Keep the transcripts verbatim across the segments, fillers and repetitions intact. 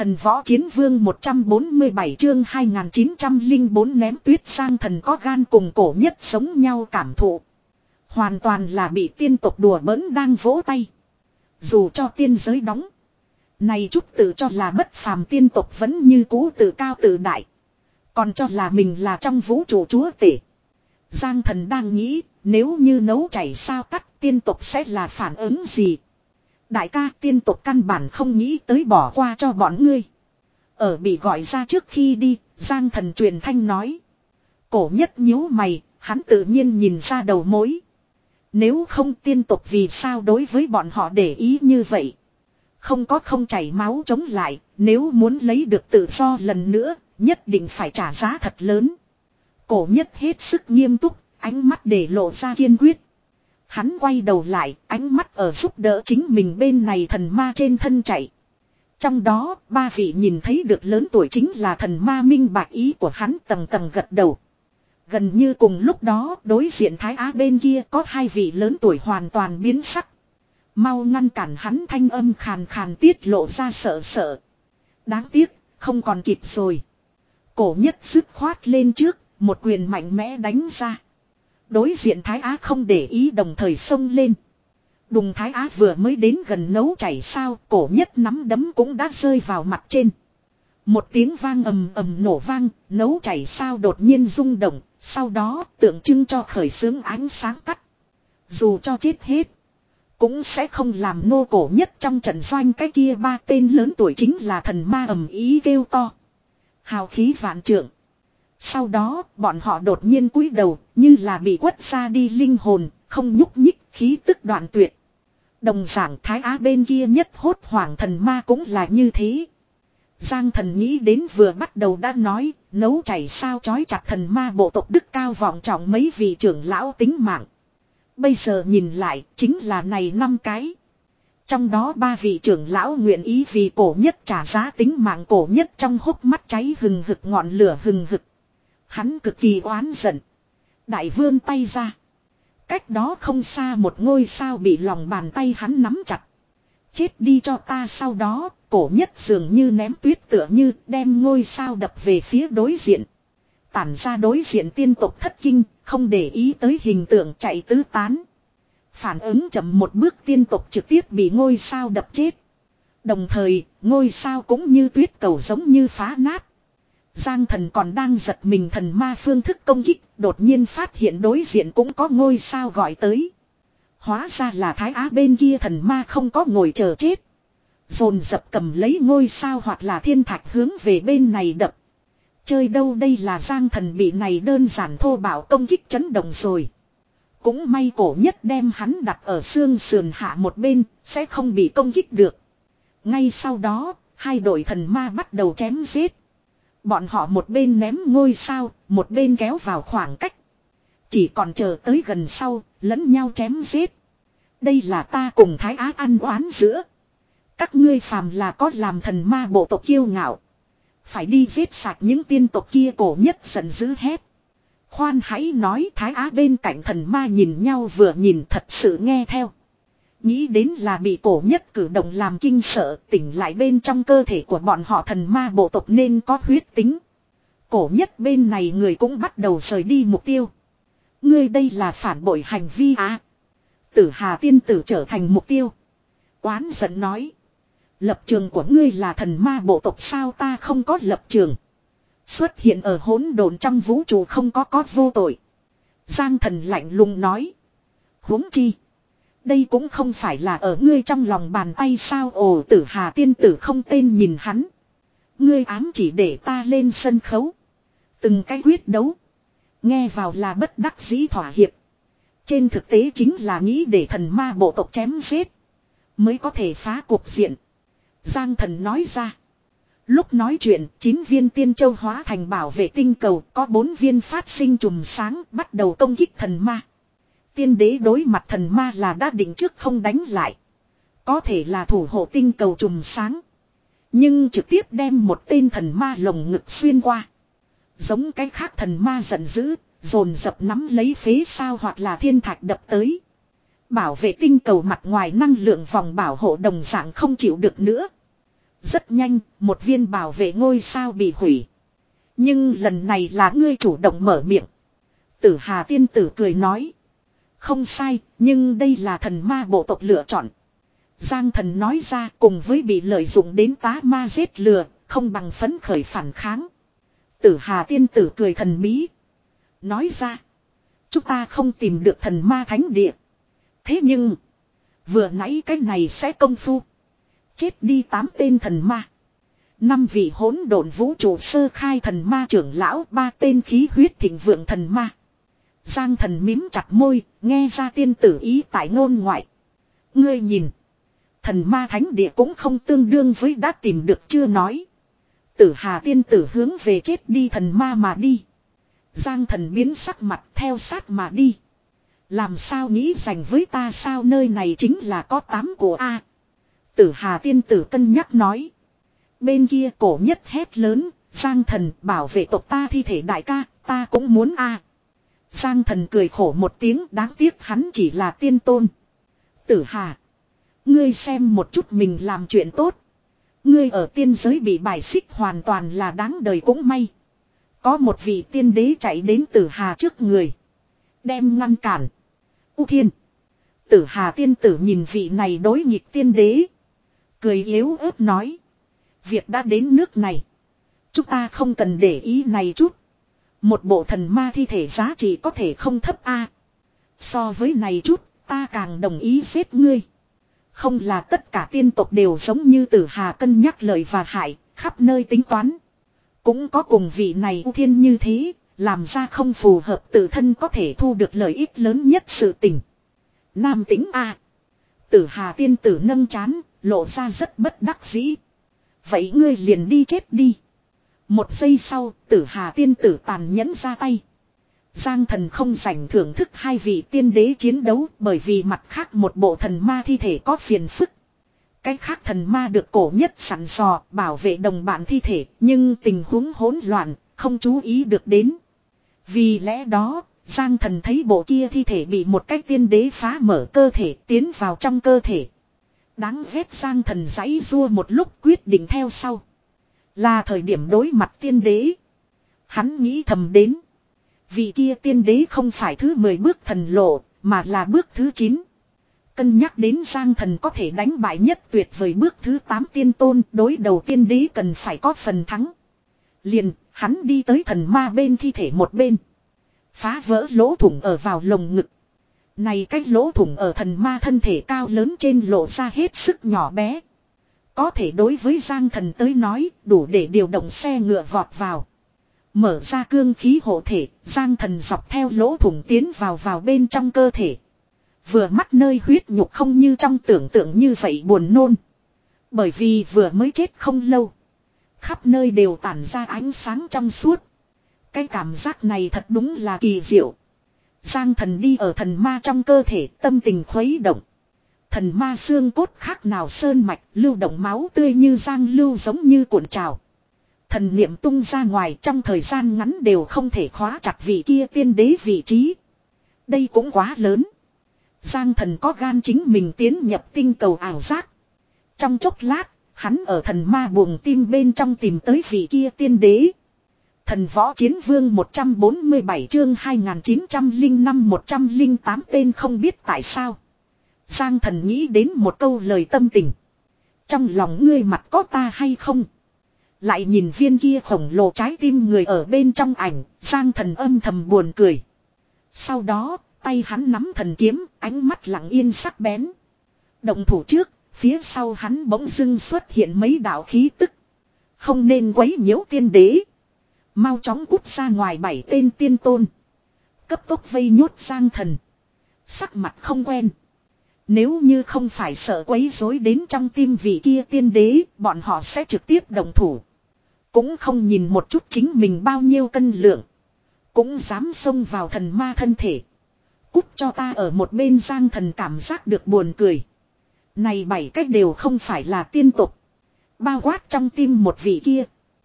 Thần võ chiến vương một trăm bốn mươi bảy chương hai nghìn chín trăm lẻ bốn ném tuyết Giang Thần có gan cùng cổ nhất sống nhau cảm thụ. Hoàn toàn là bị tiên tộc đùa bỡn đang vỗ tay. Dù cho tiên giới đóng. Này chút tự cho là bất phàm tiên tộc vẫn như cũ tự cao tự đại. Còn cho là mình là trong vũ trụ chúa tể. Giang Thần đang nghĩ nếu như nấu chảy sao tắt tiên tộc sẽ là phản ứng gì. Đại ca tiên tộc căn bản không nghĩ tới bỏ qua cho bọn ngươi. Ở bị gọi ra trước khi đi, Giang Thần truyền thanh nói. Cổ nhất nhíu mày, hắn tự nhiên nhìn ra đầu mối. Nếu không tiên tộc vì sao đối với bọn họ để ý như vậy. Không có không chảy máu chống lại, nếu muốn lấy được tự do lần nữa, nhất định phải trả giá thật lớn. Cổ nhất hết sức nghiêm túc, ánh mắt để lộ ra kiên quyết. Hắn quay đầu lại, ánh mắt ở giúp đỡ chính mình bên này thần ma trên thân chạy. Trong đó, ba vị nhìn thấy được lớn tuổi chính là thần ma minh bạch ý của hắn tầng tầng gật đầu. Gần như cùng lúc đó, đối diện Thái Á bên kia có hai vị lớn tuổi hoàn toàn biến sắc. Mau ngăn cản hắn, thanh âm khàn khàn tiết lộ ra sợ sợ. Đáng tiếc, không còn kịp rồi. Cổ nhất dứt khoát lên trước, một quyền mạnh mẽ đánh ra. Đối diện Thái Á không để ý đồng thời xông lên. Đùng Thái Á vừa mới đến gần nấu chảy sao, cổ nhất nắm đấm cũng đã rơi vào mặt trên. Một tiếng vang ầm ầm nổ vang, nấu chảy sao đột nhiên rung động, sau đó tượng trưng cho khởi xướng ánh sáng tắt. Dù cho chết hết, cũng sẽ không làm nô cổ nhất trong trận doanh. Cái kia ba tên lớn tuổi chính là thần ma ầm ý kêu to. Hào khí vạn trượng. Sau đó, bọn họ đột nhiên cúi đầu, như là bị quất ra đi linh hồn, không nhúc nhích, khí tức đoạn tuyệt. Đồng giảng Thái Á bên kia nhất hốt hoảng thần ma cũng là như thế. Giang Thần nghĩ đến vừa bắt đầu đã nói, nấu chảy sao chói chặt thần ma bộ tộc đức cao vọng trọng mấy vị trưởng lão tính mạng. Bây giờ nhìn lại, chính là này năm cái. Trong đó ba vị trưởng lão nguyện ý vì cổ nhất trả giá tính mạng, cổ nhất trong hốc mắt cháy hừng hực ngọn lửa hừng hực. Hắn cực kỳ oán giận. Đại vươn tay ra. Cách đó không xa một ngôi sao bị lòng bàn tay hắn nắm chặt. Chết đi cho ta. Sau đó, cổ nhất dường như ném tuyết tựa như đem ngôi sao đập về phía đối diện. Tản ra đối diện tiên tộc thất kinh, không để ý tới hình tượng chạy tứ tán. Phản ứng chậm một bước tiên tộc trực tiếp bị ngôi sao đập chết. Đồng thời, ngôi sao cũng như tuyết cầu giống như phá nát. Giang Thần còn đang giật mình thần ma phương thức công kích, đột nhiên phát hiện đối diện cũng có ngôi sao gọi tới. Hóa ra là Thái Á bên kia thần ma không có ngồi chờ chết. Dồn dập cầm lấy ngôi sao hoặc là thiên thạch hướng về bên này đập. Chơi đâu đây là Giang Thần bị này đơn giản thô bạo công kích chấn động rồi. Cũng may cổ nhất đem hắn đặt ở xương sườn hạ một bên, sẽ không bị công kích được. Ngay sau đó, hai đội thần ma bắt đầu chém giết. Bọn họ một bên ném ngôi sao, một bên kéo vào khoảng cách. Chỉ còn chờ tới gần sau, lẫn nhau chém giết. Đây là ta cùng Thái Á ăn oán giữa. Các ngươi phàm là có làm thần ma bộ tộc kiêu ngạo. Phải đi giết sạch những tiên tộc kia, cổ nhất giận dữ hét. Khoan hãy nói. Thái Á bên cạnh thần ma nhìn nhau vừa nhìn thật sự nghe theo. Nghĩ đến là bị cổ nhất cử động làm kinh sợ, tỉnh lại bên trong cơ thể của bọn họ thần ma bộ tộc nên có huyết tính. Cổ nhất bên này người cũng bắt đầu rời đi mục tiêu. Ngươi đây là phản bội hành vi à? Tử Hà tiên tử trở thành mục tiêu. Oán giận nói. Lập trường của ngươi là thần ma bộ tộc sao? Ta không có lập trường. Xuất hiện ở hỗn độn trong vũ trụ không có có vô tội. Giang Thần lạnh lùng nói. Huống chi. Đây cũng không phải là ở ngươi trong lòng bàn tay sao? Ồ, Tử Hà tiên tử không tên nhìn hắn. Ngươi ám chỉ để ta lên sân khấu. Từng cái quyết đấu. Nghe vào là bất đắc dĩ thỏa hiệp. Trên thực tế chính là nghĩ để thần ma bộ tộc chém giết. Mới có thể phá cuộc diện. Giang Thần nói ra. Lúc nói chuyện, chín viên tiên châu hóa thành bảo vệ tinh cầu, có bốn viên phát sinh chùm sáng bắt đầu công kích thần ma. Tiên đế đối mặt thần ma là đã định trước không đánh lại. Có thể là thủ hộ tinh cầu chùm sáng. Nhưng trực tiếp đem một tên thần ma lồng ngực xuyên qua. Giống cái khác thần ma giận dữ, dồn dập nắm lấy phế sao hoặc là thiên thạch đập tới. Bảo vệ tinh cầu mặt ngoài năng lượng vòng bảo hộ đồng dạng không chịu được nữa. Rất nhanh, một viên bảo vệ ngôi sao bị hủy. Nhưng lần này là ngươi chủ động mở miệng. Tử Hà tiên tử cười nói. Không sai, nhưng đây là thần ma bộ tộc lựa chọn. Giang thần nói ra cùng với bị lợi dụng đến tá ma giết lừa, không bằng phấn khởi phản kháng. Tử Hà tiên tử cười thần bí. Nói ra. Chúng ta không tìm được thần ma thánh địa. Thế nhưng. Vừa nãy cái này sẽ công phu. Chết đi tám tên thần ma. Năm vị hỗn độn vũ trụ sơ khai thần ma trưởng lão, ba tên khí huyết thịnh vượng thần ma. Giang thần mím chặt môi, nghe ra tiên tử ý tại ngôn ngoại. Ngươi nhìn. Thần ma thánh địa cũng không tương đương với đã tìm được chưa nói. Tử Hà tiên tử hướng về chết đi thần ma mà đi. Giang thần biến sắc mặt theo sát mà đi. Làm sao nghĩ dành với ta sao nơi này chính là có tám của A. Tử Hà tiên tử cân nhắc nói. Bên kia cổ nhất hét lớn, Giang thần bảo vệ tộc ta thi thể đại ca, ta cũng muốn A. Giang thần cười khổ một tiếng, đáng tiếc hắn chỉ là tiên tôn. Tử Hà. Ngươi xem một chút mình làm chuyện tốt. Ngươi ở tiên giới bị bài xích hoàn toàn là đáng đời cũng may. Có một vị tiên đế chạy đến Tử Hà trước người. Đem ngăn cản. U Thiên. Tử Hà tiên tử nhìn vị này đối nghịch tiên đế. Cười yếu ớt nói. Việc đã đến nước này. Chúng ta không cần để ý này chút. Một bộ thần ma thi thể giá trị có thể không thấp a. So với này chút, ta càng đồng ý giết ngươi. Không là tất cả tiên tộc đều giống như Tử Hà cân nhắc lợi và hại, khắp nơi tính toán. Cũng có cùng vị này U Thiên như thế, làm ra không phù hợp tự thân có thể thu được lợi ích lớn nhất sự tình. Nam tính a. Tử Hà tiên tử nâng chán, lộ ra rất bất đắc dĩ. Vậy ngươi liền đi chết đi. Một giây sau, Tử Hà tiên tử tàn nhẫn ra tay. Giang thần không rảnh thưởng thức hai vị tiên đế chiến đấu bởi vì mặt khác một bộ thần ma thi thể có phiền phức. Cái khác thần ma được cổ nhất sẵn sò bảo vệ đồng bạn thi thể nhưng tình huống hỗn loạn, không chú ý được đến. Vì lẽ đó, Giang thần thấy bộ kia thi thể bị một cái tiên đế phá mở cơ thể tiến vào trong cơ thể. Đáng ghét Giang thần giãy rua một lúc quyết định theo sau. Là thời điểm đối mặt tiên đế. Hắn nghĩ thầm đến. Vị kia tiên đế không phải thứ mười bước thần lộ, mà là bước thứ chín. Cân nhắc đến Giang thần có thể đánh bại nhất tuyệt vời bước thứ tám tiên tôn, đối đầu tiên đế cần phải có phần thắng. Liền, hắn đi tới thần ma bên thi thể một bên. Phá vỡ lỗ thủng ở vào lồng ngực. Này cái lỗ thủng ở thần ma thân thể cao lớn trên lộ ra hết sức nhỏ bé. Có thể đối với Giang thần tới nói, đủ để điều động xe ngựa vọt vào. Mở ra cương khí hộ thể, Giang thần dọc theo lỗ thủng tiến vào vào bên trong cơ thể. Vừa mắt nơi huyết nhục không như trong tưởng tượng như vậy buồn nôn. Bởi vì vừa mới chết không lâu. Khắp nơi đều tản ra ánh sáng trong suốt. Cái cảm giác này thật đúng là kỳ diệu. Giang thần đi ở thần ma trong cơ thể, tâm tình khuấy động. Thần ma xương cốt khác nào sơn mạch, lưu động máu tươi như giang lưu giống như cuộn trào. Thần niệm tung ra ngoài trong thời gian ngắn đều không thể khóa chặt vị kia tiên đế vị trí. Đây cũng quá lớn. Giang thần có gan chính mình tiến nhập tinh cầu ảo giác. Trong chốc lát, hắn ở thần ma buồng tim bên trong tìm tới vị kia tiên đế. Thần võ chiến vương một trăm bốn mươi bảy chương hai nghìn chín trăm lẻ năm một trăm lẻ tám tên không biết tại sao. Giang thần nghĩ đến một câu lời tâm tình. Trong lòng ngươi mặt có ta hay không? Lại nhìn viên kia khổng lồ trái tim người ở bên trong ảnh, Giang thần âm thầm buồn cười. Sau đó, tay hắn nắm thần kiếm, ánh mắt lặng yên sắc bén. Động thủ trước, phía sau hắn bỗng dưng xuất hiện mấy đạo khí tức. Không nên quấy nhiễu tiên đế. Mau chóng cút ra ngoài bảy tên tiên tôn. Cấp tốc vây nhốt Giang thần. Sắc mặt không quen. Nếu như không phải sợ quấy rối đến trong tim vị kia tiên đế, bọn họ sẽ trực tiếp động thủ. Cũng không nhìn một chút chính mình bao nhiêu cân lượng. Cũng dám xông vào thần ma thân thể. Cút cho ta ở một bên. Giang thần cảm giác được buồn cười. Này bảy cách đều không phải là tiên tục. Bao quát trong tim một vị kia.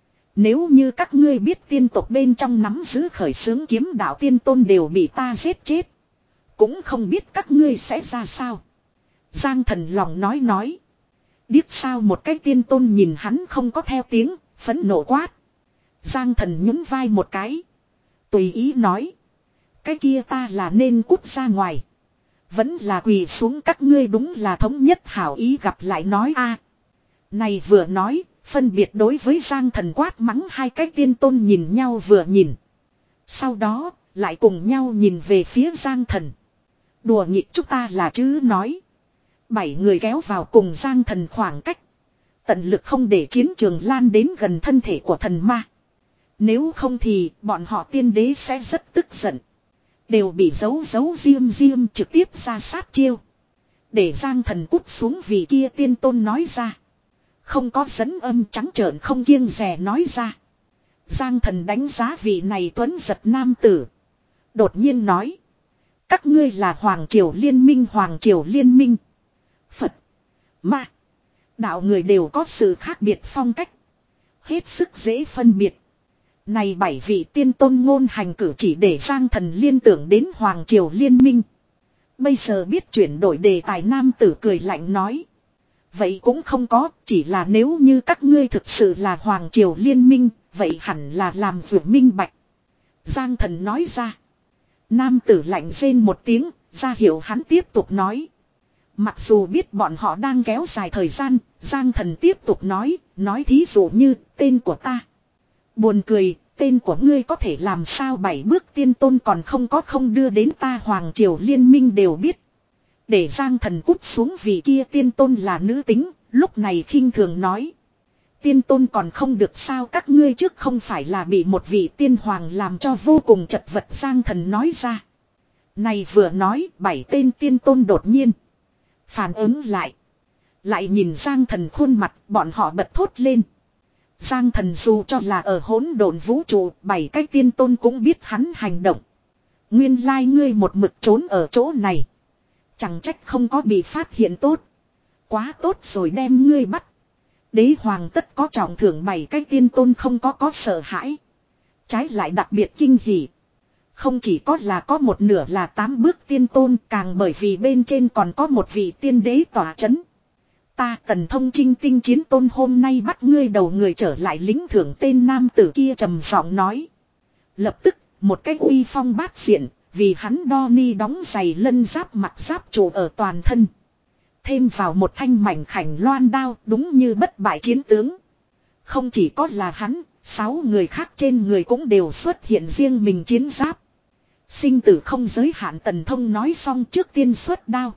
Nếu như các ngươi biết tiên tộc bên trong nắm giữ khởi xướng kiếm đạo tiên tôn đều bị ta giết chết. Cũng không biết các ngươi sẽ ra sao. Giang thần lòng nói nói. Điếc sao một cái tiên tôn nhìn hắn không có theo tiếng, phẫn nộ quát. Giang thần nhún vai một cái. Tùy ý nói. Cái kia ta là nên cút ra ngoài. Vẫn là quỳ xuống các ngươi đúng là thống nhất hảo ý gặp lại nói a. Này vừa nói, phân biệt đối với Giang thần quát mắng hai cái tiên tôn nhìn nhau vừa nhìn. Sau đó, lại cùng nhau nhìn về phía Giang thần. Đùa nghịch chúng ta là chứ nói. Bảy người kéo vào cùng Giang thần khoảng cách. Tận lực không để chiến trường lan đến gần thân thể của thần ma. Nếu không thì bọn họ tiên đế sẽ rất tức giận. Đều bị giấu giấu riêng riêng trực tiếp ra sát chiêu. Để Giang thần cút xuống vì kia tiên tôn nói ra. Không có dẫn âm trắng trợn không kiêng dè nói ra. Giang thần đánh giá vị này tuấn giật nam tử. Đột nhiên nói. Các ngươi là Hoàng Triều Liên minh Hoàng Triều Liên minh. Phật. Ma. Đạo người đều có sự khác biệt phong cách. Hết sức dễ phân biệt. Này bảy vị tiên tôn ngôn hành cử chỉ để Giang thần liên tưởng đến Hoàng Triều Liên minh. Bây giờ biết chuyển đổi đề tài nam tử cười lạnh nói. Vậy cũng không có, chỉ là nếu như các ngươi thực sự là Hoàng Triều Liên minh, vậy hẳn là làm vượt minh bạch. Giang thần nói ra. Nam tử lạnh rên một tiếng, ra hiệu hắn tiếp tục nói. Mặc dù biết bọn họ đang kéo dài thời gian, Giang thần tiếp tục nói, nói thí dụ như tên của ta. Buồn cười, tên của ngươi có thể làm sao bảy bước tiên tôn còn không có không đưa đến ta Hoàng Triều Liên minh đều biết. Để Giang thần cút xuống vì kia tiên tôn là nữ tính, lúc này khinh thường nói. Tiên tôn còn không được sao các ngươi trước không phải là bị một vị tiên hoàng làm cho vô cùng chật vật Giang thần nói ra. Này vừa nói bảy tên tiên tôn đột nhiên. Phản ứng lại. Lại nhìn Giang thần khuôn mặt bọn họ bật thốt lên. Giang thần dù cho là ở hỗn độn vũ trụ bảy cái tiên tôn cũng biết hắn hành động. Nguyên lai ngươi một mực trốn ở chỗ này. Chẳng trách không có bị phát hiện tốt. Quá tốt rồi đem ngươi bắt. Đế hoàng tất có trọng thưởng bảy cái tiên tôn không có có sợ hãi. Trái lại đặc biệt kinh hỉ. Không chỉ có là có một nửa là tám bước tiên tôn càng bởi vì bên trên còn có một vị tiên đế tỏa chấn. Ta Tần Thông Trinh Tinh Chiến Tôn hôm nay bắt ngươi đầu người trở lại lính thưởng tên nam tử kia trầm giọng nói. Lập tức, một cái uy phong bát diện, vì hắn đo ni đóng giày lân giáp mặc giáp trụ ở toàn thân. Thêm vào một thanh mảnh khảnh loan đao đúng như bất bại chiến tướng. Không chỉ có là hắn, sáu người khác trên người cũng đều xuất hiện riêng mình chiến giáp. Sinh tử không giới hạn Tần Thông nói xong trước tiên xuất đao.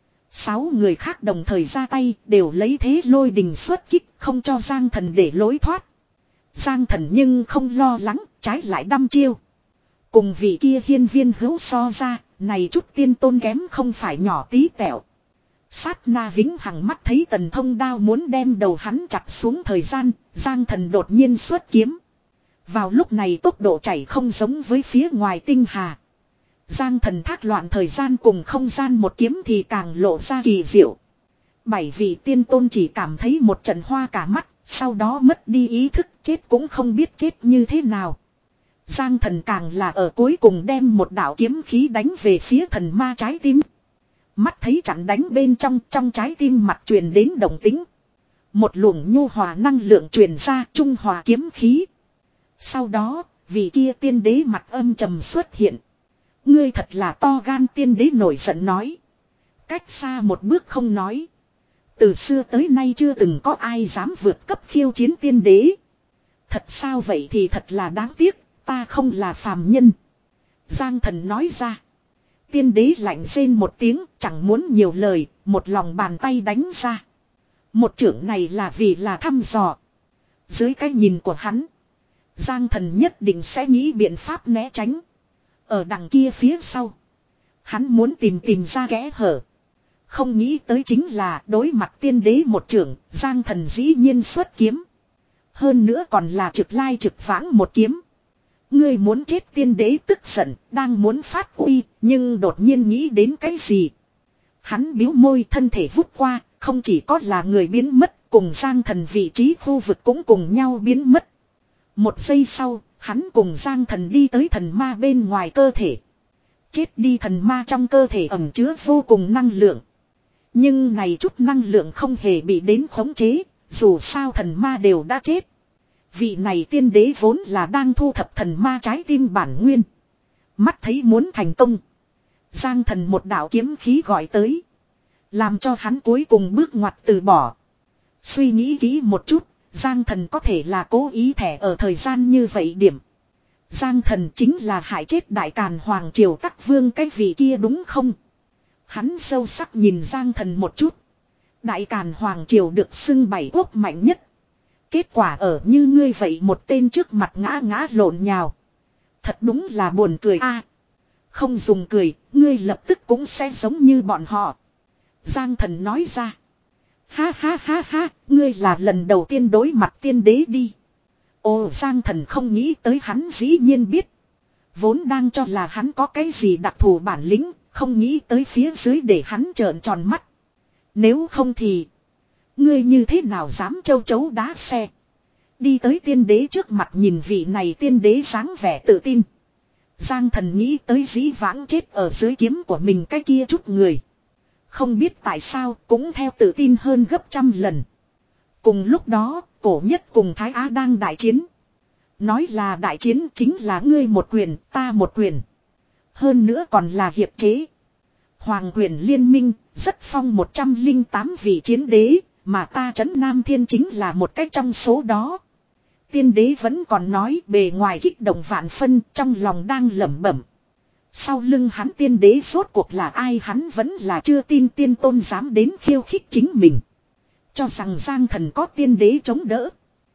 Sáu người khác đồng thời ra tay đều lấy thế lôi đình xuất kích không cho Giang thần để lối thoát. Giang thần nhưng không lo lắng, trái lại đăm chiêu. Cùng vị kia hiên viên hữu so ra, này chút tiên tôn kém không phải nhỏ tí tẹo. Sát na vĩnh hằng mắt thấy Tần Thông đao muốn đem đầu hắn chặt xuống thời gian, Giang thần đột nhiên xuất kiếm. Vào lúc này tốc độ chảy không giống với phía ngoài tinh hà. Giang thần thác loạn thời gian cùng không gian một kiếm thì càng lộ ra kỳ diệu. Bảy vị tiên tôn chỉ cảm thấy một trận hoa cả mắt, sau đó mất đi ý thức chết cũng không biết chết như thế nào. Giang thần càng là ở cuối cùng đem một đạo kiếm khí đánh về phía thần ma trái tim. Mắt thấy chặn đánh bên trong trong trái tim mặt truyền đến động tính. Một luồng nhu hòa năng lượng truyền ra trung hòa kiếm khí. Sau đó, vị kia tiên đế mặt âm trầm xuất hiện. Ngươi thật là to gan tiên đế nổi giận nói. Cách xa một bước không nói. Từ xưa tới nay chưa từng có ai dám vượt cấp khiêu chiến tiên đế. Thật sao vậy thì thật là đáng tiếc, ta không là phàm nhân. Giang thần nói ra. Tiên đế lạnh rên một tiếng, chẳng muốn nhiều lời, một lòng bàn tay đánh ra. Một chưởng này là vì là thăm dò. Dưới cái nhìn của hắn, Giang thần nhất định sẽ nghĩ biện pháp né tránh. Ở đằng kia phía sau, hắn muốn tìm tìm ra kẽ hở. Không nghĩ tới chính là đối mặt tiên đế một chưởng, Giang thần dĩ nhiên xuất kiếm. Hơn nữa còn là trực lai trực vãng một kiếm. Ngươi muốn chết tiên đế tức giận, đang muốn phát uy, nhưng đột nhiên nghĩ đến cái gì. Hắn biếu môi thân thể vút qua, không chỉ có là người biến mất, cùng Giang thần vị trí khu vực cũng cùng nhau biến mất. Một giây sau, hắn cùng Giang thần đi tới thần ma bên ngoài cơ thể. Chết đi thần ma trong cơ thể ẩn chứa vô cùng năng lượng. Nhưng này chút năng lượng không hề bị đến khống chế, dù sao thần ma đều đã chết. Vị này tiên đế vốn là đang thu thập thần ma trái tim bản nguyên. Mắt thấy muốn thành công. Giang thần một đạo kiếm khí gọi tới. Làm cho hắn cuối cùng bước ngoặt từ bỏ. Suy nghĩ kỹ một chút, Giang thần có thể là cố ý thẻ ở thời gian như vậy điểm. Giang thần chính là hại chết đại càn hoàng triều các vương cái vị kia đúng không? Hắn sâu sắc nhìn Giang thần một chút. Đại càn hoàng triều được xưng bảy quốc mạnh nhất. Kết quả ở như ngươi vậy một tên trước mặt ngã ngã lộn nhào. Thật đúng là buồn cười a. Không dùng cười, ngươi lập tức cũng sẽ giống như bọn họ. Giang thần nói ra. Ha ha ha ha, ngươi là lần đầu tiên đối mặt tiên đế đi. Ồ, Giang thần không nghĩ tới hắn dĩ nhiên biết. Vốn đang cho là hắn có cái gì đặc thù bản lĩnh, không nghĩ tới phía dưới để hắn trợn tròn mắt. Nếu không thì, ngươi như thế nào dám châu chấu đá xe. Đi tới tiên đế trước mặt nhìn vị này tiên đế sáng vẻ tự tin. Giang thần nghĩ tới dĩ vãng chết ở dưới kiếm của mình cái kia chút người. Không biết tại sao cũng theo tự tin hơn gấp trăm lần. Cùng lúc đó, cổ nhất cùng Thái Á đang đại chiến. Nói là đại chiến chính là ngươi một quyền, ta một quyền. Hơn nữa còn là hiệp chế. Hoàng quyền liên minh, rất phong một trăm lẻ tám vị chiến đế, mà ta trấn Nam Thiên chính là một cách trong số đó. Tiên đế vẫn còn nói bề ngoài kích động vạn phân, trong lòng đang lẩm bẩm. Sau lưng hắn tiên đế rốt cuộc là ai, hắn vẫn là chưa tin tiên tôn dám đến khiêu khích chính mình. Cho rằng Giang thần có tiên đế chống đỡ.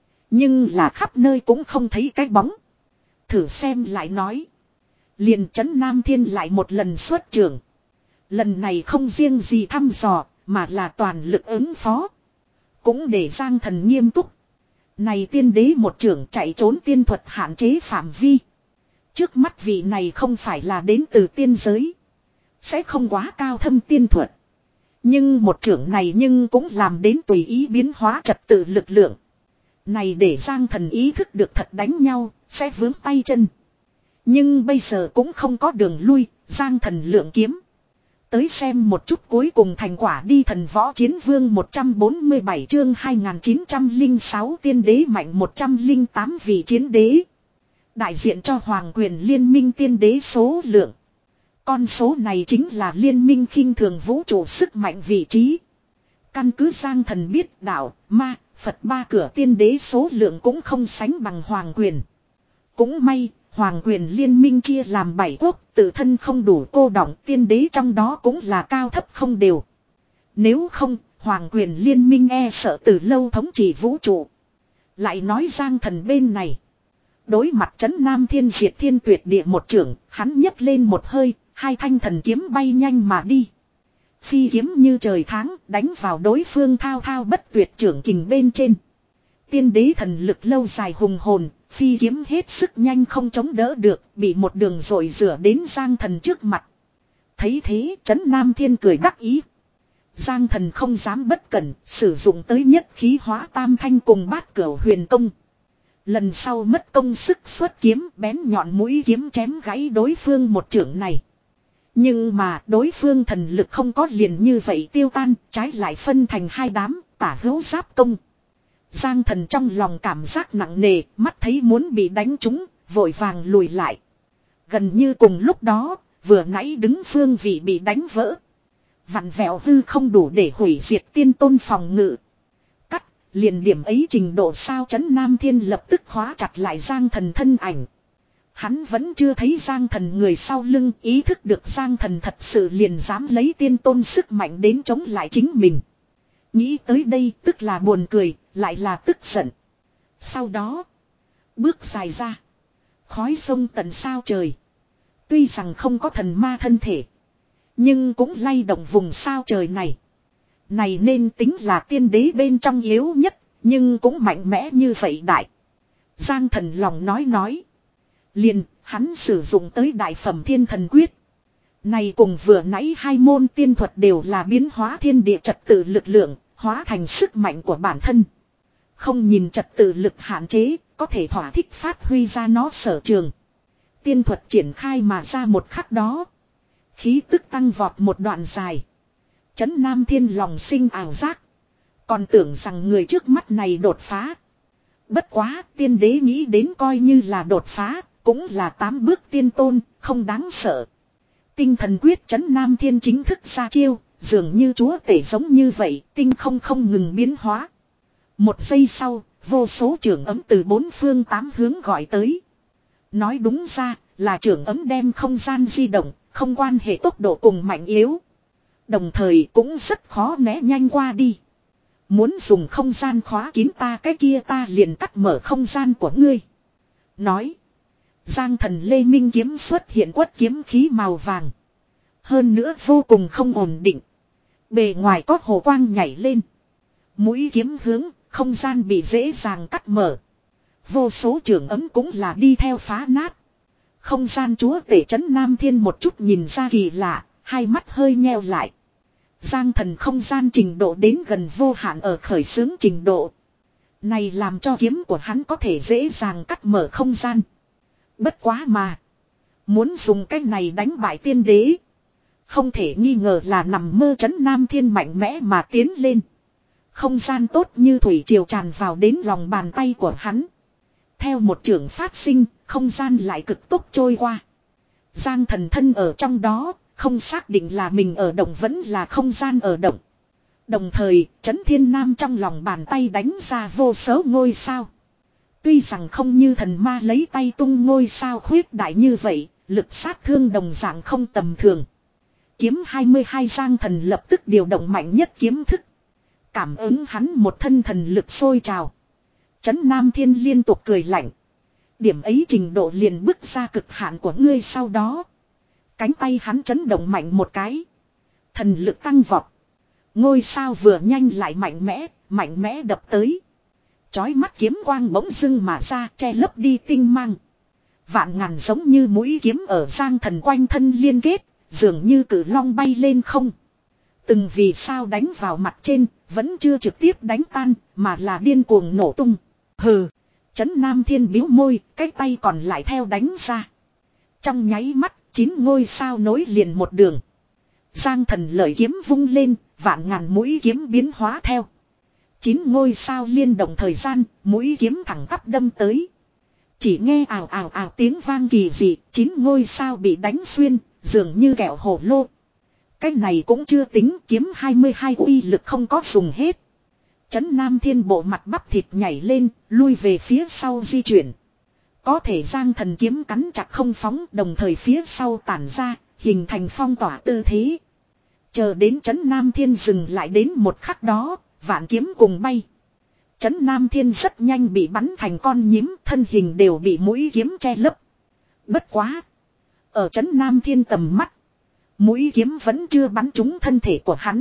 Nhưng là khắp nơi cũng không thấy cái bóng. Thử xem lại nói. Liền trấn Nam Thiên lại một lần xuất trưởng. Lần này không riêng gì thăm dò, mà là toàn lực ứng phó. Cũng để Giang thần nghiêm túc. Này tiên đế một trưởng chạy trốn tiên thuật hạn chế phạm vi. Trước mắt vị này không phải là đến từ tiên giới. Sẽ không quá cao thâm tiên thuật. Nhưng một trưởng này nhưng cũng làm đến tùy ý biến hóa trật tự lực lượng. Này để Giang thần ý thức được thật đánh nhau, sẽ vướng tay chân. Nhưng bây giờ cũng không có đường lui, Giang thần lượng kiếm. Tới xem một chút cuối cùng thành quả đi. Thần võ chiến vương một trăm bốn mươi bảy chương hai nghìn chín trăm lẻ sáu tiên đế mạnh một trăm lẻ tám vị chiến đế. Đại diện cho hoàng quyền liên minh tiên đế số lượng. Con số này chính là liên minh khinh thường vũ trụ sức mạnh vị trí. Căn cứ Giang thần biết đạo, ma, Phật ba cửa tiên đế số lượng cũng không sánh bằng hoàng quyền. Cũng may, hoàng quyền liên minh chia làm bảy quốc, tự thân không đủ cô đọng, tiên đế trong đó cũng là cao thấp không đều. Nếu không, hoàng quyền liên minh e sợ từ lâu thống trị vũ trụ. Lại nói Giang thần bên này. Đối mặt trấn Nam Thiên diệt thiên tuyệt địa một trưởng, hắn nhấc lên một hơi, hai thanh thần kiếm bay nhanh mà đi. Phi kiếm như trời tháng, đánh vào đối phương thao thao bất tuyệt trưởng kình bên trên. Tiên đế thần lực lâu dài hùng hồn, phi kiếm hết sức nhanh không chống đỡ được, bị một đường dội rửa đến Giang thần trước mặt. Thấy thế, trấn Nam Thiên cười đắc ý. Giang thần không dám bất cẩn, sử dụng tới nhất khí hóa tam thanh cùng bát cửu huyền công. Lần sau mất công sức xuất kiếm, bén nhọn mũi kiếm chém gãy đối phương một chưởng này. Nhưng mà đối phương thần lực không có liền như vậy tiêu tan, trái lại phân thành hai đám, tả hữu giáp công. Giang thần trong lòng cảm giác nặng nề, mắt thấy muốn bị đánh trúng, vội vàng lùi lại. Gần như cùng lúc đó, vừa nãy đứng phương vị bị đánh vỡ. Vặn vẹo hư không đủ để hủy diệt tiên tôn phòng ngự. Cắt, liền điểm ấy trình độ sao. Trấn Nam Thiên lập tức khóa chặt lại Giang thần thân ảnh. Hắn vẫn chưa thấy Giang thần người sau lưng, ý thức được Giang thần thật sự liền dám lấy tiên tôn sức mạnh đến chống lại chính mình. Nghĩ tới đây tức là buồn cười, lại là tức giận. Sau đó, bước dài ra. Khói sông tận sao trời. Tuy rằng không có thần ma thân thể, nhưng cũng lay động vùng sao trời này. Này nên tính là tiên đế bên trong yếu nhất, nhưng cũng mạnh mẽ như vậy đại. Giang thần lòng nói nói. Liền, hắn sử dụng tới đại phẩm thiên thần quyết. Này cùng vừa nãy hai môn tiên thuật đều là biến hóa thiên địa trật tự lực lượng, hóa thành sức mạnh của bản thân. Không nhìn trật tự lực hạn chế, có thể thỏa thích phát huy ra nó sở trường. Tiên thuật triển khai mà ra một khắc đó. Khí tức tăng vọt một đoạn dài. Trấn Nam Thiên lòng sinh ảo giác. Còn tưởng rằng người trước mắt này đột phá. Bất quá tiên đế nghĩ đến coi như là đột phá. Cũng là tám bước tiên tôn, không đáng sợ. Tinh thần quyết Trấn Nam Thiên chính thức ra chiêu. Dường như chúa tể giống như vậy, tinh không không ngừng biến hóa. Một giây sau, vô số trưởng ấm từ bốn phương tám hướng gọi tới. Nói đúng ra, là trưởng ấm đem không gian di động, không quan hệ tốc độ cùng mạnh yếu. Đồng thời cũng rất khó né nhanh qua đi. Muốn dùng không gian khóa kín ta cái kia ta liền cắt mở không gian của ngươi. Nói. Giang thần Lê Minh kiếm xuất hiện quất kiếm khí màu vàng. Hơn nữa vô cùng không ổn định. Bề ngoài có hồ quang nhảy lên. Mũi kiếm hướng, không gian bị dễ dàng cắt mở. Vô số trưởng ấm cũng là đi theo phá nát. Không gian chúa tể Trấn Nam Thiên một chút nhìn ra kỳ lạ, hai mắt hơi nheo lại. Giang thần không gian trình độ đến gần vô hạn ở khởi xướng trình độ. Này làm cho kiếm của hắn có thể dễ dàng cắt mở không gian. Bất quá mà. Muốn dùng cách này đánh bại tiên đế. Không thể nghi ngờ là nằm mơ. Trấn Nam Thiên mạnh mẽ mà tiến lên. Không gian tốt như thủy triều tràn vào đến lòng bàn tay của hắn. Theo một trường phát sinh, không gian lại cực tốc trôi qua. Giang thần thân ở trong đó, không xác định là mình ở động vẫn là không gian ở động. Đồng thời, Trấn Thiên Nam trong lòng bàn tay đánh ra vô số ngôi sao. Tuy rằng không như thần ma lấy tay tung ngôi sao khuyết đại như vậy, lực sát thương đồng dạng không tầm thường. Kiếm hai mươi hai Giang thần lập tức điều động mạnh nhất kiếm thức. Cảm ứng hắn một thân thần lực sôi trào. Trấn Nam Thiên liên tục cười lạnh. Điểm ấy trình độ liền bước ra cực hạn của ngươi sau đó. Cánh tay hắn chấn động mạnh một cái. Thần lực tăng vọt. Ngôi sao vừa nhanh lại mạnh mẽ, mạnh mẽ đập tới. Chói mắt kiếm quang bỗng dưng mà ra che lấp đi tinh mang. Vạn ngàn giống như mũi kiếm ở Giang thần quanh thân liên kết, dường như cử long bay lên không. Từng vì sao đánh vào mặt trên, vẫn chưa trực tiếp đánh tan, mà là điên cuồng nổ tung. Hừ, Trấn Nam Thiên biếu môi, cái tay còn lại theo đánh ra. Trong nháy mắt, chín ngôi sao nối liền một đường. Giang thần lợi kiếm vung lên, vạn ngàn mũi kiếm biến hóa theo. Chín ngôi sao liên động thời gian, mũi kiếm thẳng tắp đâm tới. Chỉ nghe ào ào ào tiếng vang kỳ dị, chín ngôi sao bị đánh xuyên, dường như kẹo hổ lô. Cái này cũng chưa tính, kiếm hai mươi hai uy lực không có dùng hết. Trấn Nam Thiên bộ mặt bắp thịt nhảy lên, lui về phía sau di chuyển. Có thể Giang thần kiếm cắn chặt không phóng, đồng thời phía sau tản ra, hình thành phong tỏa tư thế. Chờ đến Trấn Nam Thiên dừng lại đến một khắc đó, vạn kiếm cùng bay. Trấn Nam Thiên rất nhanh bị bắn thành con nhím, thân hình đều bị mũi kiếm che lấp. Bất quá. Ở Trấn Nam Thiên tầm mắt, mũi kiếm vẫn chưa bắn trúng thân thể của hắn.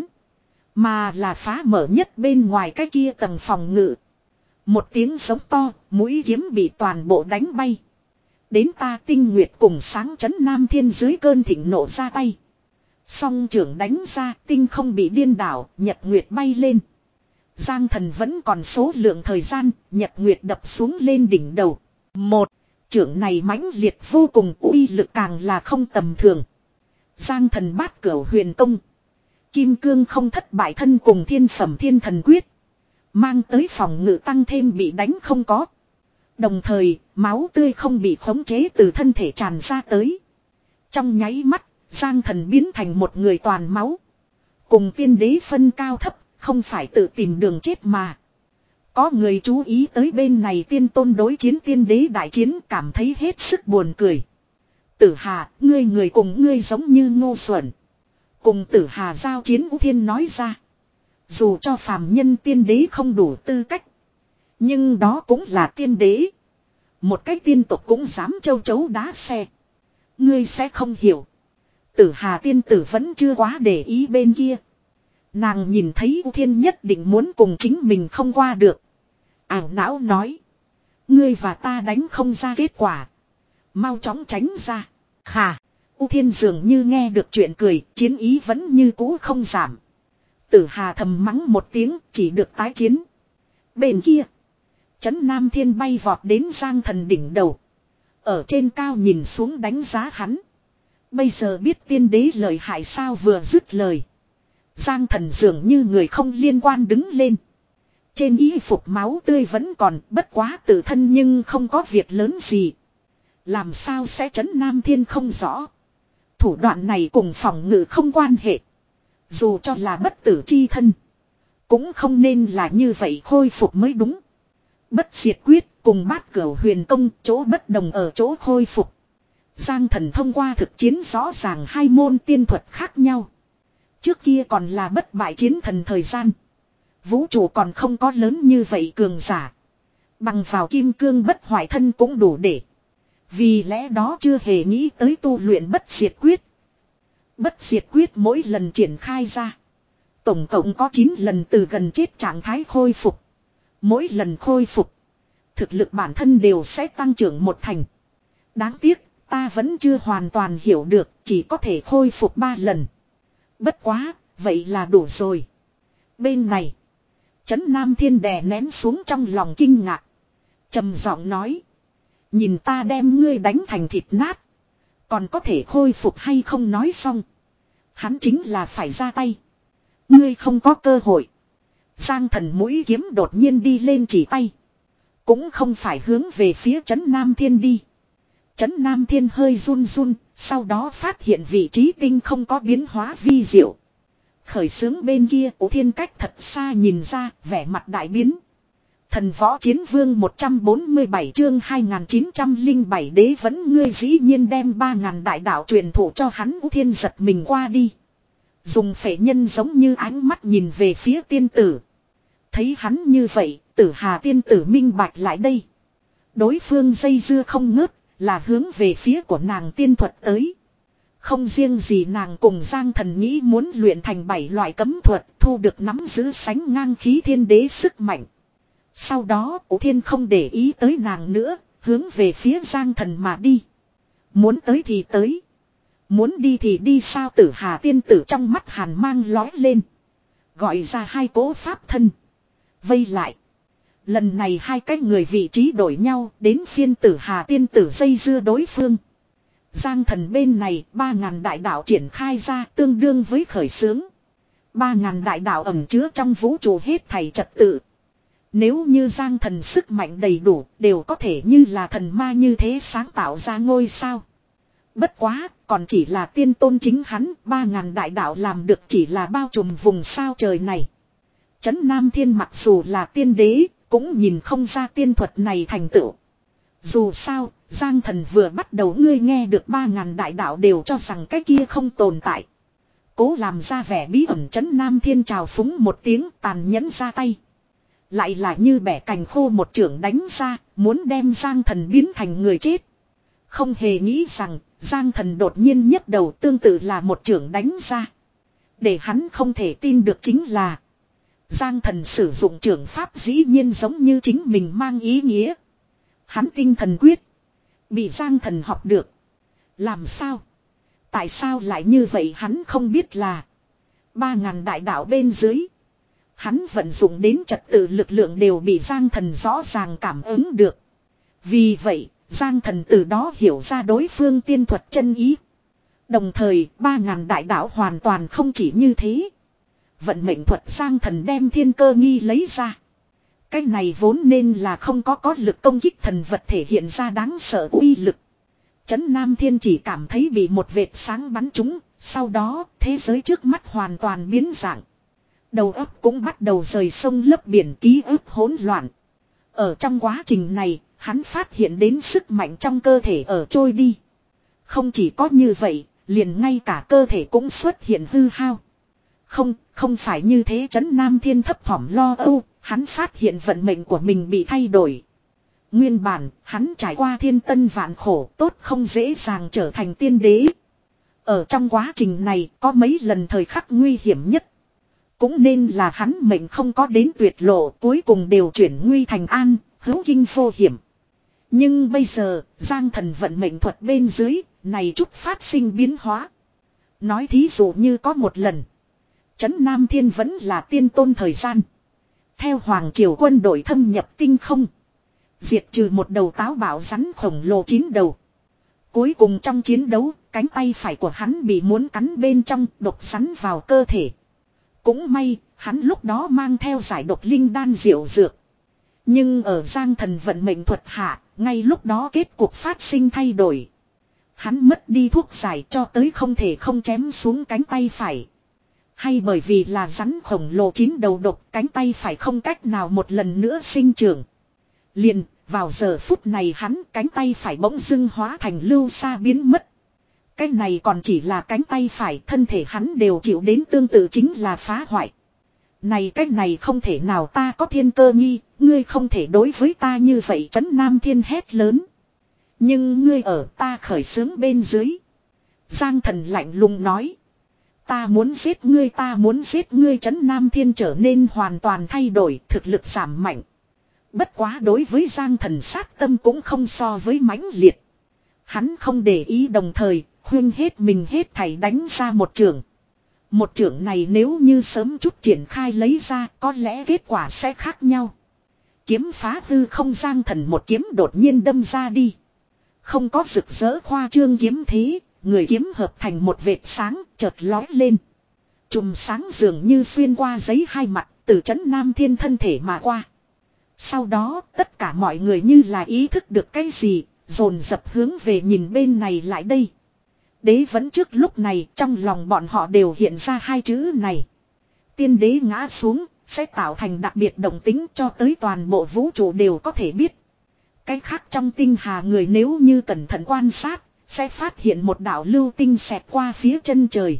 Mà là phá mở nhất bên ngoài cái kia tầng phòng ngự. Một tiếng giống to, mũi kiếm bị toàn bộ đánh bay. Đến ta tinh nguyệt cùng sáng Trấn Nam Thiên dưới cơn thịnh nộ ra tay. Song trưởng đánh ra, tinh không bị điên đảo, nhật nguyệt bay lên. Giang thần vẫn còn số lượng thời gian, nhật nguyệt đập xuống lên đỉnh đầu. Một, trưởng này mãnh liệt vô cùng, uy lực càng là không tầm thường. Giang thần bát cửu huyền công. Kim cương không thất bại thân cùng thiên phẩm thiên thần quyết. Mang tới phòng ngự tăng thêm bị đánh không có. Đồng thời, máu tươi không bị khống chế từ thân thể tràn ra tới. Trong nháy mắt, Giang thần biến thành một người toàn máu. Cùng tiên đế phân cao thấp, không phải tự tìm đường chết mà. Có người chú ý tới bên này tiên tôn đối chiến tiên đế đại chiến, cảm thấy hết sức buồn cười. Tử Hà, ngươi người cùng ngươi giống như ngu xuẩn. Cùng Tử Hà giao chiến Ú Thiên nói ra. Dù cho phàm nhân tiên đế không đủ tư cách. Nhưng đó cũng là tiên đế. Một cái tiên tộc cũng dám châu chấu đá xe. Ngươi sẽ không hiểu. Tử Hà tiên tử vẫn chưa quá để ý bên kia. Nàng nhìn thấy Ú Thiên nhất định muốn cùng chính mình không qua được. Ảo não nói. Ngươi và ta đánh không ra kết quả. Mau chóng tránh ra. Khà. U Thiên dường như nghe được chuyện cười, chiến ý vẫn như cũ không giảm. Tử Hà thầm mắng một tiếng, chỉ được tái chiến. Bên kia, Trấn Nam Thiên bay vọt đến Giang thần đỉnh đầu. Ở trên cao nhìn xuống đánh giá hắn. Bây giờ biết tiên đế lợi hại sao vừa dứt lời. Giang Thần dường như người không liên quan đứng lên. Trên y phục máu tươi vẫn còn, bất quá tự thân nhưng không có việc lớn gì. Làm sao sẽ trấn Nam Thiên không rõ. Thủ đoạn này cùng phòng ngự không quan hệ. Dù cho là bất tử chi thân, cũng không nên là như vậy khôi phục mới đúng. Bất diệt quyết cùng bát cửu huyền công chỗ bất đồng ở chỗ khôi phục. Giang Thần thông qua thực chiến rõ ràng hai môn tiên thuật khác nhau. Trước kia còn là bất bại chiến thần thời gian. Vũ trụ còn không có lớn như vậy cường giả. Bằng vào kim cương bất hoại thân cũng đủ để. Vì lẽ đó chưa hề nghĩ tới tu luyện bất diệt quyết. Bất diệt quyết mỗi lần triển khai ra. Tổng cộng có chín lần từ gần chết trạng thái khôi phục. Mỗi lần khôi phục. Thực lực bản thân đều sẽ tăng trưởng một thành. Đáng tiếc ta vẫn chưa hoàn toàn hiểu được. Chỉ có thể khôi phục ba lần. Bất quá, vậy là đủ rồi. Bên này. Trấn Nam Thiên đè nén xuống trong lòng kinh ngạc. Trầm giọng nói. Nhìn ta đem ngươi đánh thành thịt nát. Còn có thể khôi phục hay không nói xong. Hắn chính là phải ra tay. Ngươi không có cơ hội. Giang Thần mũi kiếm đột nhiên đi lên chỉ tay. Cũng không phải hướng về phía Trấn Nam Thiên đi. Trấn Nam Thiên hơi run run. Sau đó phát hiện vị trí tinh không có biến hóa vi diệu. Khởi xướng bên kia Ú Thiên cách thật xa nhìn ra vẻ mặt đại biến. Thần võ chiến vương một trăm bốn mươi bảy chương hai nghìn chín trăm lẻ bảy đế vẫn ngươi dĩ nhiên đem ba ngàn đại đạo truyền thụ cho hắn. Ú Thiên giật mình qua đi. Dùng phệ nhân giống như ánh mắt nhìn về phía tiên tử. Thấy hắn như vậy, Tử Hà tiên tử minh bạch lại đây. Đối phương dây dưa không ngớt, là hướng về phía của nàng tiên thuật tới. Không riêng gì nàng cùng Giang Thần nghĩ muốn luyện thành bảy loại cấm thuật, thu được nắm giữ sánh ngang khí thiên đế sức mạnh. Sau đó Ú Thiên không để ý tới nàng nữa, hướng về phía Giang Thần mà đi. Muốn tới thì tới. Muốn đi thì đi sao? Tử Hà tiên tử trong mắt hàn mang lói lên. Gọi ra hai cỗ pháp thân. Vây lại. Lần này hai cái người vị trí đổi nhau, đến phiên Tử Hà tiên tử dây dưa đối phương. Giang Thần bên này ba ngàn đại đạo triển khai ra tương đương với khởi xướng. Ba ngàn đại đạo ẩn chứa trong vũ trụ hết thảy trật tự. Nếu như Giang Thần sức mạnh đầy đủ, đều có thể như là thần ma như thế sáng tạo ra ngôi sao. Bất quá, còn chỉ là tiên tôn chính hắn, ba ngàn đại đạo làm được chỉ là bao trùm vùng sao trời này. Trấn Nam Thiên mặc dù là tiên đế, cũng nhìn không ra tiên thuật này thành tựu. Dù sao, Giang Thần vừa bắt đầu ngươi nghe được ba ngàn đại đạo đều cho rằng cái kia không tồn tại. Cố làm ra vẻ bí ẩn. Trấn Nam Thiên trào phúng một tiếng tàn nhẫn ra tay. Lại là như bẻ cành khô một chưởng đánh ra, muốn đem Giang Thần biến thành người chết. Không hề nghĩ rằng, Giang Thần đột nhiên nhấc đầu tương tự là một chưởng đánh ra. Để hắn không thể tin được chính là Giang Thần sử dụng chưởng pháp dĩ nhiên giống như chính mình mang ý nghĩa. Hắn tinh thần quyết bị Giang Thần học được. Làm sao? Tại sao lại như vậy hắn không biết là ba ngàn đại đạo bên dưới. Hắn vận dụng đến trật tự lực lượng đều bị Giang Thần rõ ràng cảm ứng được. Vì vậy, Giang Thần từ đó hiểu ra đối phương tiên thuật chân ý. Đồng thời, ba ngàn đại đạo hoàn toàn không chỉ như thế. Vận mệnh thuật Giang Thần đem thiên cơ nghi lấy ra. Cái này vốn nên là không có có lực công kích thần vật thể hiện ra đáng sợ uy lực. Trấn Nam Thiên chỉ cảm thấy bị một vệt sáng bắn trúng, sau đó thế giới trước mắt hoàn toàn biến dạng. Đầu óc cũng bắt đầu rời sông lấp biển, ký ức hỗn loạn. Ở trong quá trình này, hắn phát hiện đến sức mạnh trong cơ thể ở trôi đi. Không chỉ có như vậy, liền ngay cả cơ thể cũng xuất hiện hư hao. Không, không phải như thế. Trấn Nam Thiên thấp thỏm lo âu, hắn phát hiện vận mệnh của mình bị thay đổi. Nguyên bản, hắn trải qua thiên tân vạn khổ, tốt không dễ dàng trở thành tiên đế. Ở trong quá trình này, có mấy lần thời khắc nguy hiểm nhất. Cũng nên là hắn mệnh không có đến tuyệt lộ, cuối cùng đều chuyển nguy thành an, hữu kinh vô hiểm. Nhưng bây giờ, Giang Thần vận mệnh thuật bên dưới, này chút phát sinh biến hóa. Nói thí dụ như có một lần, Trấn Nam Thiên vẫn là tiên tôn thời gian. Theo Hoàng Triều quân đội thâm nhập tinh không, diệt trừ một đầu táo bạo rắn khổng lồ chín đầu. Cuối cùng trong chiến đấu, cánh tay phải của hắn bị muốn cắn bên trong, độc rắn vào cơ thể. Cũng may, hắn lúc đó mang theo giải độc linh đan diệu dược. Nhưng ở Giang Thần vận mệnh thuật hạ, ngay lúc đó kết cục phát sinh thay đổi. Hắn mất đi thuốc giải cho tới không thể không chém xuống cánh tay phải. Hay bởi vì là rắn khổng lồ chín đầu độc, cánh tay phải không cách nào một lần nữa sinh trưởng. Liền, vào giờ phút này hắn cánh tay phải bỗng dưng hóa thành lưu sa biến mất. Cái này còn chỉ là cánh tay phải, thân thể hắn đều chịu đến tương tự chính là phá hoại. Này cái này không thể nào, ta có thiên cơ nghi, ngươi không thể đối với ta như vậy. Trấn Nam Thiên hét lớn. Nhưng ngươi ở ta khởi xướng bên dưới. Giang Thần lạnh lùng nói. Ta muốn giết ngươi, ta muốn giết ngươi. Trấn Nam Thiên trở nên hoàn toàn thay đổi, thực lực giảm mạnh. Bất quá đối với Giang Thần sát tâm cũng không so với mãnh liệt. Hắn không để ý, đồng thời khuyên hết mình hết thảy đánh ra một trường. Một trường này nếu như sớm chút triển khai lấy ra, có lẽ kết quả sẽ khác nhau. Kiếm phá hư không, Giang Thần một kiếm đột nhiên đâm ra đi. Không có rực rỡ khoa trương kiếm thế, người kiếm hợp thành một vệt sáng chợt lói lên. Chùm sáng dường như xuyên qua giấy hai mặt, từ Trấn Nam Thiên thân thể mà qua. Sau đó tất cả mọi người như là ý thức được cái gì, dồn dập hướng về nhìn bên này lại đây. Đế vẫn trước lúc này trong lòng bọn họ đều hiện ra hai chữ này. Tiên đế ngã xuống sẽ tạo thành đặc biệt động tính, cho tới toàn bộ vũ trụ đều có thể biết. Cái khác trong tinh hà người nếu như cẩn thận quan sát, sẽ phát hiện một đạo lưu tinh xẹt qua phía chân trời.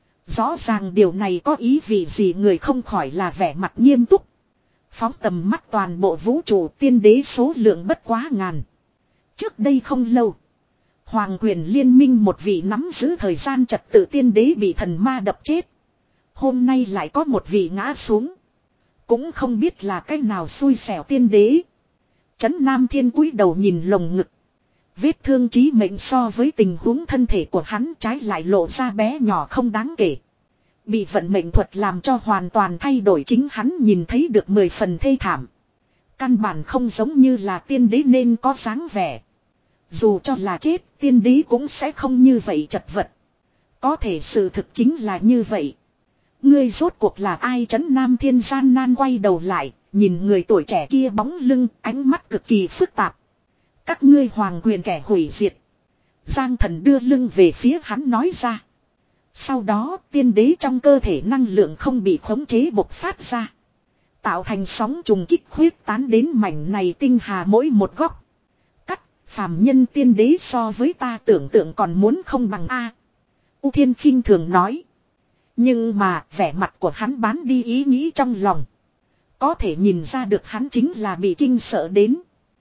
Rõ ràng điều này có ý vị gì, người không khỏi là vẻ mặt nghiêm túc. Phóng tầm mắt toàn bộ vũ trụ, tiên đế số lượng bất quá ngàn. Trước đây không lâu, Hoàng quyền liên minh một vị nắm giữ thời gian trật tự tiên đế bị thần ma đập chết. Hôm nay lại có một vị ngã xuống. Cũng không biết là cái nào xui xẻo tiên đế. Trấn Nam Thiên cúi đầu nhìn lồng ngực. Vết thương chí mệnh so với tình huống thân thể của hắn trái lại lộ ra bé nhỏ không đáng kể. Bị vận mệnh thuật làm cho hoàn toàn thay đổi, chính hắn nhìn thấy được mười phần thê thảm. Căn bản không giống như là tiên đế nên có dáng vẻ. Dù cho là chết, tiên đế cũng sẽ không như vậy chật vật. Có thể sự thực chính là như vậy. Ngươi rốt cuộc là ai? Trấn Nam Thiên gian nan quay đầu lại, nhìn người tuổi trẻ kia bóng lưng, ánh mắt cực kỳ phức tạp. Các ngươi hoàng quyền kẻ hủy diệt. Giang Thần đưa lưng về phía hắn nói ra. Sau đó tiên đế trong cơ thể năng lượng không bị khống chế bộc phát ra. Tạo thành sóng trùng kích khuyết tán đến mảnh này tinh hà mỗi một góc. Cắt, phàm nhân tiên đế so với ta tưởng tượng còn muốn không bằng A. U Thiên khinh thường nói. Nhưng mà vẻ mặt của hắn bán đi ý nghĩ trong lòng. Có thể nhìn ra được hắn chính là bị kinh sợ đến.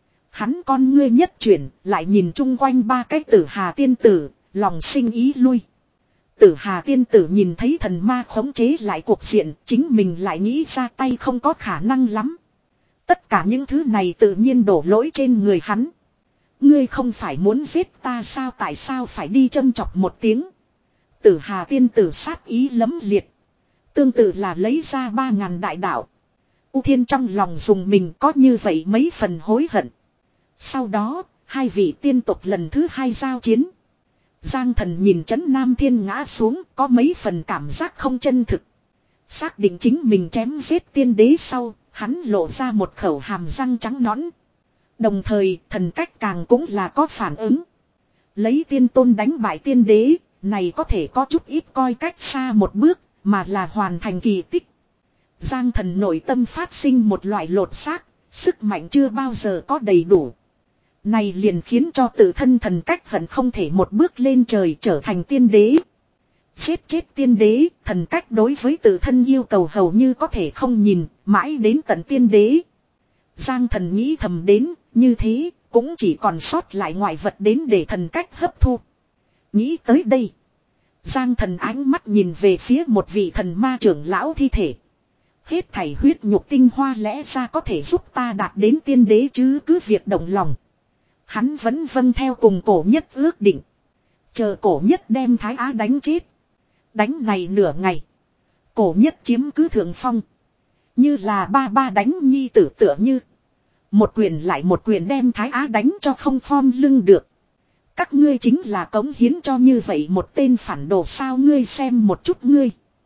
Hắn con ngươi nhất chuyển, lại nhìn chung quanh ba cái tử hà tiên tử, lòng sinh ý lui. Tử hà tiên tử nhìn thấy thần ma khống chế lại cuộc diện, chính mình lại nghĩ ra tay không có khả năng lắm. Tất cả những thứ này tự nhiên đổ lỗi trên người hắn. Ngươi không phải muốn giết ta sao, tại sao phải đi châm chọc một tiếng. Tử hà tiên tử sát ý lấm liệt. Tương tự là lấy ra ba ngàn đại đạo. U Thiên trong lòng dùng mình có như vậy mấy phần hối hận. Sau đó, hai vị tiên tộc lần thứ hai giao chiến. Giang Thần nhìn Trấn Nam Thiên ngã xuống, có mấy phần cảm giác không chân thực. Xác định chính mình chém giết tiên đế sau, hắn lộ ra một khẩu hàm răng trắng nõn. Đồng thời, thần cách càng cũng là có phản ứng. Lấy tiên tôn đánh bại tiên đế, này có thể có chút ít coi cách xa một bước, mà là hoàn thành kỳ tích. Giang Thần nội tâm phát sinh một loại lột xác, sức mạnh chưa bao giờ có đầy đủ. Này liền khiến cho tự thân thần cách hận không thể một bước lên trời trở thành tiên đế. Giết chết tiên đế, thần cách đối với tự thân yêu cầu hầu như có thể không nhìn, mãi đến tận tiên đế. Giang Thần nghĩ thầm đến, như thế, cũng chỉ còn sót lại ngoại vật đến để thần cách hấp thu. Nghĩ tới đây, Giang Thần ánh mắt nhìn về phía một vị thần ma trưởng lão thi thể. Hết thảy huyết nhục tinh hoa lẽ ra có thể giúp ta đạt đến tiên đế chứ, cứ việc động lòng. Hắn vẫn vâng theo cùng cổ nhất ước định. Chờ cổ nhất đem Thái Á đánh chết. Đánh này nửa ngày. Cổ nhất chiếm cứ thượng phong. Như là ba ba đánh nhi tử tựa như. Một quyền lại một quyền đem Thái Á đánh cho không khom lưng được. Các ngươi chính là cống hiến cho như vậy một tên phản đồ sao, ngươi xem một chút ngươi.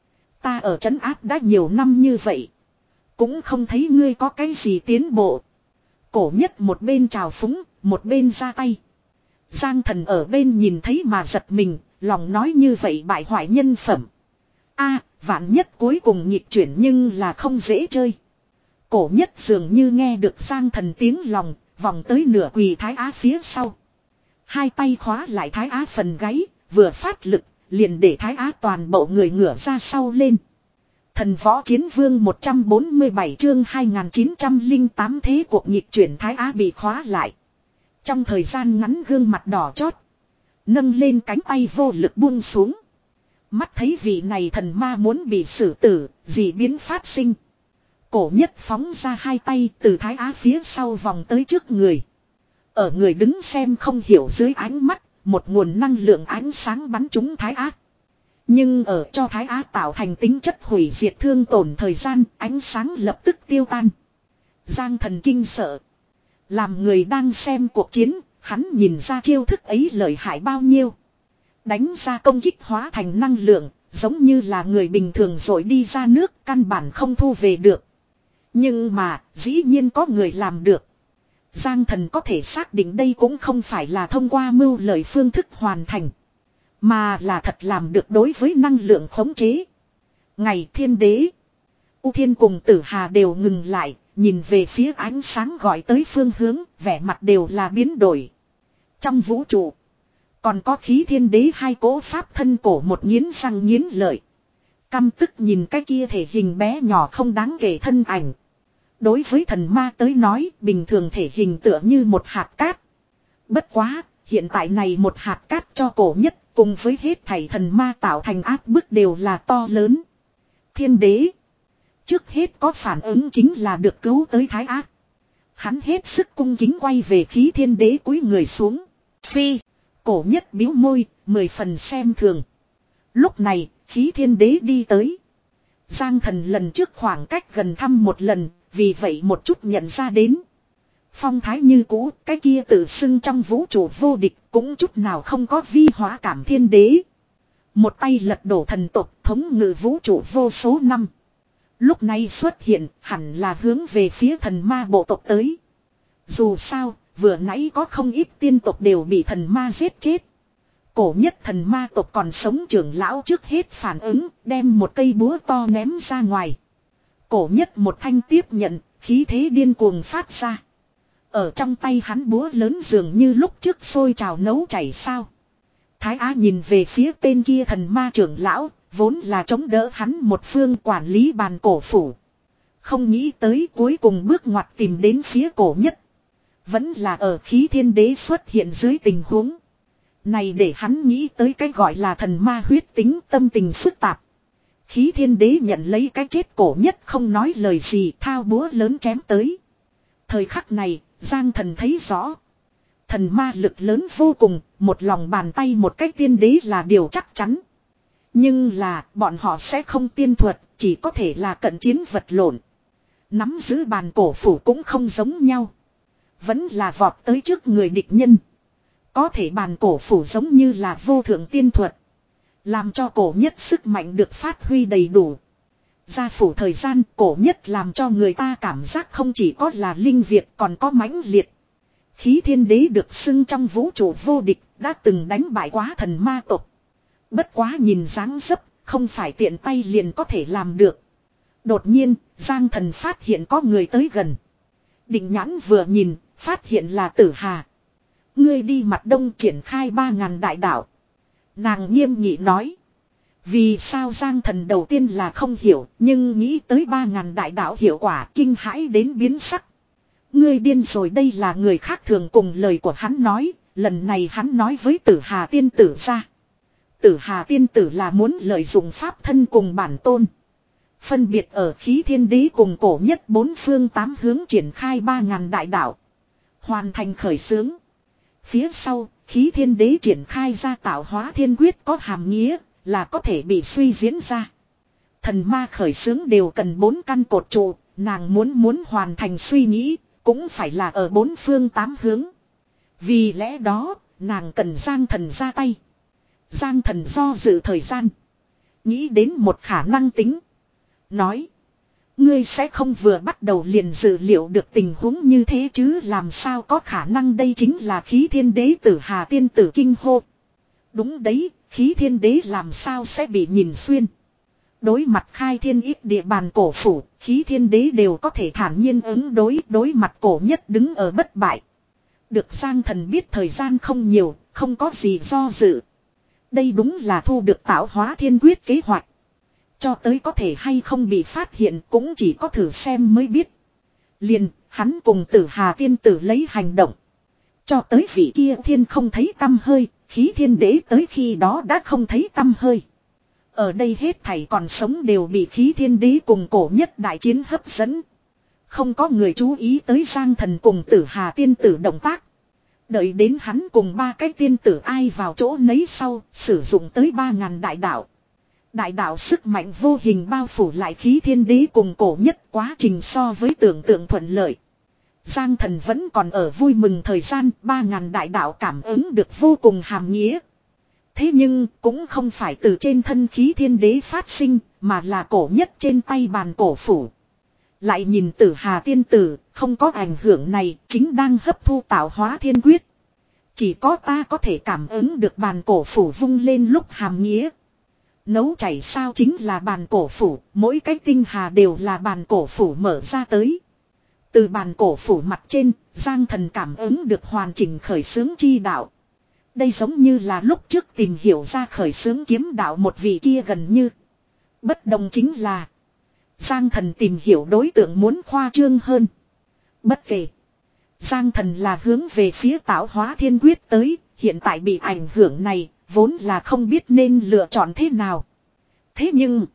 Ta ở trấn áp đã nhiều năm như vậy. Cũng không thấy ngươi có cái gì tiến bộ. Cổ nhất một bên trào phúng, một bên ra tay. Giang thần ở bên nhìn thấy mà giật mình, lòng nói như vậy bại hoại nhân phẩm. A, vạn nhất cuối cùng nhịp chuyển nhưng là không dễ chơi. Cổ nhất dường như nghe được Giang thần tiếng lòng, vòng tới nửa quỳ Thái Á phía sau. Hai tay khóa lại Thái Á phần gáy, vừa phát lực, liền để Thái Á toàn bộ người ngửa ra sau lên. Thần võ chiến vương một trăm bốn mươi bảy chương hai nghìn chín trăm lẻ tám thế cuộc nhịp chuyển Thái Á bị khóa lại. Trong thời gian ngắn gương mặt đỏ chót. Nâng lên cánh tay vô lực buông xuống. Mắt thấy vị này thần ma muốn bị xử tử, dị biến phát sinh. Cổ nhất phóng ra hai tay từ Thái Á phía sau vòng tới trước người. Ở người đứng xem không hiểu dưới ánh mắt, một nguồn năng lượng ánh sáng bắn trúng Thái Á. Nhưng ở cho Thái Á tạo thành tính chất hủy diệt thương tổn thời gian, ánh sáng lập tức tiêu tan. Giang thần kinh sợ. Làm người đang xem cuộc chiến, hắn nhìn ra chiêu thức ấy lợi hại bao nhiêu. Đánh ra công kích hóa thành năng lượng, giống như là người bình thường rồi đi ra nước, căn bản không thu về được. Nhưng mà, dĩ nhiên có người làm được. Giang thần có thể xác định đây cũng không phải là thông qua mưu lợi phương thức hoàn thành. Mà là thật làm được đối với năng lượng khống chế. Ngày thiên đế. U Thiên cùng Tử Hà đều ngừng lại, nhìn về phía ánh sáng gọi tới phương hướng, vẻ mặt đều là biến đổi. Trong vũ trụ, còn có khí thiên đế hai cỗ pháp thân cổ một nghiến răng nghiến lợi. Căm tức nhìn cái kia thể hình bé nhỏ không đáng kể thân ảnh. Đối với thần ma tới nói, bình thường thể hình tựa như một hạt cát. Bất quá, hiện tại này một hạt cát cho cổ nhất, cùng với hết thảy thần ma tạo thành áp bức đều là to lớn. Thiên đế. Trước hết có phản ứng chính là được cứu tới Thái Á. Hắn hết sức cung kính quay về khí thiên đế cúi người xuống. Phi. Cổ nhất biếu môi, mười phần xem thường. Lúc này, khí thiên đế đi tới. Giang thần lần trước khoảng cách gần thăm một lần, vì vậy một chút nhận ra đến. Phong thái như cũ, cái kia tự xưng trong vũ trụ vô địch cũng chút nào không có vi hóa cảm thiên đế. Một tay lật đổ thần tộc thống ngự vũ trụ vô số năm. Lúc này xuất hiện hẳn là hướng về phía thần ma bộ tộc tới. Dù sao, vừa nãy có không ít tiên tộc đều bị thần ma giết chết. Cổ nhất thần ma tộc còn sống trưởng lão trước hết phản ứng, đem một cây búa to ném ra ngoài. Cổ nhất một thanh tiếp nhận, khí thế điên cuồng phát ra. Ở trong tay hắn búa lớn dường như lúc trước sôi trào nấu chảy sao. Thái Á nhìn về phía tên kia thần ma trưởng lão, vốn là chống đỡ hắn một phương quản lý bàn cổ phủ. Không nghĩ tới cuối cùng bước ngoặt tìm đến phía cổ nhất. Vẫn là ở khí thiên đế xuất hiện dưới tình huống. Này để hắn nghĩ tới cái gọi là thần ma huyết tính tâm tình phức tạp. Khí thiên đế nhận lấy cái chết cổ nhất không nói lời gì thao búa lớn chém tới. Thời khắc này, Giang thần thấy rõ. Thần ma lực lớn vô cùng, một lòng bàn tay một cái tiên đế là điều chắc chắn. Nhưng là, bọn họ sẽ không tiên thuật, chỉ có thể là cận chiến vật lộn. Nắm giữ bàn cổ phủ cũng không giống nhau. Vẫn là vọt tới trước người địch nhân. Có thể bàn cổ phủ giống như là vô thượng tiên thuật. Làm cho cổ nhất sức mạnh được phát huy đầy đủ. Gia phủ thời gian cổ nhất làm cho người ta cảm giác không chỉ có là linh việt còn có mãnh liệt. Khí thiên đế được xưng trong vũ trụ vô địch đã từng đánh bại quá thần ma tộc. Bất quá nhìn dáng dấp không phải tiện tay liền có thể làm được. Đột nhiên Giang thần phát hiện có người tới gần. Định nhãn vừa nhìn phát hiện là Tử Hà. Ngươi đi mặt đông triển khai ba ngàn đại đạo. Nàng nghiêm nghị nói. Vì sao Giang thần đầu tiên là không hiểu, nhưng nghĩ tới ba ngàn đại đạo hiệu quả kinh hãi đến biến sắc. Ngươi điên rồi, đây là người khác thường cùng lời của hắn nói, lần này hắn nói với Tử Hà tiên tử ra. Tử Hà tiên tử là muốn lợi dụng pháp thân cùng bản tôn. Phân biệt ở khí thiên đế cùng cổ nhất bốn phương tám hướng triển khai ba ngàn đại đạo. Hoàn thành khởi xướng. Phía sau, khí thiên đế triển khai ra tạo hóa thiên quyết có hàm nghĩa, là có thể bị suy diễn ra. Thần ma khởi xướng đều cần bốn căn cột trụ, nàng muốn muốn hoàn thành suy nghĩ, cũng phải là ở bốn phương tám hướng. Vì lẽ đó, nàng cần Giang thần ra tay. Giang thần do dự thời gian. Nghĩ đến một khả năng tính. Nói. Ngươi sẽ không vừa bắt đầu liền dự liệu được tình huống như thế chứ làm sao có khả năng đây chính là khí thiên đế tử Hà tiên tử kinh hô. Đúng đấy, khí thiên đế làm sao sẽ bị nhìn xuyên. Đối mặt khai thiên ít địa bàn cổ phủ, khí thiên đế đều có thể thản nhiên ứng đối, đối mặt cổ nhất đứng ở bất bại. Được Giang Thần biết thời gian không nhiều, không có gì do dự. Đây đúng là thu được tạo hóa thiên quyết kế hoạch. Cho tới có thể hay không bị phát hiện cũng chỉ có thử xem mới biết. Liền, hắn cùng tử Hà tiên tử lấy hành động. Cho tới vị kia thiên không thấy tâm hơi, khí thiên đế tới khi đó đã không thấy tâm hơi. Ở đây hết thảy còn sống đều bị khí thiên đế cùng cổ nhất đại chiến hấp dẫn. Không có người chú ý tới Giang Thần cùng tử Hà tiên tử động tác. Đợi đến hắn cùng ba cái tiên tử ai vào chỗ nấy sau, sử dụng tới ba ngàn đại đạo. Đại đạo sức mạnh vô hình bao phủ lại khí thiên đế cùng cổ nhất, quá trình so với tưởng tượng thuận lợi. Giang Thần vẫn còn ở vui mừng thời gian, ba ngàn đại đạo cảm ứng được vô cùng hàm nghĩa. Thế nhưng cũng không phải từ trên thân khí thiên đế phát sinh, mà là cổ nhất trên tay bàn cổ phủ. Lại nhìn tử Hà tiên tử, không có ảnh hưởng này, chính đang hấp thu tạo hóa thiên quyết. Chỉ có ta có thể cảm ứng được bàn cổ phủ vung lên lúc hàm nghĩa. Nấu chảy sao chính là bàn cổ phủ, mỗi cái tinh hà đều là bàn cổ phủ mở ra tới. Từ bàn cổ phủ mặt trên, Giang Thần cảm ứng được hoàn chỉnh khởi xướng chi đạo. Đây giống như là lúc trước tìm hiểu ra khởi xướng kiếm đạo một vị kia gần như. Bất đồng chính là Giang Thần tìm hiểu đối tượng muốn khoa trương hơn. Bất kể Giang Thần là hướng về phía tạo hóa thiên quyết tới, hiện tại bị ảnh hưởng này, vốn là không biết nên lựa chọn thế nào. Thế nhưng,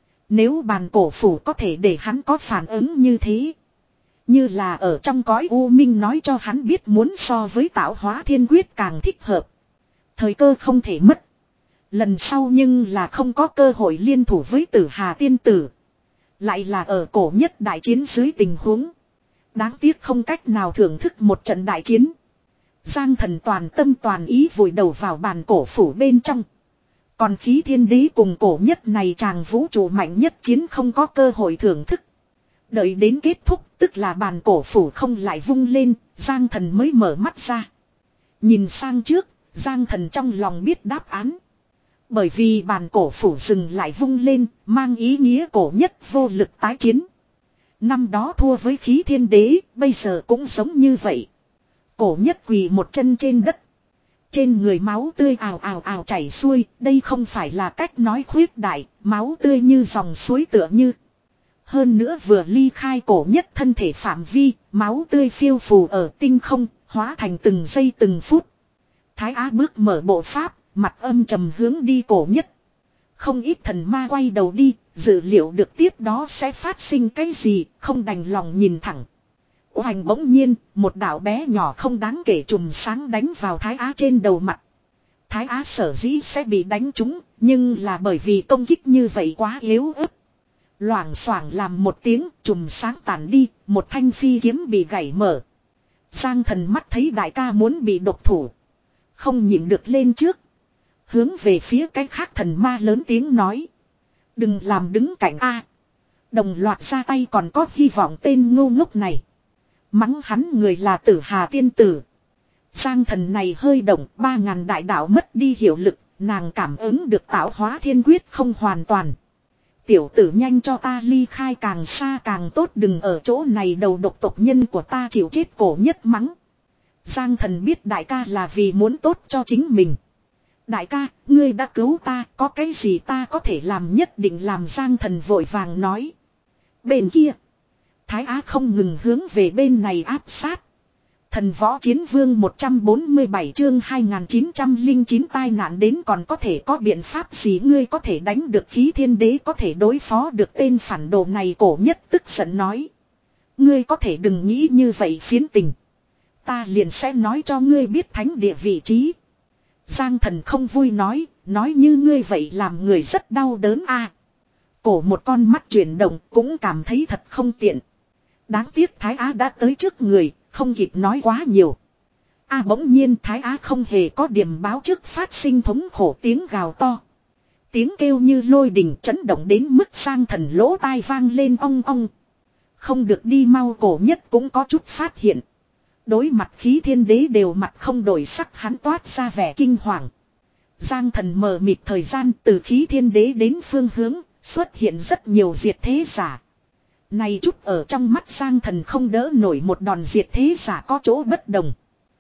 nếu bàn cổ phủ có thể để hắn có phản ứng như thế, như là ở trong cõi u minh nói cho hắn biết muốn so với tạo hóa thiên quyết càng thích hợp. Thời cơ không thể mất. Lần sau nhưng là không có cơ hội liên thủ với tử Hà tiên tử. Lại là ở cổ nhất đại chiến dưới tình huống. Đáng tiếc không cách nào thưởng thức một trận đại chiến. Giang Thần toàn tâm toàn ý vùi đầu vào bàn cổ phủ bên trong. Còn khí thiên đế cùng cổ nhất này chàng vũ trụ mạnh nhất chiến không có cơ hội thưởng thức. Đợi đến kết thúc tức là bàn cổ phủ không lại vung lên, Giang Thần mới mở mắt ra. Nhìn sang trước, Giang Thần trong lòng biết đáp án. Bởi vì bàn cổ phủ dừng lại vung lên, mang ý nghĩa cổ nhất vô lực tái chiến. Năm đó thua với khí thiên đế, bây giờ cũng giống như vậy. Cổ nhất quỳ một chân trên đất. Trên người máu tươi ào ào ào chảy xuôi, đây không phải là cách nói khuyết đại, máu tươi như dòng suối tựa như. Hơn nữa vừa ly khai cổ nhất thân thể phạm vi, máu tươi phiêu phù ở tinh không, hóa thành từng giây từng phút. Thái Á bước mở bộ pháp, mặt âm trầm hướng đi cổ nhất. Không ít thần ma quay đầu đi, dự liệu được tiếp đó sẽ phát sinh cái gì, không đành lòng nhìn thẳng. Oành bỗng nhiên, một đạo bé nhỏ không đáng kể chùm sáng đánh vào Thái Á trên đầu mặt. Thái Á sở dĩ sẽ bị đánh trúng, nhưng là bởi vì công kích như vậy quá yếu ớt. Loảng xoảng làm một tiếng, chùm sáng tản đi, một thanh phi kiếm bị gãy mở. Giang Thần mắt thấy đại ca muốn bị độc thủ. Không nhịn được lên trước. Hướng về phía cái khác thần ma lớn tiếng nói. Đừng làm đứng cạnh A. Đồng loạt ra tay còn có hy vọng tên ngu ngốc này. Mắng hắn người là tử Hà tiên tử. Giang Thần này hơi động, ba ngàn đại đạo mất đi hiệu lực, nàng cảm ứng được tạo hóa thiên quyết không hoàn toàn. Tiểu tử nhanh cho ta ly khai càng xa càng tốt, đừng ở chỗ này đầu độc tộc nhân của ta chịu chết cổ nhất mắng. Giang Thần biết đại ca là vì muốn tốt cho chính mình. Đại ca, ngươi đã cứu ta, có cái gì ta có thể làm nhất định làm. Giang Thần vội vàng nói. Bên kia, Thái Á không ngừng hướng về bên này áp sát. Thần võ chiến vương một trăm bốn mươi bảy chương hai nghìn chín trăm lẻ chín tai nạn đến còn có thể có biện pháp gì, ngươi có thể đánh được khí thiên đế, có thể đối phó được tên phản đồ này. Cổ nhất tức giận nói. Ngươi có thể đừng nghĩ như vậy phiến tình. Ta liền sẽ nói cho ngươi biết thánh địa vị trí. Giang Thần không vui nói, nói như ngươi vậy làm người rất đau đớn a. Cổ một con mắt chuyển động cũng cảm thấy thật không tiện. Đáng tiếc Thái Á đã tới trước người, không kịp nói quá nhiều. A bỗng nhiên Thái Á không hề có điểm báo trước phát sinh thống khổ tiếng gào to. Tiếng kêu như lôi đình chấn động đến mức Giang Thần lỗ tai vang lên ong ong. Không được đi mau, Cổ Nhất cũng có chút phát hiện. Đối mặt Khí Thiên Đế đều mặt không đổi sắc, hắn toát ra vẻ kinh hoàng. Giang Thần mờ mịt thời gian, từ Khí Thiên Đế đến phương hướng, xuất hiện rất nhiều diệt thế giả. Này chút ở trong mắt Giang Thần không đỡ nổi một đòn diệt thế giả có chỗ bất đồng.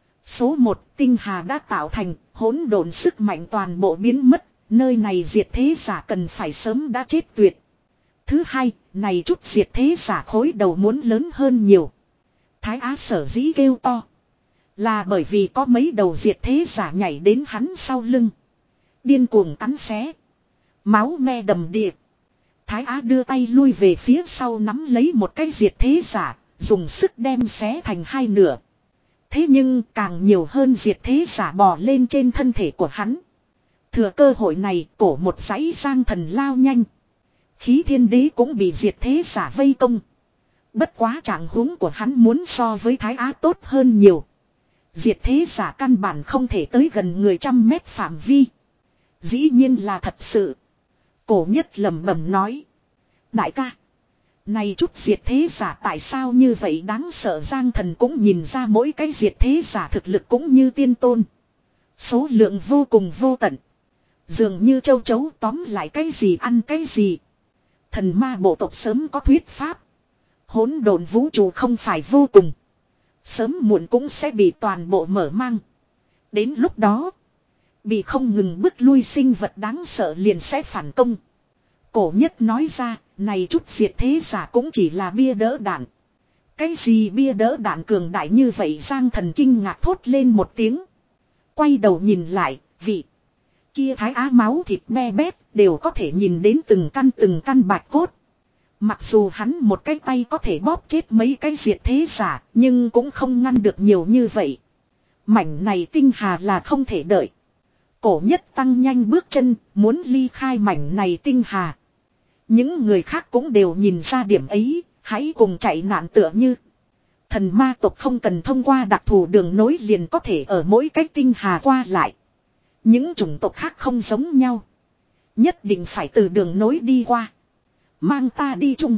Số một, tinh hà đã tạo thành, hỗn độn sức mạnh toàn bộ biến mất, nơi này diệt thế giả cần phải sớm đã chết tuyệt. Thứ hai, này chút diệt thế giả khối đầu muốn lớn hơn nhiều. Thái Á sở dĩ kêu to, là bởi vì có mấy đầu diệt thế giả nhảy đến hắn sau lưng, điên cuồng cắn xé, máu me đầm đìa. Thái Á đưa tay lui về phía sau nắm lấy một cái diệt thế giả, dùng sức đem xé thành hai nửa. Thế nhưng càng nhiều hơn diệt thế giả bò lên trên thân thể của hắn. Thừa cơ hội này, cổ một dãy Giang Thần lao nhanh. Khí Thiên Đế cũng bị diệt thế giả vây công. Bất quá trạng huống của hắn muốn so với Thái Á tốt hơn nhiều. Diệt thế giả căn bản không thể tới gần người trăm mét phạm vi. Dĩ nhiên là thật sự. Cổ Nhất lẩm bẩm nói. Đại ca, này chút diệt thế giả tại sao như vậy đáng sợ? Giang Thần cũng nhìn ra mỗi cái diệt thế giả thực lực cũng như tiên tôn. Số lượng vô cùng vô tận. Dường như châu chấu tóm lại cái gì ăn cái gì. Thần ma bộ tộc sớm có thuyết pháp. Hỗn độn vũ trụ không phải vô cùng. Sớm muộn cũng sẽ bị toàn bộ mở mang. Đến lúc đó, bị không ngừng bức lui sinh vật đáng sợ liền sẽ phản công. Cổ Nhất nói ra, này chút diệt thế giả cũng chỉ là bia đỡ đạn. Cái gì bia đỡ đạn cường đại như vậy? Giang Thần kinh ngạc thốt lên một tiếng. Quay đầu nhìn lại, vị kia Thái Á máu thịt me bét, đều có thể nhìn đến từng căn từng căn bạch cốt. Mặc dù hắn một cái tay có thể bóp chết mấy cái diệt thế giả, nhưng cũng không ngăn được nhiều như vậy. Mảnh này tinh hà là không thể đợi. Cổ Nhất tăng nhanh bước chân, muốn ly khai mảnh này tinh hà. Những người khác cũng đều nhìn ra điểm ấy, hãy cùng chạy nạn tựa như. Thần ma tộc không cần thông qua đặc thù đường nối liền có thể ở mỗi cái tinh hà qua lại. Những chủng tộc khác không giống nhau. Nhất định phải từ đường nối đi qua. Mang ta đi chung.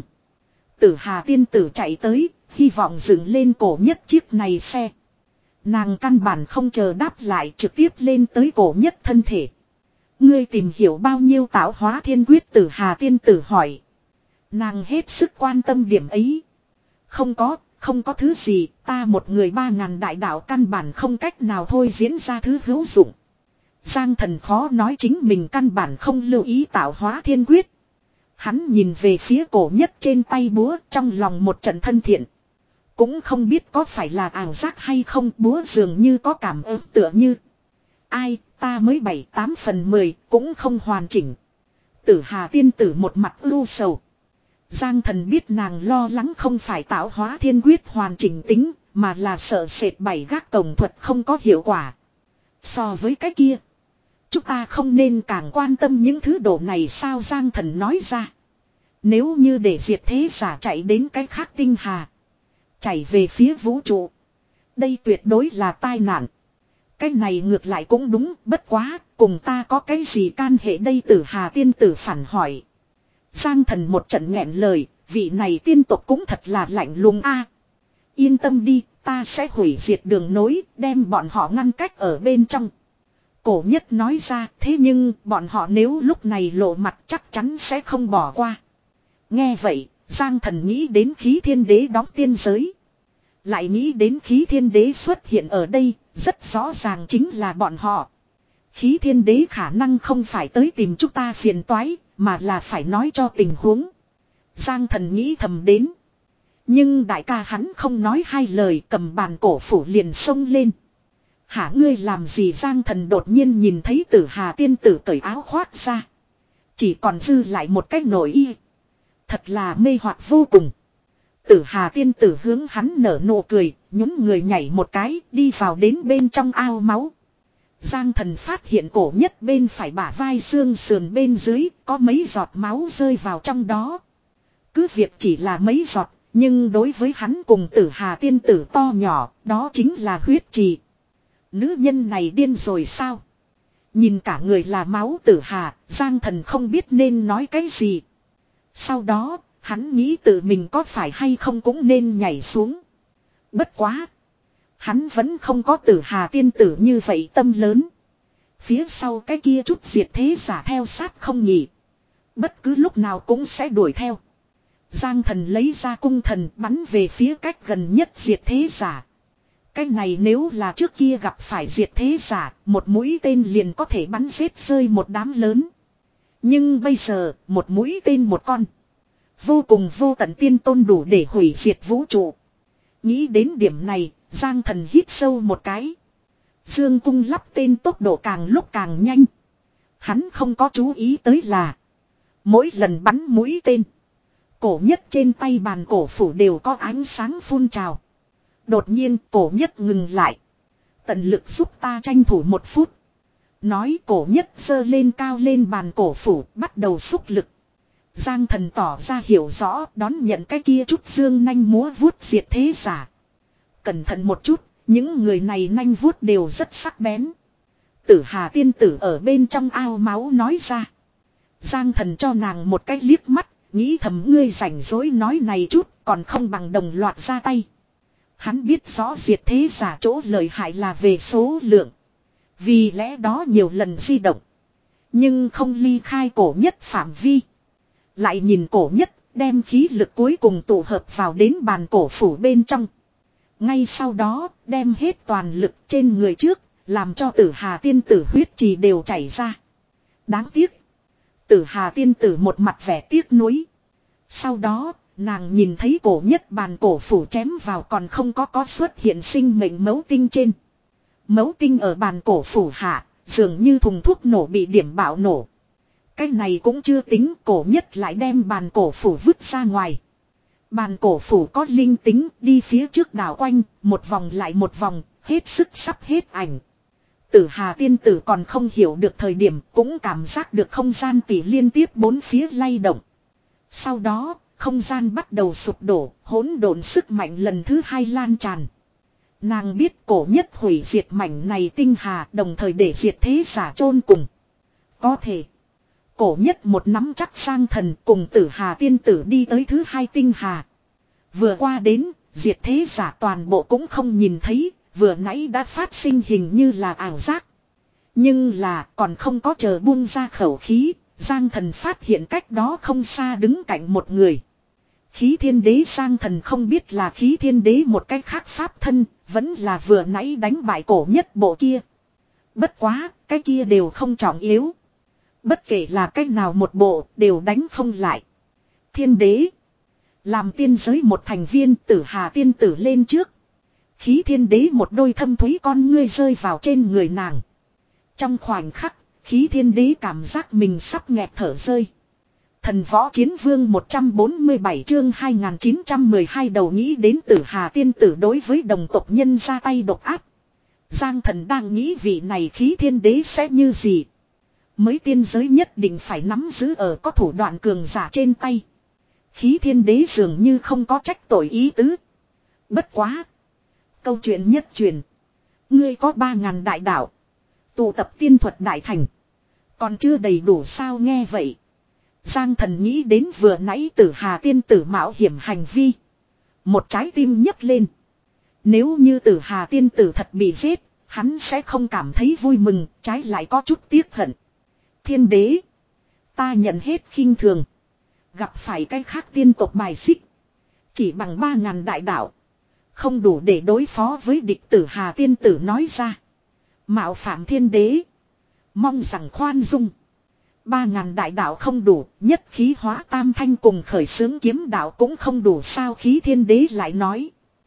Tử Hà tiên tử chạy tới, hy vọng dừng lên Cổ Nhất chiếc này xe. Nàng căn bản không chờ đáp lại, trực tiếp lên tới Cổ Nhất thân thể. Ngươi tìm hiểu bao nhiêu tạo hóa thiên quyết? Tử Hà tiên tử hỏi. Nàng hết sức quan tâm điểm ấy. Không có, không có thứ gì, ta một người ba ngàn đại đạo căn bản không cách nào thôi diễn ra thứ hữu dụng. Giang Thần khó nói chính mình căn bản không lưu ý tạo hóa thiên quyết. Hắn nhìn về phía Cổ Nhất trên tay búa, trong lòng một trận thân thiện. Cũng không biết có phải là ảo giác hay không, búa dường như có cảm ứng tựa như. Ai, ta mới bảy tám phần mười, cũng không hoàn chỉnh. Tử Hà tiên tử một mặt ưu sầu. Giang Thần biết nàng lo lắng không phải tạo hóa thiên quyết hoàn chỉnh tính, mà là sợ sệt bảy gác cổng thuật không có hiệu quả. So với cái kia, chúng ta không nên càng quan tâm những thứ đồ này sao? Giang Thần nói ra. Nếu như để diệt thế giả chạy đến cái khác tinh hà, chạy về phía vũ trụ, đây tuyệt đối là tai nạn. Cái này ngược lại cũng đúng, bất quá, cùng ta có cái gì can hệ đây? Tử Hà tiên tử phản hỏi. Giang Thần một trận nghẹn lời, vị này tiên tộc cũng thật là lạnh lùng a. Yên tâm đi, ta sẽ hủy diệt đường nối, đem bọn họ ngăn cách ở bên trong. Cổ Nhất nói ra, thế nhưng bọn họ nếu lúc này lộ mặt chắc chắn sẽ không bỏ qua. Nghe vậy, Giang Thần nghĩ đến Khí Thiên Đế đóng tiên giới. Lại nghĩ đến Khí Thiên Đế xuất hiện ở đây, rất rõ ràng chính là bọn họ. Khí Thiên Đế khả năng không phải tới tìm chúng ta phiền toái, mà là phải nói cho tình huống. Giang Thần nghĩ thầm đến. Nhưng đại ca hắn không nói hai lời, cầm bàn cổ phủ liền xông lên. Hả, ngươi làm gì? Giang Thần đột nhiên nhìn thấy Tử Hà tiên tử cởi áo khoác ra. Chỉ còn dư lại một cái nội y. Thật là mê hoặc vô cùng. Tử Hà tiên tử hướng hắn nở nụ cười, nhún người nhảy một cái, đi vào đến bên trong ao máu. Giang Thần phát hiện Cổ Nhất bên phải bả vai xương sườn bên dưới, có mấy giọt máu rơi vào trong đó. Cứ việc chỉ là mấy giọt, nhưng đối với hắn cùng Tử Hà tiên tử to nhỏ, đó chính là huyết trì. Nữ nhân này điên rồi sao? Nhìn cả người là máu Tử Hà, Giang Thần không biết nên nói cái gì. Sau đó, hắn nghĩ tự mình có phải hay không cũng nên nhảy xuống. Bất quá. Hắn vẫn không có Tử Hà tiên tử như vậy tâm lớn. Phía sau cái kia chút diệt thế giả theo sát không nhỉ. Bất cứ lúc nào cũng sẽ đuổi theo. Giang Thần lấy ra cung thần bắn về phía cách gần nhất diệt thế giả. Cái này nếu là trước kia gặp phải diệt thế giả, một mũi tên liền có thể bắn giết rơi một đám lớn. Nhưng bây giờ, một mũi tên một con. Vô cùng vô tận tiên tôn đủ để hủy diệt vũ trụ. Nghĩ đến điểm này, Giang Thần hít sâu một cái. Dương cung lắp tên tốc độ càng lúc càng nhanh. Hắn không có chú ý tới là mỗi lần bắn mũi tên, cổ nhất trên tay bàn cổ phủ đều có ánh sáng phun trào. Đột nhiên cổ nhất ngừng lại. Tận lực giúp ta tranh thủ một phút. Nói cổ nhất giơ lên cao lên bàn cổ phủ bắt đầu xúc lực. Giang Thần tỏ ra hiểu rõ đón nhận cái kia chút dương nanh múa vuốt diệt thế giả. Cẩn thận một chút, những người này nanh vuốt đều rất sắc bén. Tử Hà tiên tử ở bên trong ao máu nói ra. Giang Thần cho nàng một cái liếc mắt, nghĩ thầm ngươi rảnh rỗi nói này chút còn không bằng đồng loạt ra tay. Hắn biết rõ diệt thế giả chỗ lợi hại là về số lượng. Vì lẽ đó nhiều lần di động. Nhưng không ly khai cổ nhất phạm vi. Lại nhìn cổ nhất đem khí lực cuối cùng tụ hợp vào đến bàn cổ phủ bên trong. Ngay sau đó đem hết toàn lực trên người trước. Làm cho Tử Hà tiên tử huyết trì đều chảy ra. Đáng tiếc. Tử Hà tiên tử một mặt vẻ tiếc nuối. Sau đó nàng nhìn thấy cổ nhất bàn cổ phủ chém vào còn không có có xuất hiện sinh mệnh mấu tinh trên. Mấu tinh ở bàn cổ phủ hạ, dường như thùng thuốc nổ bị điểm bạo nổ. Cái này cũng chưa tính, cổ nhất lại đem bàn cổ phủ vứt ra ngoài. Bàn cổ phủ có linh tính, đi phía trước đảo quanh, một vòng lại một vòng, hết sức sắp hết ảnh. Tử Hà tiên tử còn không hiểu được thời điểm, cũng cảm giác được không gian tỉ liên tiếp bốn phía lay động. Sau đó, không gian bắt đầu sụp đổ, hỗn độn sức mạnh lần thứ hai lan tràn. Nàng biết cổ nhất hủy diệt mảnh này tinh hà, đồng thời để diệt thế giả chôn cùng. Có thể, cổ nhất một nắm chắc Giang Thần cùng Tử Hà tiên tử đi tới thứ hai tinh hà. Vừa qua đến, diệt thế giả toàn bộ cũng không nhìn thấy, vừa nãy đã phát sinh hình như là ảo giác. Nhưng là còn không có chờ buông ra khẩu khí, Giang Thần phát hiện cách đó không xa đứng cạnh một người. Khí thiên đế Giang Thần không biết là khí thiên đế một cách khác pháp thân, vẫn là vừa nãy đánh bại cổ nhất bộ kia. Bất quá, cái kia đều không trọng yếu. Bất kể là cách nào một bộ, đều đánh không lại. Thiên đế. Làm tiên giới một thành viên, Tử Hà tiên tử lên trước. Khí thiên đế một đôi thâm thúy con ngươi rơi vào trên người nàng. Trong khoảnh khắc, khí thiên đế cảm giác mình sắp nghẹt thở rơi. Thần võ chiến vương một trăm bốn mươi bảy chương hai nghìn chín trăm mười hai đầu nghĩ đến Tử Hà tiên tử đối với đồng tộc nhân ra tay độc ác. Giang Thần đang nghĩ vị này khí thiên đế sẽ như gì. Mới tiên giới nhất định phải nắm giữ ở có thủ đoạn cường giả trên tay. Khí thiên đế dường như không có trách tội ý tứ. Bất quá. Câu chuyện nhất truyền. Ngươi có ba ngàn đại đạo. Tụ tập tiên thuật đại thành. Còn chưa đầy đủ sao nghe vậy. Giang Thần nghĩ đến vừa nãy Tử Hà tiên tử mạo hiểm hành vi. Một trái tim nhấc lên. Nếu như Tử Hà tiên tử thật bị giết, hắn sẽ không cảm thấy vui mừng, trái lại có chút tiếc hận. Thiên đế. Ta nhận hết khinh thường. Gặp phải cái khác tiên tộc bài xích. Chỉ bằng ba ngàn đại đạo. Không đủ để đối phó với địch Tử Hà tiên tử nói ra. Mạo phạm thiên đế. Mong rằng khoan dung. Ba ngàn đại đạo không đủ, nhất khí hóa tam thanh cùng khởi xướng kiếm đạo cũng không đủ sao khí thiên đế lại nói.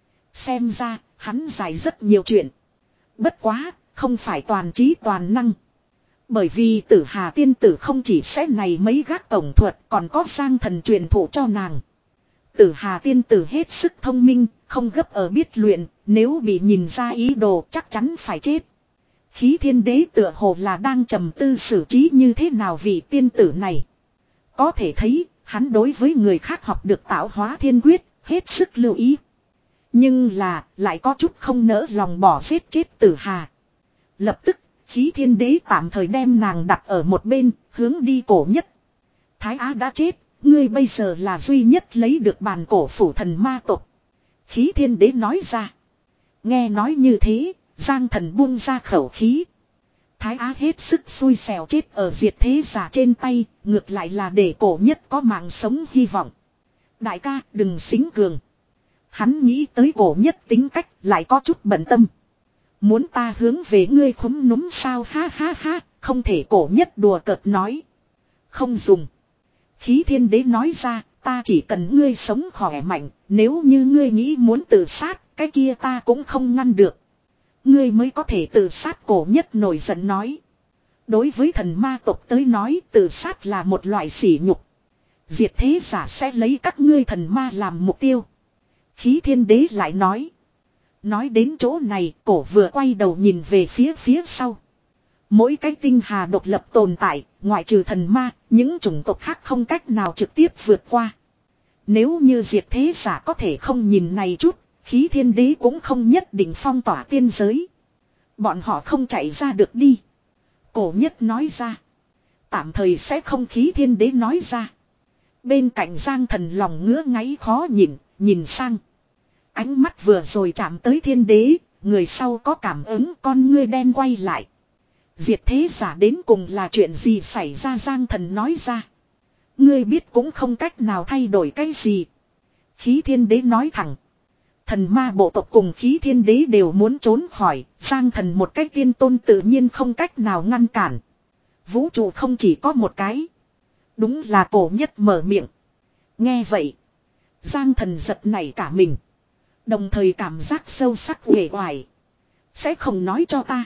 Xem ra, hắn giải rất nhiều chuyện. Bất quá, không phải toàn trí toàn năng. Bởi vì Tử Hà tiên tử không chỉ sẽ này mấy gác cổng thuật còn có Giang Thần truyền thụ cho nàng. Tử Hà tiên tử hết sức thông minh, không gấp ở biết luyện, nếu bị nhìn ra ý đồ chắc chắn phải chết. Khí thiên đế tựa hồ là đang trầm tư xử trí như thế nào vị tiên tử này. Có thể thấy, hắn đối với người khác học được tạo hóa thiên quyết, hết sức lưu ý. Nhưng là, lại có chút không nỡ lòng bỏ giết chết Tử Hà. Lập tức, Khí thiên đế tạm thời đem nàng đặt ở một bên, hướng đi cổ nhất. Thái Á đã chết, ngươi bây giờ là duy nhất lấy được bàn cổ phủ thần ma tộc. Khí thiên đế nói ra. Nghe nói như thế, Giang thần buông ra khẩu khí. Thái Á hết sức xui xẻo chết ở diệt thế giả trên tay, ngược lại là để cổ nhất có mạng sống hy vọng. Đại ca đừng xính cường. Hắn nghĩ tới cổ nhất tính cách lại có chút bận tâm. Muốn ta hướng về ngươi khúm núm sao ha ha ha, không thể cổ nhất đùa cợt nói. Không dùng. Khí thiên đế nói ra, ta chỉ cần ngươi sống khỏe mạnh, nếu như ngươi nghĩ muốn tự sát, cái kia ta cũng không ngăn được. Ngươi mới có thể tự sát, cổ nhất nổi giận nói. Đối với thần ma tộc tới nói, tự sát là một loại sỉ nhục. Diệt thế giả sẽ lấy các ngươi thần ma làm mục tiêu. Khí thiên đế lại nói. Nói đến chỗ này, cổ vừa quay đầu nhìn về phía phía sau. Mỗi cái tinh hà độc lập tồn tại, ngoại trừ thần ma, những chủng tộc khác không cách nào trực tiếp vượt qua. Nếu như diệt thế giả có thể không nhìn này chút, khí thiên đế cũng không nhất định phong tỏa tiên giới. Bọn họ không chạy ra được đi. Cổ nhất nói ra. Tạm thời sẽ không, khí thiên đế nói ra. Bên cạnh Giang thần lòng ngứa ngáy khó nhìn, nhìn sang. Ánh mắt vừa rồi chạm tới thiên đế, người sau có cảm ứng, con ngươi đen quay lại. Diệt thế giả đến cùng là chuyện gì xảy ra, Giang thần nói ra. Ngươi biết cũng không cách nào thay đổi cái gì. Khí thiên đế nói thẳng. Thần ma bộ tộc cùng khí thiên đế đều muốn trốn khỏi, Giang thần một cách tiên tôn tự nhiên không cách nào ngăn cản. Vũ trụ không chỉ có một cái. Đúng là cổ nhất mở miệng. Nghe vậy, Giang thần giật nảy cả mình. Đồng thời cảm giác sâu sắc uể oải. Sẽ không nói cho ta.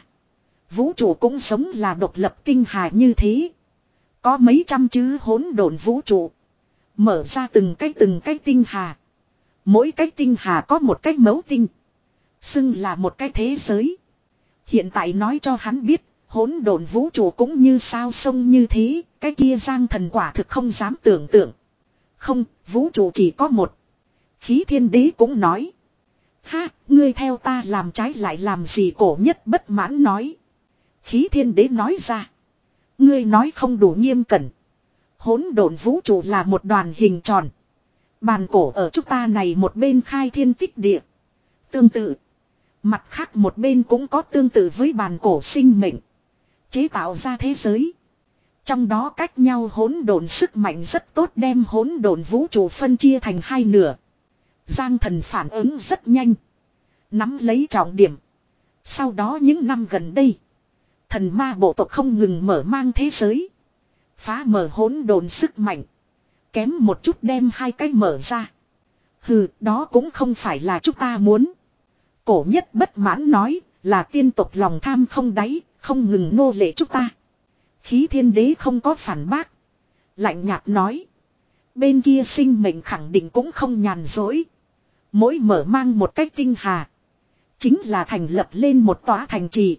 Vũ trụ cũng giống là độc lập tinh hà như thế. Có mấy trăm chữ hỗn độn vũ trụ. Mở ra từng cái từng cái tinh hà. Mỗi cái tinh hà có một cái mấu tinh. Xưng là một cái thế giới. Hiện tại nói cho hắn biết, hỗn độn vũ trụ cũng như sao sông như thế, cái kia Giang thần quả thực không dám tưởng tượng. Không, vũ trụ chỉ có một. Khí thiên đế cũng nói. Ha, ngươi theo ta làm trái lại làm gì, cổ nhất bất mãn nói. Khí thiên đế nói ra. Ngươi nói không đủ nghiêm cẩn. Hỗn độn vũ trụ là một đoàn hình tròn. Bàn cổ ở chúng ta này một bên khai thiên tích địa. Tương tự. Mặt khác một bên cũng có tương tự với bàn cổ sinh mệnh. Chế tạo ra thế giới. Trong đó cách nhau hỗn độn sức mạnh rất tốt, đem hỗn độn vũ trụ phân chia thành hai nửa. Giang thần phản ứng rất nhanh. Nắm lấy trọng điểm. Sau đó những năm gần đây, thần ma bộ tộc không ngừng mở mang thế giới. Phá mở hỗn độn sức mạnh. Kém một chút đem hai cái mở ra. Hừ, đó cũng không phải là chúng ta muốn. Cổ nhất bất mãn nói, là tiên tộc lòng tham không đáy, không ngừng nô lệ chúng ta. Khí thiên đế không có phản bác. Lạnh nhạt nói. Bên kia sinh mệnh khẳng định cũng không nhàn dối. Mỗi mở mang một cách tinh hà. Chính là thành lập lên một tòa thành trì.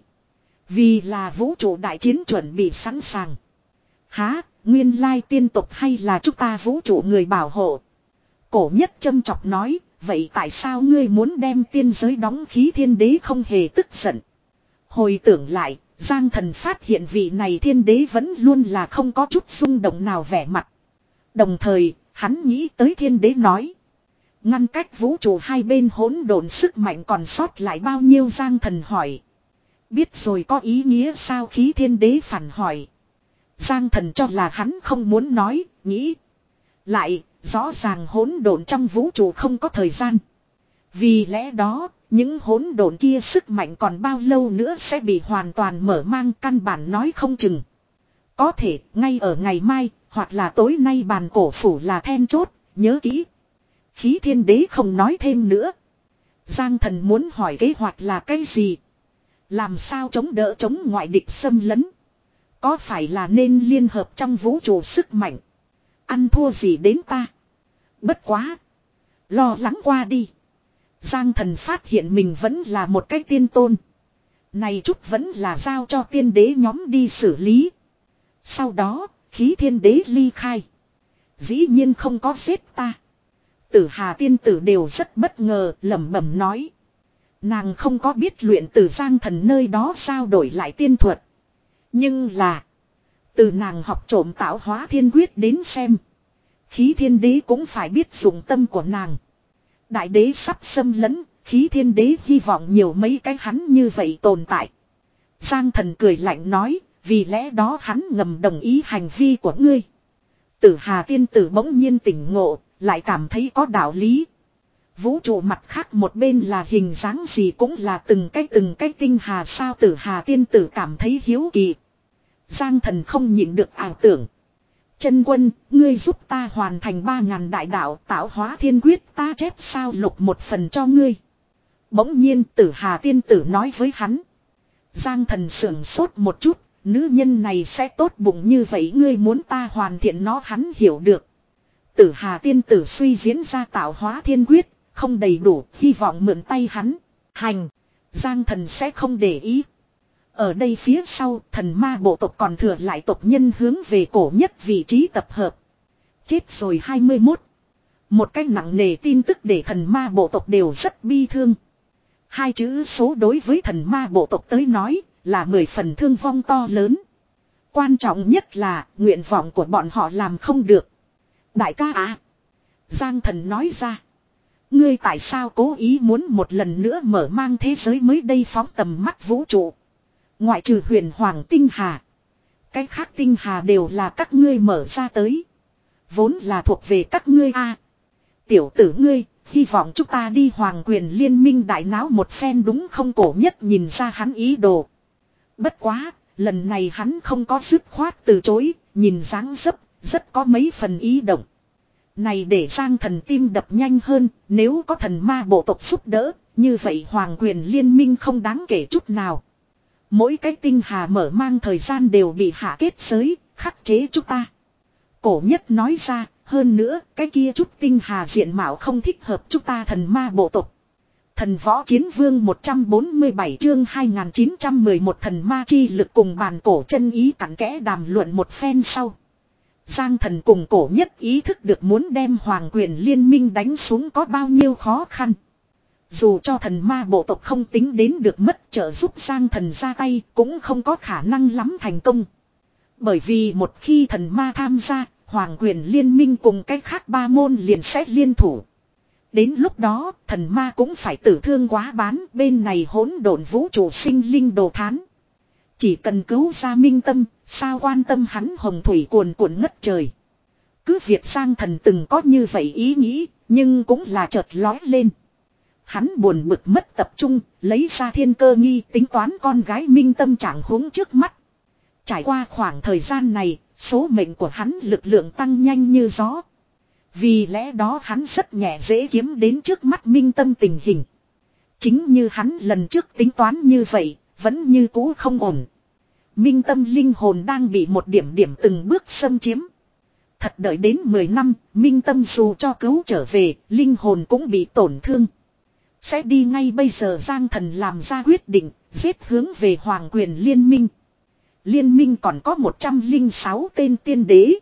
Vì là vũ trụ đại chiến chuẩn bị sẵn sàng. Há, nguyên lai tiên tộc hay là chúng ta vũ trụ người bảo hộ. Cổ nhất châm chọc nói, vậy tại sao ngươi muốn đem tiên giới đóng? Khí thiên đế không hề tức giận. Hồi tưởng lại, Giang thần phát hiện vị này thiên đế vẫn luôn là không có chút xung động nào vẻ mặt. Đồng thời, hắn nghĩ tới thiên đế nói. Ngăn cách vũ trụ hai bên hỗn độn sức mạnh còn sót lại bao nhiêu, Giang thần hỏi. Biết rồi có ý nghĩa sao? Khí thiên đế phản hỏi. Giang thần cho là hắn không muốn nói, nghĩ. Lại, rõ ràng hỗn độn trong vũ trụ không có thời gian. Vì lẽ đó, những hỗn độn kia sức mạnh còn bao lâu nữa sẽ bị hoàn toàn mở mang, căn bản nói không chừng. Có thể, ngay ở ngày mai, hoặc là tối nay bàn cổ phủ là then chốt, nhớ kỹ. Khí thiên đế không nói thêm nữa. Giang thần muốn hỏi kế hoạch là cái gì? Làm sao chống đỡ chống ngoại địch xâm lấn? Có phải là nên liên hợp trong vũ trụ sức mạnh? Ăn thua gì đến ta? Bất quá. Lo lắng qua đi. Giang thần phát hiện mình vẫn là một cái tiên tôn. Này chút vẫn là giao cho tiên đế nhóm đi xử lý. Sau đó, khí thiên đế ly khai. Dĩ nhiên không có giết ta. Tử Hà tiên tử đều rất bất ngờ, lẩm bẩm nói. Nàng không có biết luyện từ Giang thần nơi đó sao đổi lại tiên thuật. Nhưng là. Từ nàng học trộm tạo hóa thiên quyết đến xem. Khí thiên đế cũng phải biết dụng tâm của nàng. Đại đế sắp xâm lấn. Khí thiên đế hy vọng nhiều mấy cái hắn như vậy tồn tại. Giang thần cười lạnh nói. Vì lẽ đó hắn ngầm đồng ý hành vi của ngươi. Tử Hà tiên tử bỗng nhiên tỉnh ngộ. Lại cảm thấy có đạo lý. Vũ trụ mặt khác một bên là hình dáng gì cũng là từng cái từng cái tinh hà sao. Tử Hà tiên tử cảm thấy hiếu kỳ. Giang thần không nhịn được ảo tưởng. Chân quân, ngươi giúp ta hoàn thành ba ngàn đại đạo tạo hóa thiên quyết ta chép sao lục một phần cho ngươi. Bỗng nhiên Tử Hà tiên tử nói với hắn. Giang thần sưởng sốt một chút, nữ nhân này sẽ tốt bụng như vậy ngươi muốn ta hoàn thiện nó hắn hiểu được. Tử Hà tiên tử suy diễn ra tạo hóa thiên quyết, không đầy đủ, hy vọng mượn tay hắn. Hành, Giang thần sẽ không để ý. Ở đây phía sau, thần ma bộ tộc còn thừa lại tộc nhân hướng về cổ nhất vị trí tập hợp. Chết rồi hai mươi mốt. Một cách nặng nề tin tức để thần ma bộ tộc đều rất bi thương. Hai chữ số đối với thần ma bộ tộc tới nói là mười phần thương vong to lớn. Quan trọng nhất là nguyện vọng của bọn họ làm không được. Đại ca à. Giang thần nói ra. Ngươi tại sao cố ý muốn một lần nữa mở mang thế giới mới đây phóng tầm mắt vũ trụ. Ngoại trừ huyền hoàng tinh hà. Cái khác tinh hà đều là các ngươi mở ra tới. Vốn là thuộc về các ngươi a. Tiểu tử ngươi, hy vọng chúng ta đi hoàng quyền liên minh đại náo một phen đúng không cổ nhất nhìn ra hắn ý đồ. Bất quá, lần này hắn không có dứt khoát từ chối, nhìn dáng dấp, rất có mấy phần ý động. Này để Giang thần tim đập nhanh hơn, nếu có thần ma bộ tộc giúp đỡ, như vậy hoàng quyền liên minh không đáng kể chút nào. Mỗi cái tinh hà mở mang thời gian đều bị hạ kết giới, khắc chế chúng ta. Cổ nhất nói ra, hơn nữa, cái kia chút tinh hà diện mạo không thích hợp chúng ta thần ma bộ tộc. Thần võ chiến vương một trăm bốn mươi bảy chương hai nghìn chín trăm mười một thần ma chi lực cùng bàn cổ chân ý cặn kẽ đàm luận một phen sau. Giang thần cùng cổ nhất ý thức được muốn đem hoàng quyền liên minh đánh xuống có bao nhiêu khó khăn. Dù cho thần ma bộ tộc không tính đến được mất trợ giúp Giang thần ra tay cũng không có khả năng lắm thành công. Bởi vì một khi thần ma tham gia, hoàng quyền liên minh cùng cách khác ba môn liền sẽ liên thủ. Đến lúc đó, thần ma cũng phải tử thương quá bán bên này hỗn độn vũ trụ sinh linh đồ thán. Chỉ cần cứu ra minh tâm, sao quan tâm hắn hồng thủy cuồn cuộn ngất trời. Cứ việc Giang thần từng có như vậy ý nghĩ, nhưng cũng là chợt lói lên. Hắn buồn bực mất tập trung, lấy ra thiên cơ nghi tính toán con gái minh tâm trạng huống trước mắt. Trải qua khoảng thời gian này, số mệnh của hắn lực lượng tăng nhanh như gió. Vì lẽ đó hắn rất nhẹ dễ kiếm đến trước mắt minh tâm tình hình. Chính như hắn lần trước tính toán như vậy, vẫn như cũ không ổn. Minh tâm linh hồn đang bị một điểm điểm từng bước xâm chiếm. Thật đợi đến mười năm, minh tâm dù cho cứu trở về, linh hồn cũng bị tổn thương. Sẽ đi ngay bây giờ Giang thần làm ra quyết định, giết hướng về hoàng quyền liên minh. Liên minh còn có một trăm lẻ sáu tên tiên đế.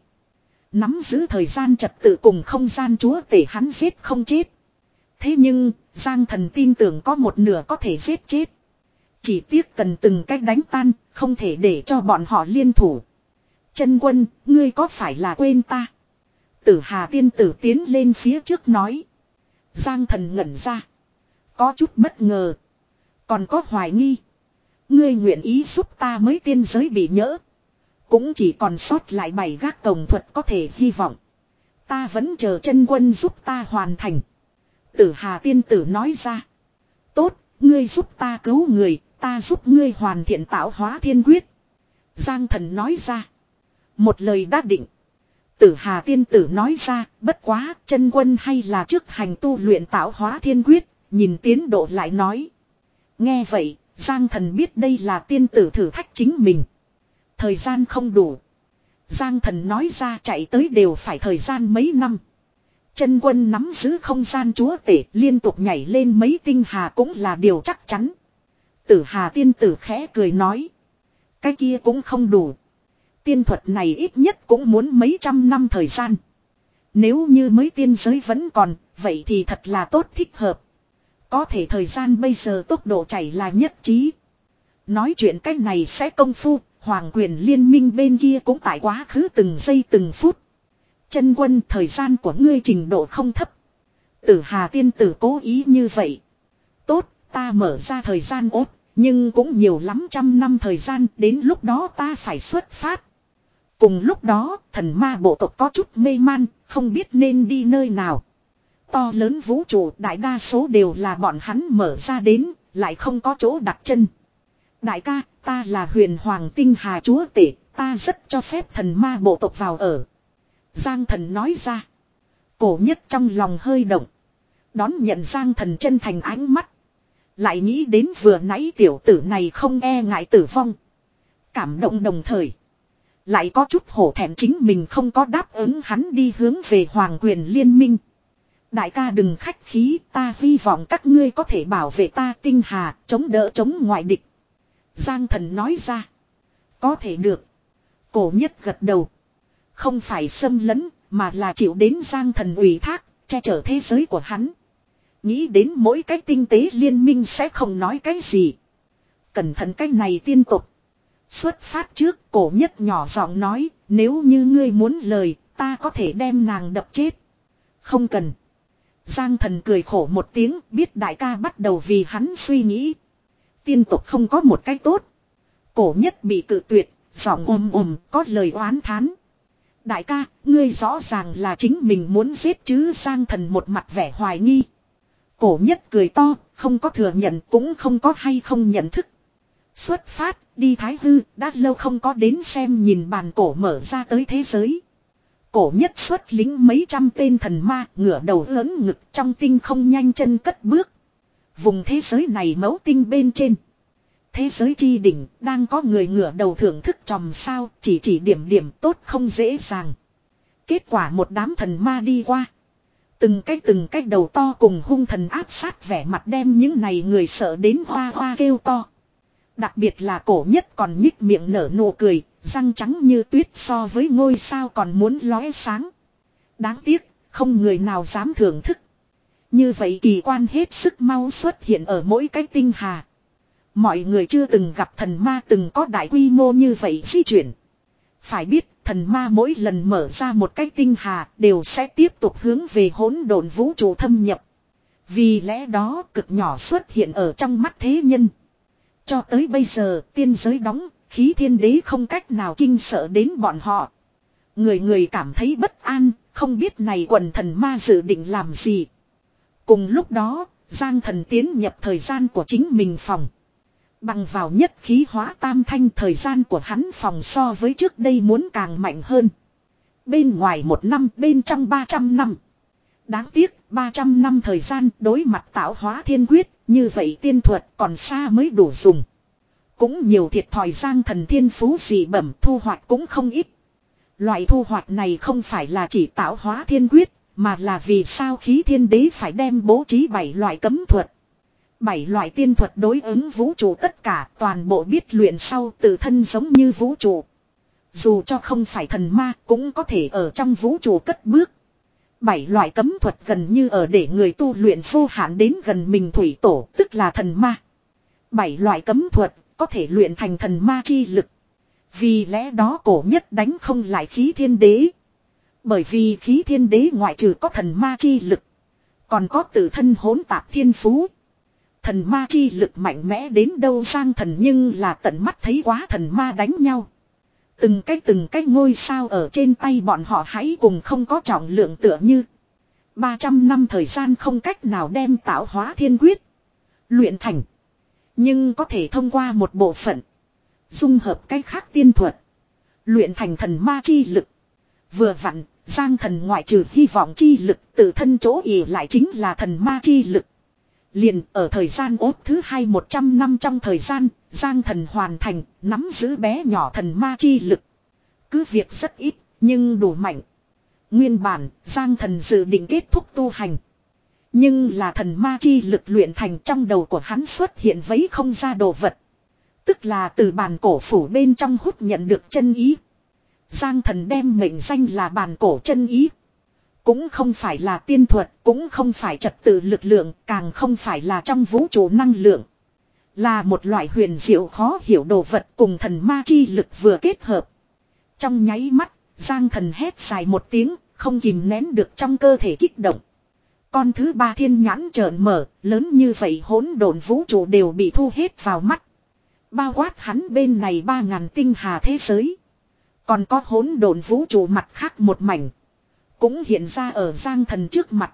Nắm giữ thời gian trật tự cùng không gian chúa tể hắn giết không chết. Thế nhưng, Giang thần tin tưởng có một nửa có thể giết chết. Chỉ tiếc cần từng cách đánh tan, không thể để cho bọn họ liên thủ. Chân quân, ngươi có phải là quên ta? Tử Hà tiên tử tiến lên phía trước nói. Giang thần ngẩn ra. Có chút bất ngờ. Còn có hoài nghi. Ngươi nguyện ý giúp ta mới tiên giới bị nhỡ. Cũng chỉ còn sót lại bảy gác cổng thuật có thể hy vọng. Ta vẫn chờ chân quân giúp ta hoàn thành. Tử Hà tiên tử nói ra. Tốt, ngươi giúp ta cứu người, ta giúp ngươi hoàn thiện tạo hóa thiên quyết. Giang thần nói ra. Một lời đã định. Tử Hà tiên tử nói ra, bất quá, chân quân hay là trước hành tu luyện tạo hóa thiên quyết, nhìn tiến độ lại nói. Nghe vậy, Giang thần biết đây là tiên tử thử thách chính mình. Thời gian không đủ. Giang thần nói ra chạy tới đều phải thời gian mấy năm. Chân quân nắm giữ không gian chúa tể liên tục nhảy lên mấy tinh hà cũng là điều chắc chắn. Tử Hà tiên tử khẽ cười nói. Cái kia cũng không đủ. Tiên thuật này ít nhất cũng muốn mấy trăm năm thời gian. Nếu như mới tiên giới vẫn còn, vậy thì thật là tốt thích hợp. Có thể thời gian bây giờ tốc độ chảy là nhất trí. Nói chuyện cách này sẽ công phu, Hoàng quyền liên minh bên kia cũng tại quá khứ từng giây từng phút. Chân quân, thời gian của ngươi trình độ không thấp. Tử Hà tiên tử cố ý như vậy. Tốt, ta mở ra thời gian ốt, nhưng cũng nhiều lắm trăm năm thời gian, đến lúc đó ta phải xuất phát. Cùng lúc đó, thần ma bộ tộc có chút mê man, không biết nên đi nơi nào. To lớn vũ trụ đại đa số đều là bọn hắn mở ra đến, lại không có chỗ đặt chân. Đại ca, ta là huyền hoàng tinh hà chúa tể, ta rất cho phép thần ma bộ tộc vào ở. Giang thần nói ra. Cổ nhất trong lòng hơi động. Đón nhận Giang thần chân thành ánh mắt. Lại nghĩ đến vừa nãy tiểu tử này không e ngại tử vong. Cảm động đồng thời. Lại có chút hổ thẹn chính mình không có đáp ứng hắn đi hướng về hoàng quyền liên minh. Đại ca đừng khách khí, ta hy vọng các ngươi có thể bảo vệ ta tinh hà, chống đỡ chống ngoại địch. Giang thần nói ra. Có thể được. Cổ nhất gật đầu. Không phải xâm lấn, mà là chịu đến Giang thần ủy thác, che chở thế giới của hắn. Nghĩ đến mỗi cái tinh tế liên minh sẽ không nói cái gì. Cẩn thận cái này tiên tục. Xuất phát trước cổ nhất nhỏ giọng nói, nếu như ngươi muốn lời, ta có thể đem nàng đập chết. Không cần. Giang thần cười khổ một tiếng, biết đại ca bắt đầu vì hắn suy nghĩ. Tiên tục không có một cái tốt. Cổ nhất bị cự tuyệt, giọng ồm ồm, có lời oán thán. Đại ca, ngươi rõ ràng là chính mình muốn giết chứ. Giang thần một mặt vẻ hoài nghi. Cổ nhất cười to, không có thừa nhận cũng không có hay không nhận thức. Xuất phát, đi Thái Hư, đã lâu không có đến xem nhìn bàn cổ mở ra tới thế giới. Cổ nhất xuất lính mấy trăm tên thần ma, ngửa đầu lớn ngực trong tinh không nhanh chân cất bước. Vùng thế giới này mẫu tinh bên trên. Thế giới chi đỉnh, đang có người ngửa đầu thưởng thức chòm sao, chỉ chỉ điểm điểm tốt không dễ dàng. Kết quả một đám thần ma đi qua. Từng cái từng cái đầu to cùng hung thần áp sát vẻ mặt đem những này người sợ đến hoa hoa kêu to. Đặc biệt là cổ nhất còn nhích miệng nở nụ cười, răng trắng như tuyết so với ngôi sao còn muốn lóe sáng. Đáng tiếc, không người nào dám thưởng thức. Như vậy kỳ quan hết sức mau xuất hiện ở mỗi cái tinh hà. Mọi người chưa từng gặp thần ma từng có đại quy mô như vậy di chuyển. Phải biết, thần ma mỗi lần mở ra một cái tinh hà đều sẽ tiếp tục hướng về hỗn độn vũ trụ thâm nhập. Vì lẽ đó cực nhỏ xuất hiện ở trong mắt thế nhân. Cho tới bây giờ, tiên giới đóng, khí thiên đế không cách nào kinh sợ đến bọn họ. Người người cảm thấy bất an, không biết này quần thần ma dự định làm gì. Cùng lúc đó, Giang thần tiến nhập thời gian của chính mình phòng. Bằng vào nhất khí hóa tam thanh thời gian của hắn phòng so với trước đây muốn càng mạnh hơn. Bên ngoài một năm, bên trong ba trăm năm. Đáng tiếc, ba trăm năm thời gian đối mặt tạo hóa thiên quyết, như vậy tiên thuật còn xa mới đủ dùng. Cũng nhiều thiệt thòi Giang thần thiên phú dị bẩm thu hoạch cũng không ít. Loại thu hoạch này không phải là chỉ tạo hóa thiên quyết, mà là vì sao khí thiên đế phải đem bố trí bảy loại cấm thuật. Bảy loại tiên thuật đối ứng vũ trụ tất cả toàn bộ biết luyện sau tự thân giống như vũ trụ. Dù cho không phải thần ma cũng có thể ở trong vũ trụ cất bước. Bảy loại cấm thuật gần như ở để người tu luyện vô hạn đến gần mình thủy tổ tức là thần ma. Bảy loại cấm thuật có thể luyện thành thần ma chi lực. Vì lẽ đó cổ nhất đánh không lại khí thiên đế. Bởi vì khí thiên đế ngoại trừ có thần ma chi lực. Còn có tự thân hỗn tạp thiên phú. Thần ma chi lực mạnh mẽ đến đâu Giang thần nhưng là tận mắt thấy quá thần ma đánh nhau. Từng cái từng cái ngôi sao ở trên tay bọn họ hãy cùng không có trọng lượng tựa như. ba trăm năm thời gian không cách nào đem tạo hóa thiên quyết. Luyện thành. Nhưng có thể thông qua một bộ phận. Dung hợp cách khác tiên thuật. Luyện thành thần ma chi lực. Vừa vặn, Giang thần ngoại trừ hy vọng chi lực tự thân chỗ ỉ lại chính là thần ma chi lực. Liền ở thời gian ốt thứ hai một trăm năm trong thời gian, Giang thần hoàn thành, nắm giữ bé nhỏ thần ma chi lực. Cứ việc rất ít, nhưng đủ mạnh. Nguyên bản, Giang thần dự định kết thúc tu hành. Nhưng là thần ma chi lực luyện thành trong đầu của hắn xuất hiện vấy không ra đồ vật. Tức là từ bàn cổ phủ bên trong hút nhận được chân ý. Giang thần đem mệnh danh là bàn cổ chân ý. Cũng không phải là tiên thuật, cũng không phải trật tự lực lượng, càng không phải là trong vũ trụ năng lượng. Là một loại huyền diệu khó hiểu đồ vật cùng thần ma chi lực vừa kết hợp. Trong nháy mắt, Giang Thần hét dài một tiếng, không kìm nén được trong cơ thể kích động. Con thứ ba thiên nhãn trợn mở, lớn như vậy hỗn độn vũ trụ đều bị thu hết vào mắt. Bao quát hắn bên này ba ngàn tinh hà thế giới. Còn có hỗn độn vũ trụ mặt khác một mảnh. Cũng hiện ra ở Giang Thần trước mặt.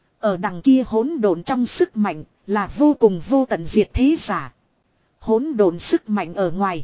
Ở đằng kia hỗn độn trong sức mạnh là vô cùng vô tận diệt thế giả. Hỗn độn sức mạnh ở ngoài.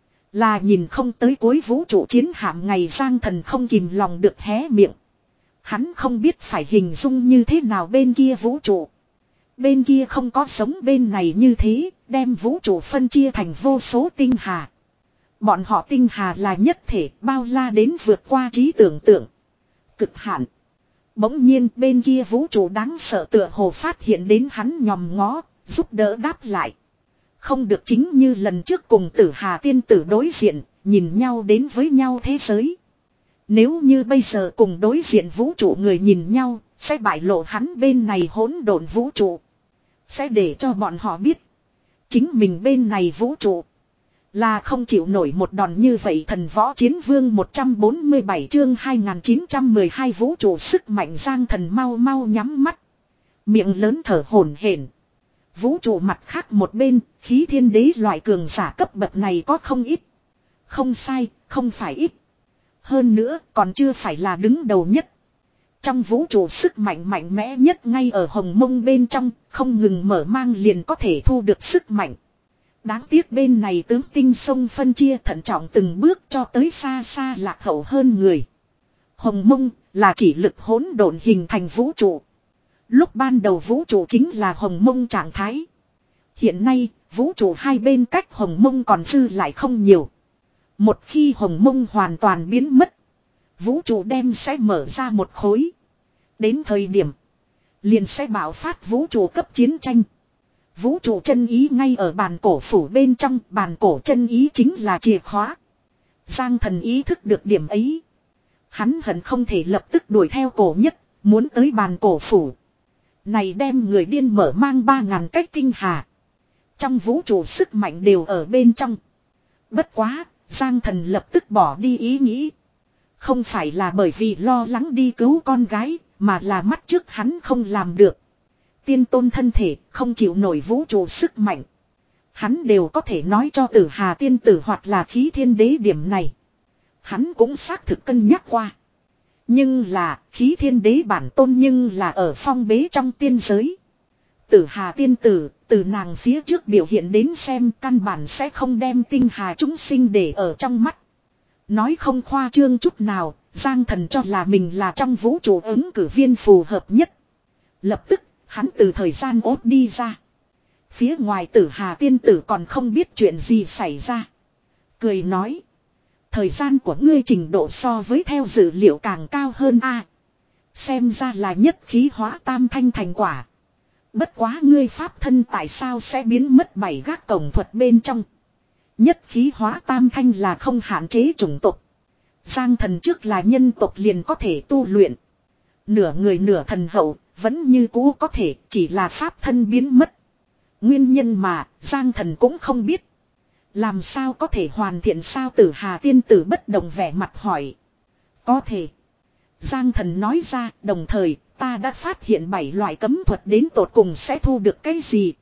Là nhìn không tới cuối vũ trụ chiến hạm ngày Giang Thần không kìm lòng được hé miệng. Hắn không biết phải hình dung như thế nào bên kia vũ trụ. Bên kia không có sống bên này như thế, đem vũ trụ phân chia thành vô số tinh hà. Bọn họ tinh hà là nhất thể bao la đến vượt qua trí tưởng tượng. Cực hạn. Bỗng nhiên bên kia vũ trụ đáng sợ tựa hồ phát hiện đến hắn nhòm ngó, giúp đỡ đáp lại. Không được chính như lần trước cùng Tử Hà tiên tử đối diện, nhìn nhau đến với nhau thế giới. Nếu như bây giờ cùng đối diện vũ trụ người nhìn nhau, sẽ bại lộ hắn bên này hỗn độn vũ trụ. Sẽ để cho bọn họ biết. Chính mình bên này vũ trụ. Là không chịu nổi một đòn như vậy. Thần võ chiến vương một trăm bốn mươi bảy chương hai nghìn chín trăm mười hai vũ trụ sức mạnh. Giang Thần mau mau nhắm mắt. Miệng lớn thở hổn hển. Vũ trụ mặt khác một bên, khí thiên đế loại cường giả cấp bậc này có không ít. Không sai, không phải ít. Hơn nữa còn chưa phải là đứng đầu nhất. Trong vũ trụ sức mạnh mạnh mẽ nhất ngay ở hồng mông bên trong, không ngừng mở mang liền có thể thu được sức mạnh. Đáng tiếc bên này tướng tinh sông phân chia thận trọng từng bước cho tới xa xa lạc hậu hơn người. Hồng mông là chỉ lực hỗn độn hình thành vũ trụ. Lúc ban đầu vũ trụ chính là hồng mông trạng thái. Hiện nay, vũ trụ hai bên cách hồng mông còn dư lại không nhiều. Một khi hồng mông hoàn toàn biến mất, vũ trụ đem sẽ mở ra một khối. Đến thời điểm, liền sẽ bạo phát vũ trụ cấp chiến tranh. Vũ trụ chân ý ngay ở bàn cổ phủ bên trong, bàn cổ chân ý chính là chìa khóa. Giang Thần ý thức được điểm ấy. Hắn hận không thể lập tức đuổi theo cổ nhất, muốn tới bàn cổ phủ. Này đem người điên mở mang ba ngàn cách tinh hà. Trong vũ trụ sức mạnh đều ở bên trong. Bất quá, Giang Thần lập tức bỏ đi ý nghĩ. Không phải là bởi vì lo lắng đi cứu con gái, mà là mắt trước hắn không làm được. Tiên tôn thân thể không chịu nổi vũ trụ sức mạnh. Hắn đều có thể nói cho Tử Hà tiên tử hoặc là khí thiên đế điểm này. Hắn cũng xác thực cân nhắc qua. Nhưng là khí thiên đế bản tôn nhưng là ở phong bế trong tiên giới. Tử Hà tiên tử, từ nàng phía trước biểu hiện đến xem căn bản sẽ không đem tinh hà chúng sinh để ở trong mắt. Nói không khoa trương chút nào, Giang Thần cho là mình là trong vũ trụ ứng cử viên phù hợp nhất. Lập tức, hắn từ thời gian ốt đi ra. Phía ngoài Tử Hà tiên tử còn không biết chuyện gì xảy ra. Cười nói. Thời gian của ngươi trình độ so với theo dữ liệu càng cao hơn a. Xem ra là nhất khí hóa tam thanh thành quả. Bất quá ngươi pháp thân tại sao sẽ biến mất bảy gác cổng thuật bên trong. Nhất khí hóa tam thanh là không hạn chế chủng tộc. Giang Thần trước là nhân tộc liền có thể tu luyện. Nửa người nửa thần hậu, vẫn như cũ có thể, chỉ là pháp thân biến mất. Nguyên nhân mà, Giang Thần cũng không biết. Làm sao có thể hoàn thiện sao Tử Hà tiên tử bất đồng vẻ mặt hỏi. Có thể. Giang Thần nói ra, đồng thời, ta đã phát hiện bảy loại cấm thuật đến tột cùng sẽ thu được cái gì.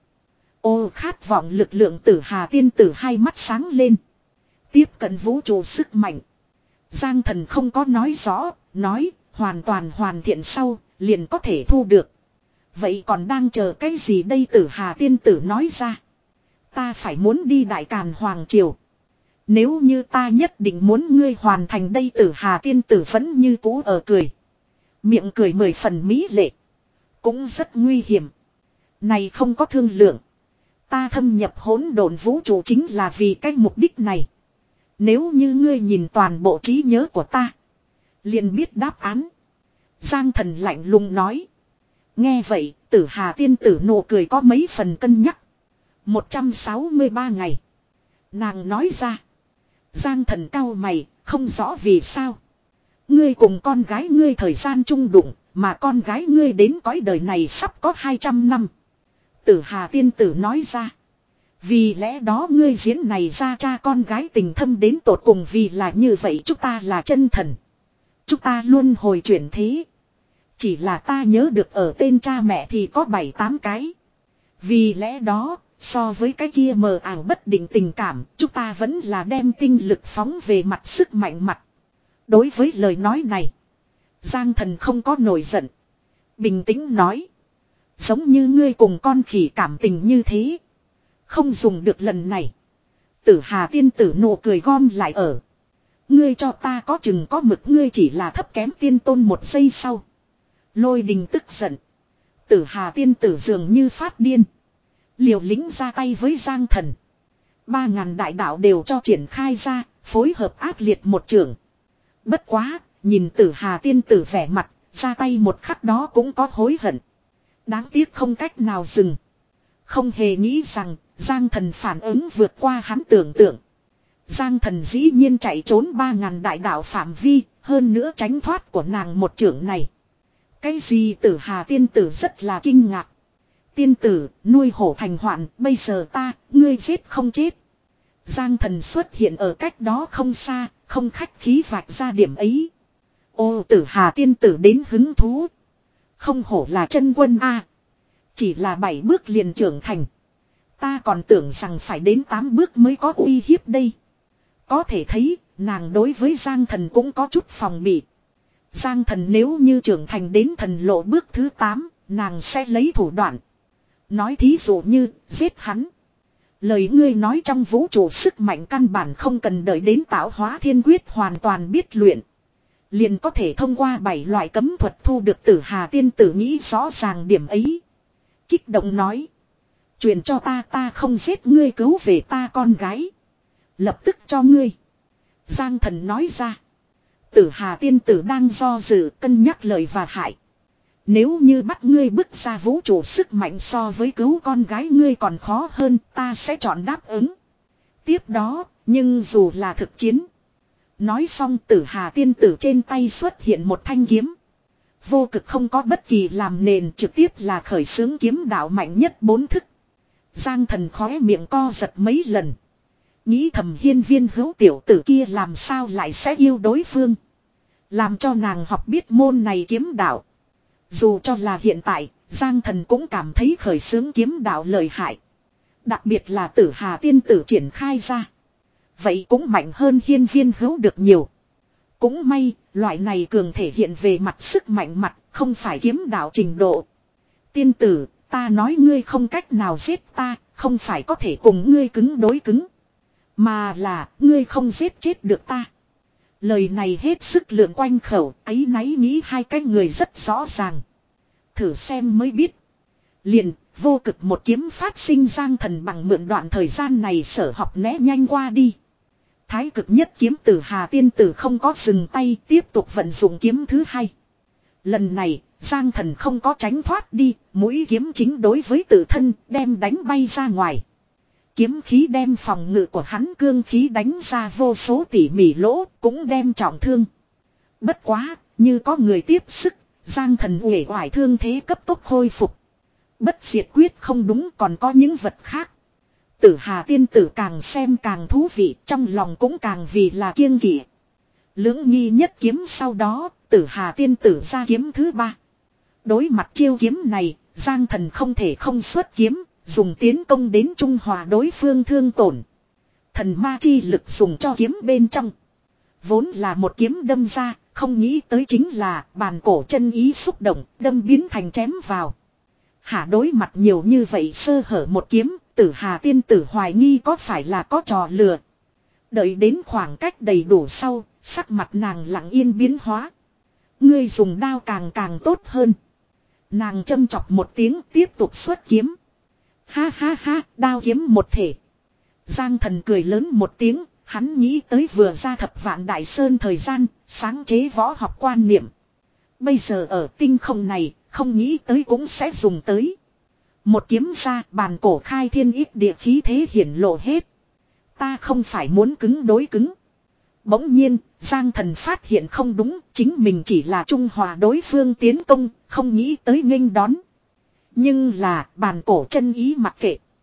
Ô khát vọng lực lượng Tử Hà tiên tử hai mắt sáng lên. Tiếp cận vũ trụ sức mạnh. Giang Thần không có nói rõ, nói, hoàn toàn hoàn thiện sau, liền có thể thu được. Vậy còn đang chờ cái gì đây Tử Hà tiên tử nói ra. Ta phải muốn đi Đại Càn Hoàng Triều. Nếu như ta nhất định muốn ngươi hoàn thành đây Tử Hà tiên tử vẫn như cũ ở cười. Miệng cười mười phần mỹ lệ. Cũng rất nguy hiểm. Này không có thương lượng. Ta thâm nhập hỗn độn vũ trụ chính là vì cái mục đích này. Nếu như ngươi nhìn toàn bộ trí nhớ của ta. Liền biết đáp án. Giang Thần lạnh lùng nói. Nghe vậy, Tử Hà tiên tử nụ cười có mấy phần cân nhắc. một trăm sáu mươi ba ngày. Nàng nói ra. Giang Thần cau mày, không rõ vì sao. Ngươi cùng con gái ngươi thời gian chung đụng, mà con gái ngươi đến cõi đời này sắp có hai trăm năm. Tử Hà tiên tử nói ra. Vì lẽ đó ngươi diễn này ra cha con gái tình thâm đến tột cùng, vì là như vậy chúng ta là chân thần. Chúng ta luôn hồi chuyển thế. Chỉ là ta nhớ được ở tên cha mẹ thì có bảy tám cái. Vì lẽ đó, so với cái kia mờ ảo bất định tình cảm, chúng ta vẫn là đem tinh lực phóng về mặt sức mạnh mặt. Đối với lời nói này, Giang Thần không có nổi giận. Bình tĩnh nói. Giống như ngươi cùng con khỉ cảm tình như thế. Không dùng được lần này. Tử Hà tiên tử nụ cười gom lại ở. Ngươi cho ta có chừng có mực, ngươi chỉ là thấp kém tiên tôn. Một giây sau, Lôi Đình tức giận. Tử Hà tiên tử dường như phát điên, liều lĩnh ra tay với Giang Thần. Ba ngàn đại đạo đều cho triển khai ra, phối hợp ác liệt một trường. Bất quá, nhìn Tử Hà tiên tử vẻ mặt, ra tay một khắc đó cũng có hối hận. Đáng tiếc không cách nào dừng. Không hề nghĩ rằng Giang Thần phản ứng vượt qua hắn tưởng tượng. Giang Thần dĩ nhiên chạy trốn ba ngàn đại đạo phạm vi, hơn nữa tránh thoát của nàng một chưởng này. Cái gì? Tử Hà tiên tử rất là kinh ngạc. Tiên tử, nuôi hổ thành hoạn, bây giờ ta, ngươi giết không chết. Giang Thần xuất hiện ở cách đó không xa, không khách khí vạch ra điểm ấy. Ô, Tử Hà tiên tử đến hứng thú. Không hổ là chân quân a, chỉ là bảy bước liền trưởng thành. Ta còn tưởng rằng phải đến tám bước mới có uy hiếp đây. Có thể thấy, nàng đối với Giang Thần cũng có chút phòng bị. Giang Thần nếu như trưởng thành đến thần lộ bước thứ tám, nàng sẽ lấy thủ đoạn. Nói thí dụ như, giết hắn. Lời ngươi nói trong vũ trụ sức mạnh căn bản không cần đợi đến tạo hóa thiên quyết hoàn toàn biết luyện. Liền có thể thông qua bảy loại cấm thuật thu được. Tử Hà tiên tử nghĩ rõ ràng điểm ấy. Kích động nói. Truyền cho ta, ta không giết ngươi, cứu về ta con gái. Lập tức cho ngươi. Giang Thần nói ra. Tử Hà tiên tử đang do dự cân nhắc lời và hại. Nếu như bắt ngươi bứt ra vũ trụ sức mạnh so với cứu con gái ngươi còn khó hơn, ta sẽ chọn đáp ứng. Tiếp đó, nhưng dù là thực chiến. Nói xong, Tử Hà tiên tử trên tay xuất hiện một thanh kiếm. Vô cực không có bất kỳ làm nền, trực tiếp là khởi xướng kiếm đạo mạnh nhất bốn thức. Giang Thần khóe miệng co giật mấy lần. Nghĩ thầm hiên viên hữu tiểu tử kia làm sao lại sẽ yêu đối phương. Làm cho nàng học biết môn này kiếm đạo. Dù cho là hiện tại, Giang Thần cũng cảm thấy khởi xướng kiếm đạo lợi hại. Đặc biệt là Tử Hà tiên tử triển khai ra. Vậy cũng mạnh hơn hiên viên hữu được nhiều. Cũng may, loại này cường thể hiện về mặt sức mạnh mặt, không phải kiếm đạo trình độ. Tiên tử, ta nói ngươi không cách nào giết ta, không phải có thể cùng ngươi cứng đối cứng. Mà là, ngươi không giết chết được ta. Lời này hết sức lượn quanh khẩu, ấy náy nghĩ hai cái người rất rõ ràng. Thử xem mới biết. Liền, vô cực một kiếm phát sinh. Giang Thần bằng mượn đoạn thời gian này sở học né nhanh qua đi. Thái cực nhất kiếm. Tử Hà tiên tử không có dừng tay, tiếp tục vận dụng kiếm thứ hai. Lần này, Giang Thần không có tránh thoát đi, mũi kiếm chính đối với tự thân, đem đánh bay ra ngoài. Kiếm khí đem phòng ngự của hắn cương khí đánh ra vô số tỉ mỉ lỗ, cũng đem trọng thương. Bất quá, như có người tiếp sức, Giang Thần uể oải thương thế cấp tốc khôi phục. Bất diệt quyết không đúng, còn có những vật khác. Tử Hà tiên tử càng xem càng thú vị, trong lòng cũng càng vì là kiêng kỵ. Lưỡng nghi nhất kiếm sau đó, Tử Hà tiên tử ra kiếm thứ ba. Đối mặt chiêu kiếm này, Giang Thần không thể không xuất kiếm, dùng tiến công đến trung hòa đối phương thương tổn. Thần ma chi lực dùng cho kiếm bên trong. Vốn là một kiếm đâm ra, không nghĩ tới chính là bàn cổ chân ý xúc động, đâm biến thành chém vào. Hả, đối mặt nhiều như vậy sơ hở một kiếm, Tử Hà tiên tử hoài nghi có phải là có trò lừa. Đợi đến khoảng cách đầy đủ sau, sắc mặt nàng lặng yên biến hóa. Ngươi dùng đao càng càng tốt hơn. Nàng châm chọc một tiếng, tiếp tục xuất kiếm. Ha ha ha, đao kiếm một thể. Giang Thần cười lớn một tiếng, hắn nghĩ tới vừa ra Thập Vạn Đại Sơn thời gian, sáng chế võ học quan niệm. Bây giờ ở tinh không này, không nghĩ tới cũng sẽ dùng tới. Một kiếm ra, bàn cổ khai thiên ít địa khí thế hiển lộ hết. Ta không phải muốn cứng đối cứng. Bỗng nhiên, Giang Thần phát hiện không đúng, chính mình chỉ là trung hòa đối phương tiến công, không nghĩ tới nghênh đón. Nhưng là, bàn cổ chân ý mặc kệ.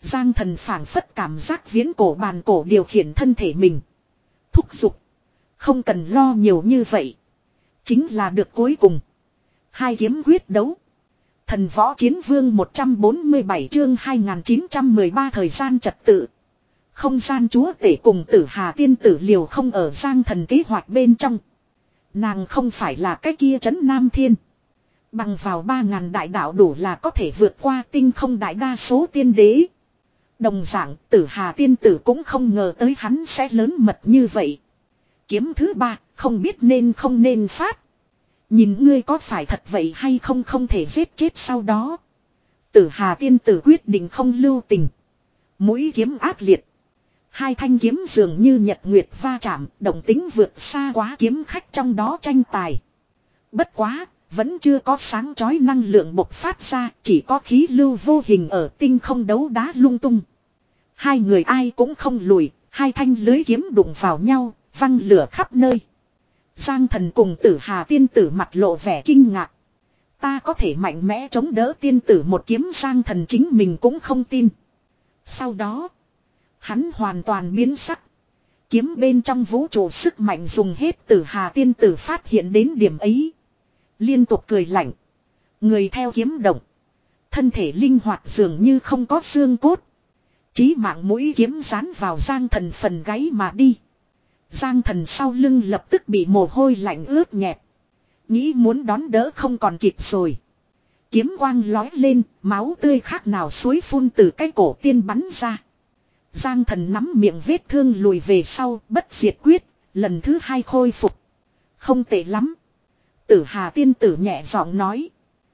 Giang thần phảng phất cảm giác viễn cổ bàn cổ điều khiển thân thể mình. Thúc giục. Không cần lo nhiều như vậy. Chính là được cuối cùng. Hai kiếm quyết đấu. Thần võ chiến vương một trăm bốn mươi bảy chương hai nghìn chín trăm mười ba thời gian trật tự. Không gian chúa tể cùng tử hà tiên tử liều không ở Giang thần kế hoạch bên trong. Nàng không phải là cái kia trấn Nam Thiên. Bằng vào ba ngàn đại đạo đủ là có thể vượt qua tinh không đại đa số tiên đế. Đồng dạng tử hà tiên tử cũng không ngờ tới hắn sẽ lớn mật như vậy. Kiếm thứ ba, không biết nên không nên phát. Nhìn ngươi có phải thật vậy hay không không thể giết chết sau đó. Tử hà tiên tử quyết định không lưu tình. Mũi kiếm ác liệt. Hai thanh kiếm dường như nhật nguyệt va chạm, động tính vượt xa quá kiếm khách trong đó tranh tài. Bất quá, vẫn chưa có sáng chói năng lượng bộc phát ra, chỉ có khí lưu vô hình ở tinh không đấu đá lung tung. Hai người ai cũng không lùi, hai thanh lưới kiếm đụng vào nhau, văng lửa khắp nơi. Giang thần cùng tử hà tiên tử mặt lộ vẻ kinh ngạc. Ta có thể mạnh mẽ chống đỡ tiên tử một kiếm, Giang thần chính mình cũng không tin. Sau đó, hắn hoàn toàn biến sắc. Kiếm bên trong vũ trụ sức mạnh dùng hết, tử hà tiên tử phát hiện đến điểm ấy. Liên tục cười lạnh. Người theo kiếm động. Thân thể linh hoạt dường như không có xương cốt. Chí mạng mũi kiếm dán vào Giang thần phần gáy mà đi. Giang thần sau lưng lập tức bị mồ hôi lạnh ướt nhẹp. Nghĩ muốn đón đỡ không còn kịp rồi. Kiếm quang lói lên, máu tươi khác nào suối phun từ cái cổ tiên bắn ra. Giang thần nắm miệng vết thương lùi về sau, bất diệt quyết, lần thứ hai khôi phục. Không tệ lắm. Tử hà tiên tử nhẹ giọng nói.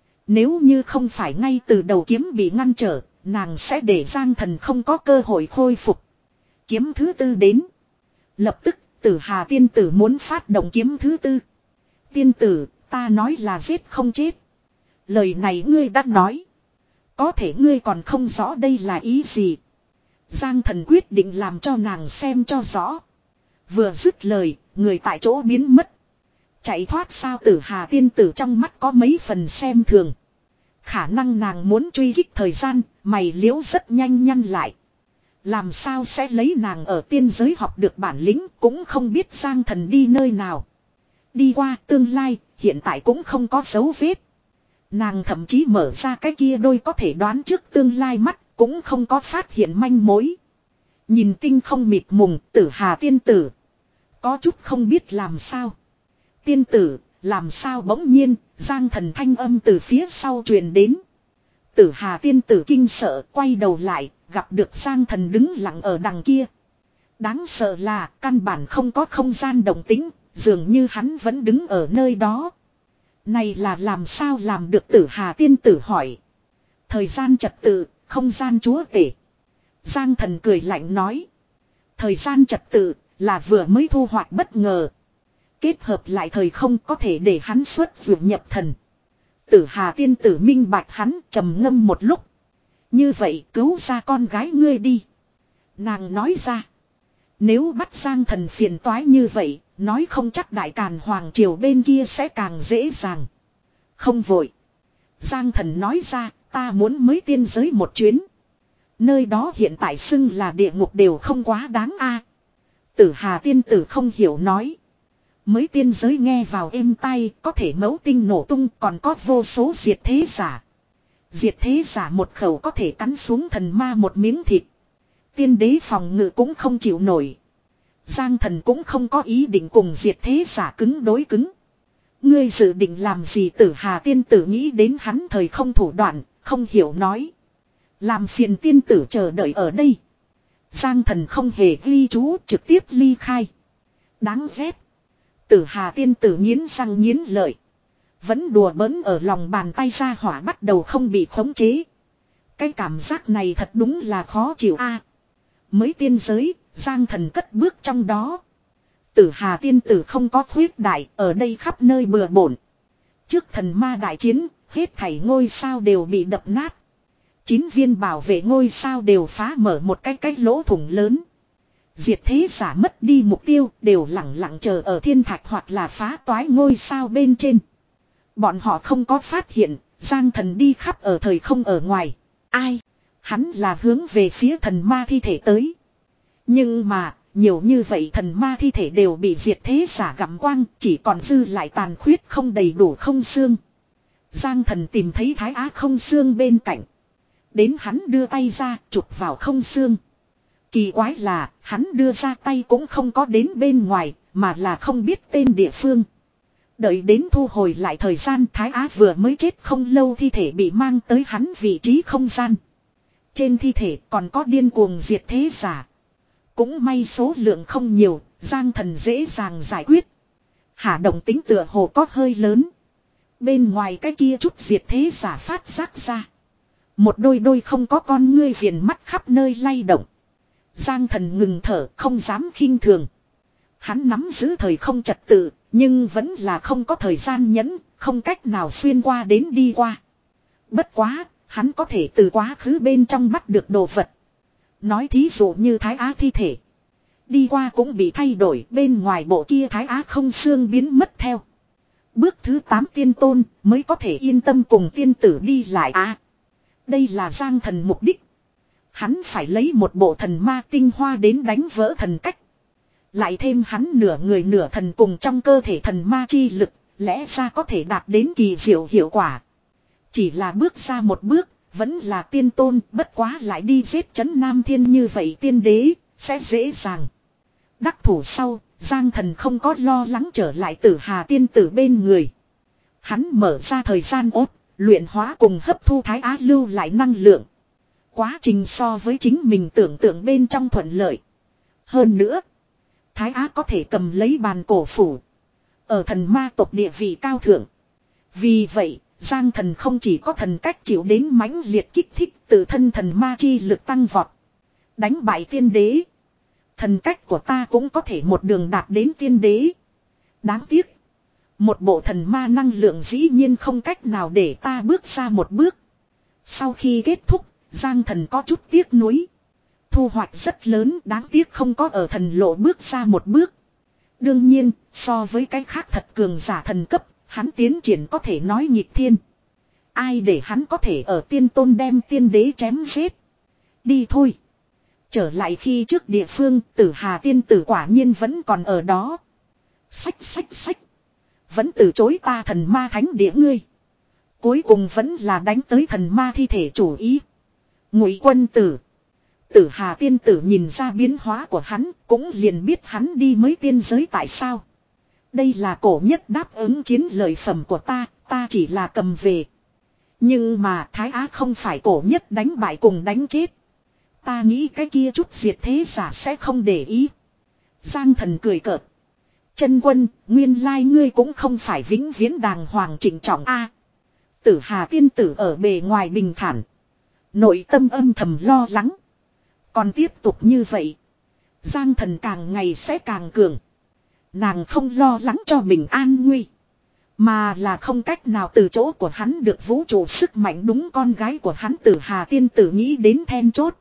Nếu như không phải ngay từ đầu kiếm bị ngăn trở, nàng sẽ để Giang thần không có cơ hội khôi phục. Kiếm thứ tư đến. Lập tức, tử hà tiên tử muốn phát động kiếm thứ tư. Tiên tử, ta nói là giết không chết. Lời này ngươi đã nói. Có thể ngươi còn không rõ đây là ý gì. Giang thần quyết định làm cho nàng xem cho rõ. Vừa dứt lời, người tại chỗ biến mất. Chạy thoát sao? Tử hà tiên tử trong mắt có mấy phần xem thường. Khả năng nàng muốn truy kích thời gian, mày liễu rất nhanh nhăn lại. Làm sao sẽ lấy nàng ở tiên giới học được bản lĩnh, cũng không biết Giang thần đi nơi nào. Đi qua tương lai, hiện tại cũng không có dấu vết. Nàng thậm chí mở ra cái kia đôi có thể đoán trước tương lai mắt, cũng không có phát hiện manh mối. Nhìn tinh không mịt mùng, tử hà tiên tử. Có chút không biết làm sao. Tiên tử, làm sao? Bỗng nhiên, Giang thần thanh âm từ phía sau truyền đến. Tử hà tiên tử kinh sợ, quay đầu lại, gặp được Giang thần đứng lặng ở đằng kia. Đáng sợ là, căn bản không có không gian động tĩnh, dường như hắn vẫn đứng ở nơi đó. Này là làm sao làm được? Tử hà tiên tử hỏi. Thời gian trật tự, không gian chúa tể. Giang thần cười lạnh nói. Thời gian trật tự, là vừa mới thu hoạch bất ngờ. Kết hợp lại thời không có thể để hắn xuất vượt nhập thần. Tử hà tiên tử minh bạch hắn, trầm ngâm một lúc. Như vậy cứu ra con gái ngươi đi. Nàng nói ra. Nếu bắt Giang thần phiền toái như vậy, nói không chắc đại càn hoàng triều bên kia sẽ càng dễ dàng. Không vội. Giang thần nói ra, ta muốn mới tiên giới một chuyến. Nơi đó hiện tại xưng là địa ngục đều không quá đáng a. Tử hà tiên tử không hiểu nói. Mới tiên giới nghe vào êm tai, có thể mẫu tinh nổ tung, còn có vô số diệt thế giả. Diệt thế giả một khẩu có thể cắn xuống thần ma một miếng thịt. Tiên đế phòng ngự cũng không chịu nổi. Giang thần cũng không có ý định cùng diệt thế giả cứng đối cứng. Ngươi dự định làm gì? Tử hà tiên tử nghĩ đến hắn thời không thủ đoạn, không hiểu nói. Làm phiền tiên tử chờ đợi ở đây. Giang thần không hề ghi chú, trực tiếp ly khai. Đáng ghét. Tử hà tiên tử nghiến răng nghiến lợi. Vẫn đùa bỡn ở lòng bàn tay ra hỏa bắt đầu không bị khống chế. Cái cảm giác này thật đúng là khó chịu a. Mới tiên giới, Giang thần cất bước trong đó. Tử hà tiên tử không có khuyết đại, ở đây khắp nơi bừa bộn. Trước thần ma đại chiến, hết thảy ngôi sao đều bị đập nát. Chín viên bảo vệ ngôi sao đều phá mở một cái cái lỗ thủng lớn. Diệt thế giả mất đi mục tiêu, đều lặng lặng chờ ở thiên thạch hoặc là phá toái ngôi sao bên trên. Bọn họ không có phát hiện, Giang thần đi khắp ở thời không ở ngoài. Ai? Hắn là hướng về phía thần ma thi thể tới. Nhưng mà, nhiều như vậy thần ma thi thể đều bị diệt thế giả gặm quang, chỉ còn dư lại tàn khuyết không đầy đủ không xương. Giang thần tìm thấy Thái Á không xương bên cạnh. Đến hắn đưa tay ra, chụp vào không xương. Kỳ quái là, hắn đưa ra tay cũng không có đến bên ngoài, mà là không biết tên địa phương. Đợi đến thu hồi lại thời gian, Thái Á vừa mới chết không lâu thi thể bị mang tới hắn vị trí không gian. Trên thi thể còn có điên cuồng diệt thế giả. Cũng may số lượng không nhiều, Giang thần dễ dàng giải quyết. Hạ động tính tựa hồ có hơi lớn. Bên ngoài cái kia chút diệt thế giả phát giác ra. Một đôi đôi không có con ngươi viền mắt khắp nơi lay động. Giang thần ngừng thở, không dám khinh thường. Hắn nắm giữ thời không trật tự, nhưng vẫn là không có thời gian nhẫn, không cách nào xuyên qua đến đi qua. Bất quá, hắn có thể từ quá khứ bên trong bắt được đồ vật. Nói thí dụ như Thái Á thi thể. Đi qua cũng bị thay đổi, bên ngoài bộ kia Thái Á không xương biến mất theo. Bước thứ tám tiên tôn mới có thể yên tâm cùng tiên tử đi lại à. Đây là Giang thần mục đích. Hắn phải lấy một bộ thần ma tinh hoa đến đánh vỡ thần cách. Lại thêm hắn nửa người nửa thần cùng trong cơ thể thần ma chi lực, lẽ ra có thể đạt đến kỳ diệu hiệu quả. Chỉ là bước ra một bước, vẫn là tiên tôn, bất quá lại đi giết chấn Nam Thiên như vậy tiên đế, sẽ dễ dàng. Đắc thủ sau, Giang thần không có lo lắng trở lại Tử Hà tiên tử bên người. Hắn mở ra thời gian ốt, luyện hóa cùng hấp thu Thái Á lưu lại năng lượng. Quá trình so với chính mình tưởng tượng bên trong thuận lợi. Hơn nữa, Thái Á có thể cầm lấy bàn cổ phủ. Ở thần ma tộc địa vị cao thượng. Vì vậy, Giang thần không chỉ có thần cách chịu đến mãnh liệt kích thích, tự thân thần ma chi lực tăng vọt. Đánh bại tiên đế. Thần cách của ta cũng có thể một đường đạt đến tiên đế. Đáng tiếc. Một bộ thần ma năng lượng dĩ nhiên không cách nào để ta bước ra một bước. Sau khi kết thúc, Giang thần có chút tiếc nuối. Thu hoạch rất lớn, đáng tiếc không có ở thần lộ bước ra một bước. Đương nhiên, so với cái khác thật cường giả thần cấp, hắn tiến triển có thể nói nghịch thiên. Ai để hắn có thể ở tiên tôn đem tiên đế chém giết. Đi thôi. Trở lại khi trước địa phương, Tử Hà tiên tử quả nhiên vẫn còn ở đó. Xách xách xách. Vẫn từ chối ta thần ma thánh địa ngươi. Cuối cùng vẫn là đánh tới thần ma thi thể chủ ý. Ngụy quân tử. Tử Hà tiên tử nhìn ra biến hóa của hắn, cũng liền biết hắn đi mới tiên giới tại sao. Đây là cổ nhất đáp ứng chiến lợi phẩm của ta, ta chỉ là cầm về. Nhưng mà Thái Á không phải cổ nhất đánh bại cùng đánh chết. Ta nghĩ cái kia chút diệt thế giả sẽ không để ý. Giang thần cười cợt. Chân quân, nguyên lai ngươi cũng không phải vĩnh viễn đàng hoàng trịnh trọng a. Tử Hà tiên tử ở bề ngoài bình thản. Nội tâm âm thầm lo lắng. Còn tiếp tục như vậy. Giang thần càng ngày sẽ càng cường. Nàng không lo lắng cho mình an nguy. Mà là không cách nào từ chỗ của hắn được vũ trụ sức mạnh đúng con gái của hắn Tử Hà tiên tử nghĩ đến then chốt.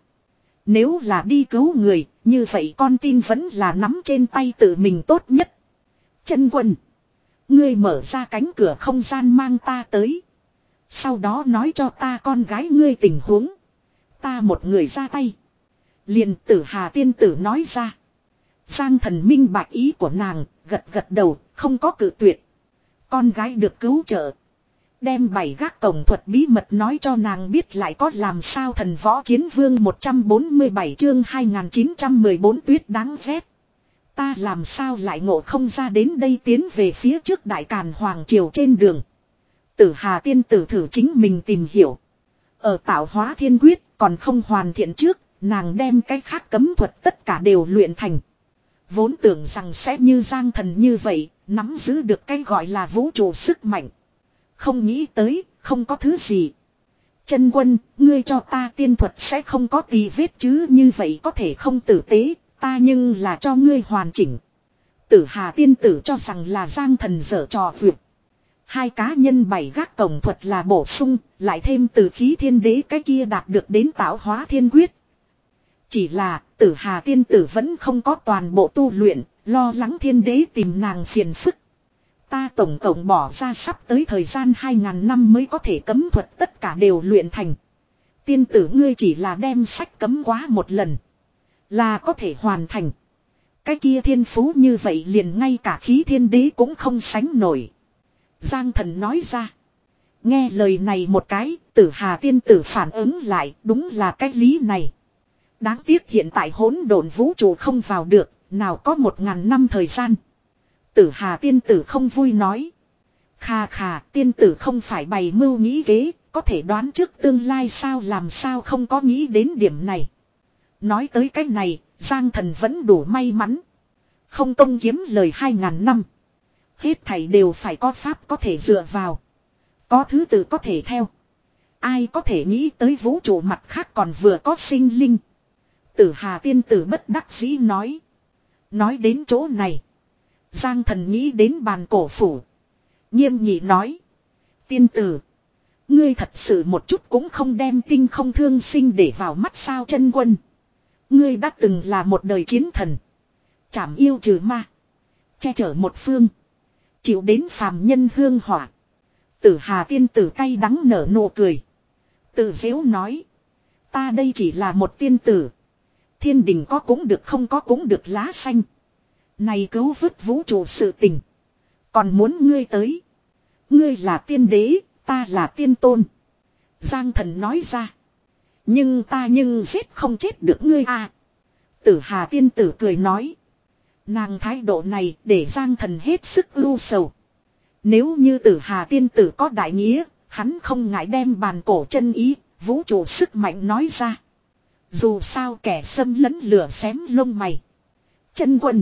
Nếu là đi cứu người, như vậy con tin vẫn là nắm trên tay tự mình tốt nhất. Chân quân. Ngươi mở ra cánh cửa không gian mang ta tới. Sau đó nói cho ta con gái ngươi tình huống. Ta một người ra tay. Liền Tử Hà tiên tử nói ra. Giang thần minh bạch ý của nàng, gật gật đầu, không có cự tuyệt. Con gái được cứu trợ. Đem bảy gác cổng thuật bí mật nói cho nàng biết lại có làm sao thần võ chiến vương một trăm bốn mươi bảy chương hai nghìn chín trăm mười bốn tuyết đáng ghét. Ta làm sao lại ngộ không ra đến đây tiến về phía trước đại càn hoàng triều trên đường. Tử Hà tiên tử thử chính mình tìm hiểu. Ở tạo hóa thiên quyết còn không hoàn thiện trước, nàng đem cái khác cấm thuật tất cả đều luyện thành. Vốn tưởng rằng sẽ như Giang thần như vậy, nắm giữ được cái gọi là vũ trụ sức mạnh. Không nghĩ tới, không có thứ gì. Chân quân, ngươi cho ta tiên thuật sẽ không có tì vết chứ như vậy có thể không tử tế, ta nhưng là cho ngươi hoàn chỉnh. Tử Hà tiên tử cho rằng là Giang thần dở trò vượt. Hai cá nhân bảy gác cổng thuật là bổ sung, lại thêm từ khí thiên đế cái kia đạt được đến tạo hóa thiên quyết. Chỉ là, Tử Hà tiên tử vẫn không có toàn bộ tu luyện, lo lắng thiên đế tìm nàng phiền phức. Ta tổng cộng bỏ ra sắp tới thời gian hai ngàn năm mới có thể cấm thuật tất cả đều luyện thành. Tiên tử ngươi chỉ là đem sách cấm quá một lần. Là có thể hoàn thành. Cái kia thiên phú như vậy liền ngay cả khí thiên đế cũng không sánh nổi. Giang thần nói ra. Nghe lời này một cái, tử hà tiên tử phản ứng lại, đúng là cái lý này. Đáng tiếc hiện tại hỗn độn vũ trụ không vào được, nào có một ngàn năm thời gian. Tử hà tiên tử không vui nói. Khà khà, tiên tử không phải bày mưu nghĩ kế, có thể đoán trước tương lai sao làm sao không có nghĩ đến điểm này. Nói tới cái này, Giang thần vẫn đủ may mắn. Không công kiếm lời hai ngàn năm. Hết thảy đều phải có pháp có thể dựa vào. Có thứ tự có thể theo. Ai có thể nghĩ tới vũ trụ mặt khác còn vừa có sinh linh. Tử hà tiên tử bất đắc dĩ nói. Nói đến chỗ này. Giang thần nghĩ đến bàn cổ phủ. Nghiêm nhị nói. Tiên tử. Ngươi thật sự một chút cũng không đem tinh không thương sinh để vào mắt sao chân quân. Ngươi đã từng là một đời chiến thần. Trảm yêu trừ ma. Che chở một phương. Chịu đến phàm nhân hương hỏa. Tử hà tiên tử cay đắng nở nụ cười. Tự dễu nói. Ta đây chỉ là một tiên tử. Thiên đình có cũng được không có cũng được lá xanh. Này cứu vớt vũ trụ sự tình. Còn muốn ngươi tới. Ngươi là tiên đế, ta là tiên tôn. Giang thần nói ra. Nhưng ta nhưng giết không chết được ngươi à. Tử hà tiên tử cười nói. Nàng thái độ này để Giang thần hết sức ưu sầu. Nếu như tử hà tiên tử có đại nghĩa, hắn không ngại đem bàn cổ chân ý, vũ trụ sức mạnh nói ra. Dù sao kẻ xâm lấn lửa xém lông mày. Chân quân.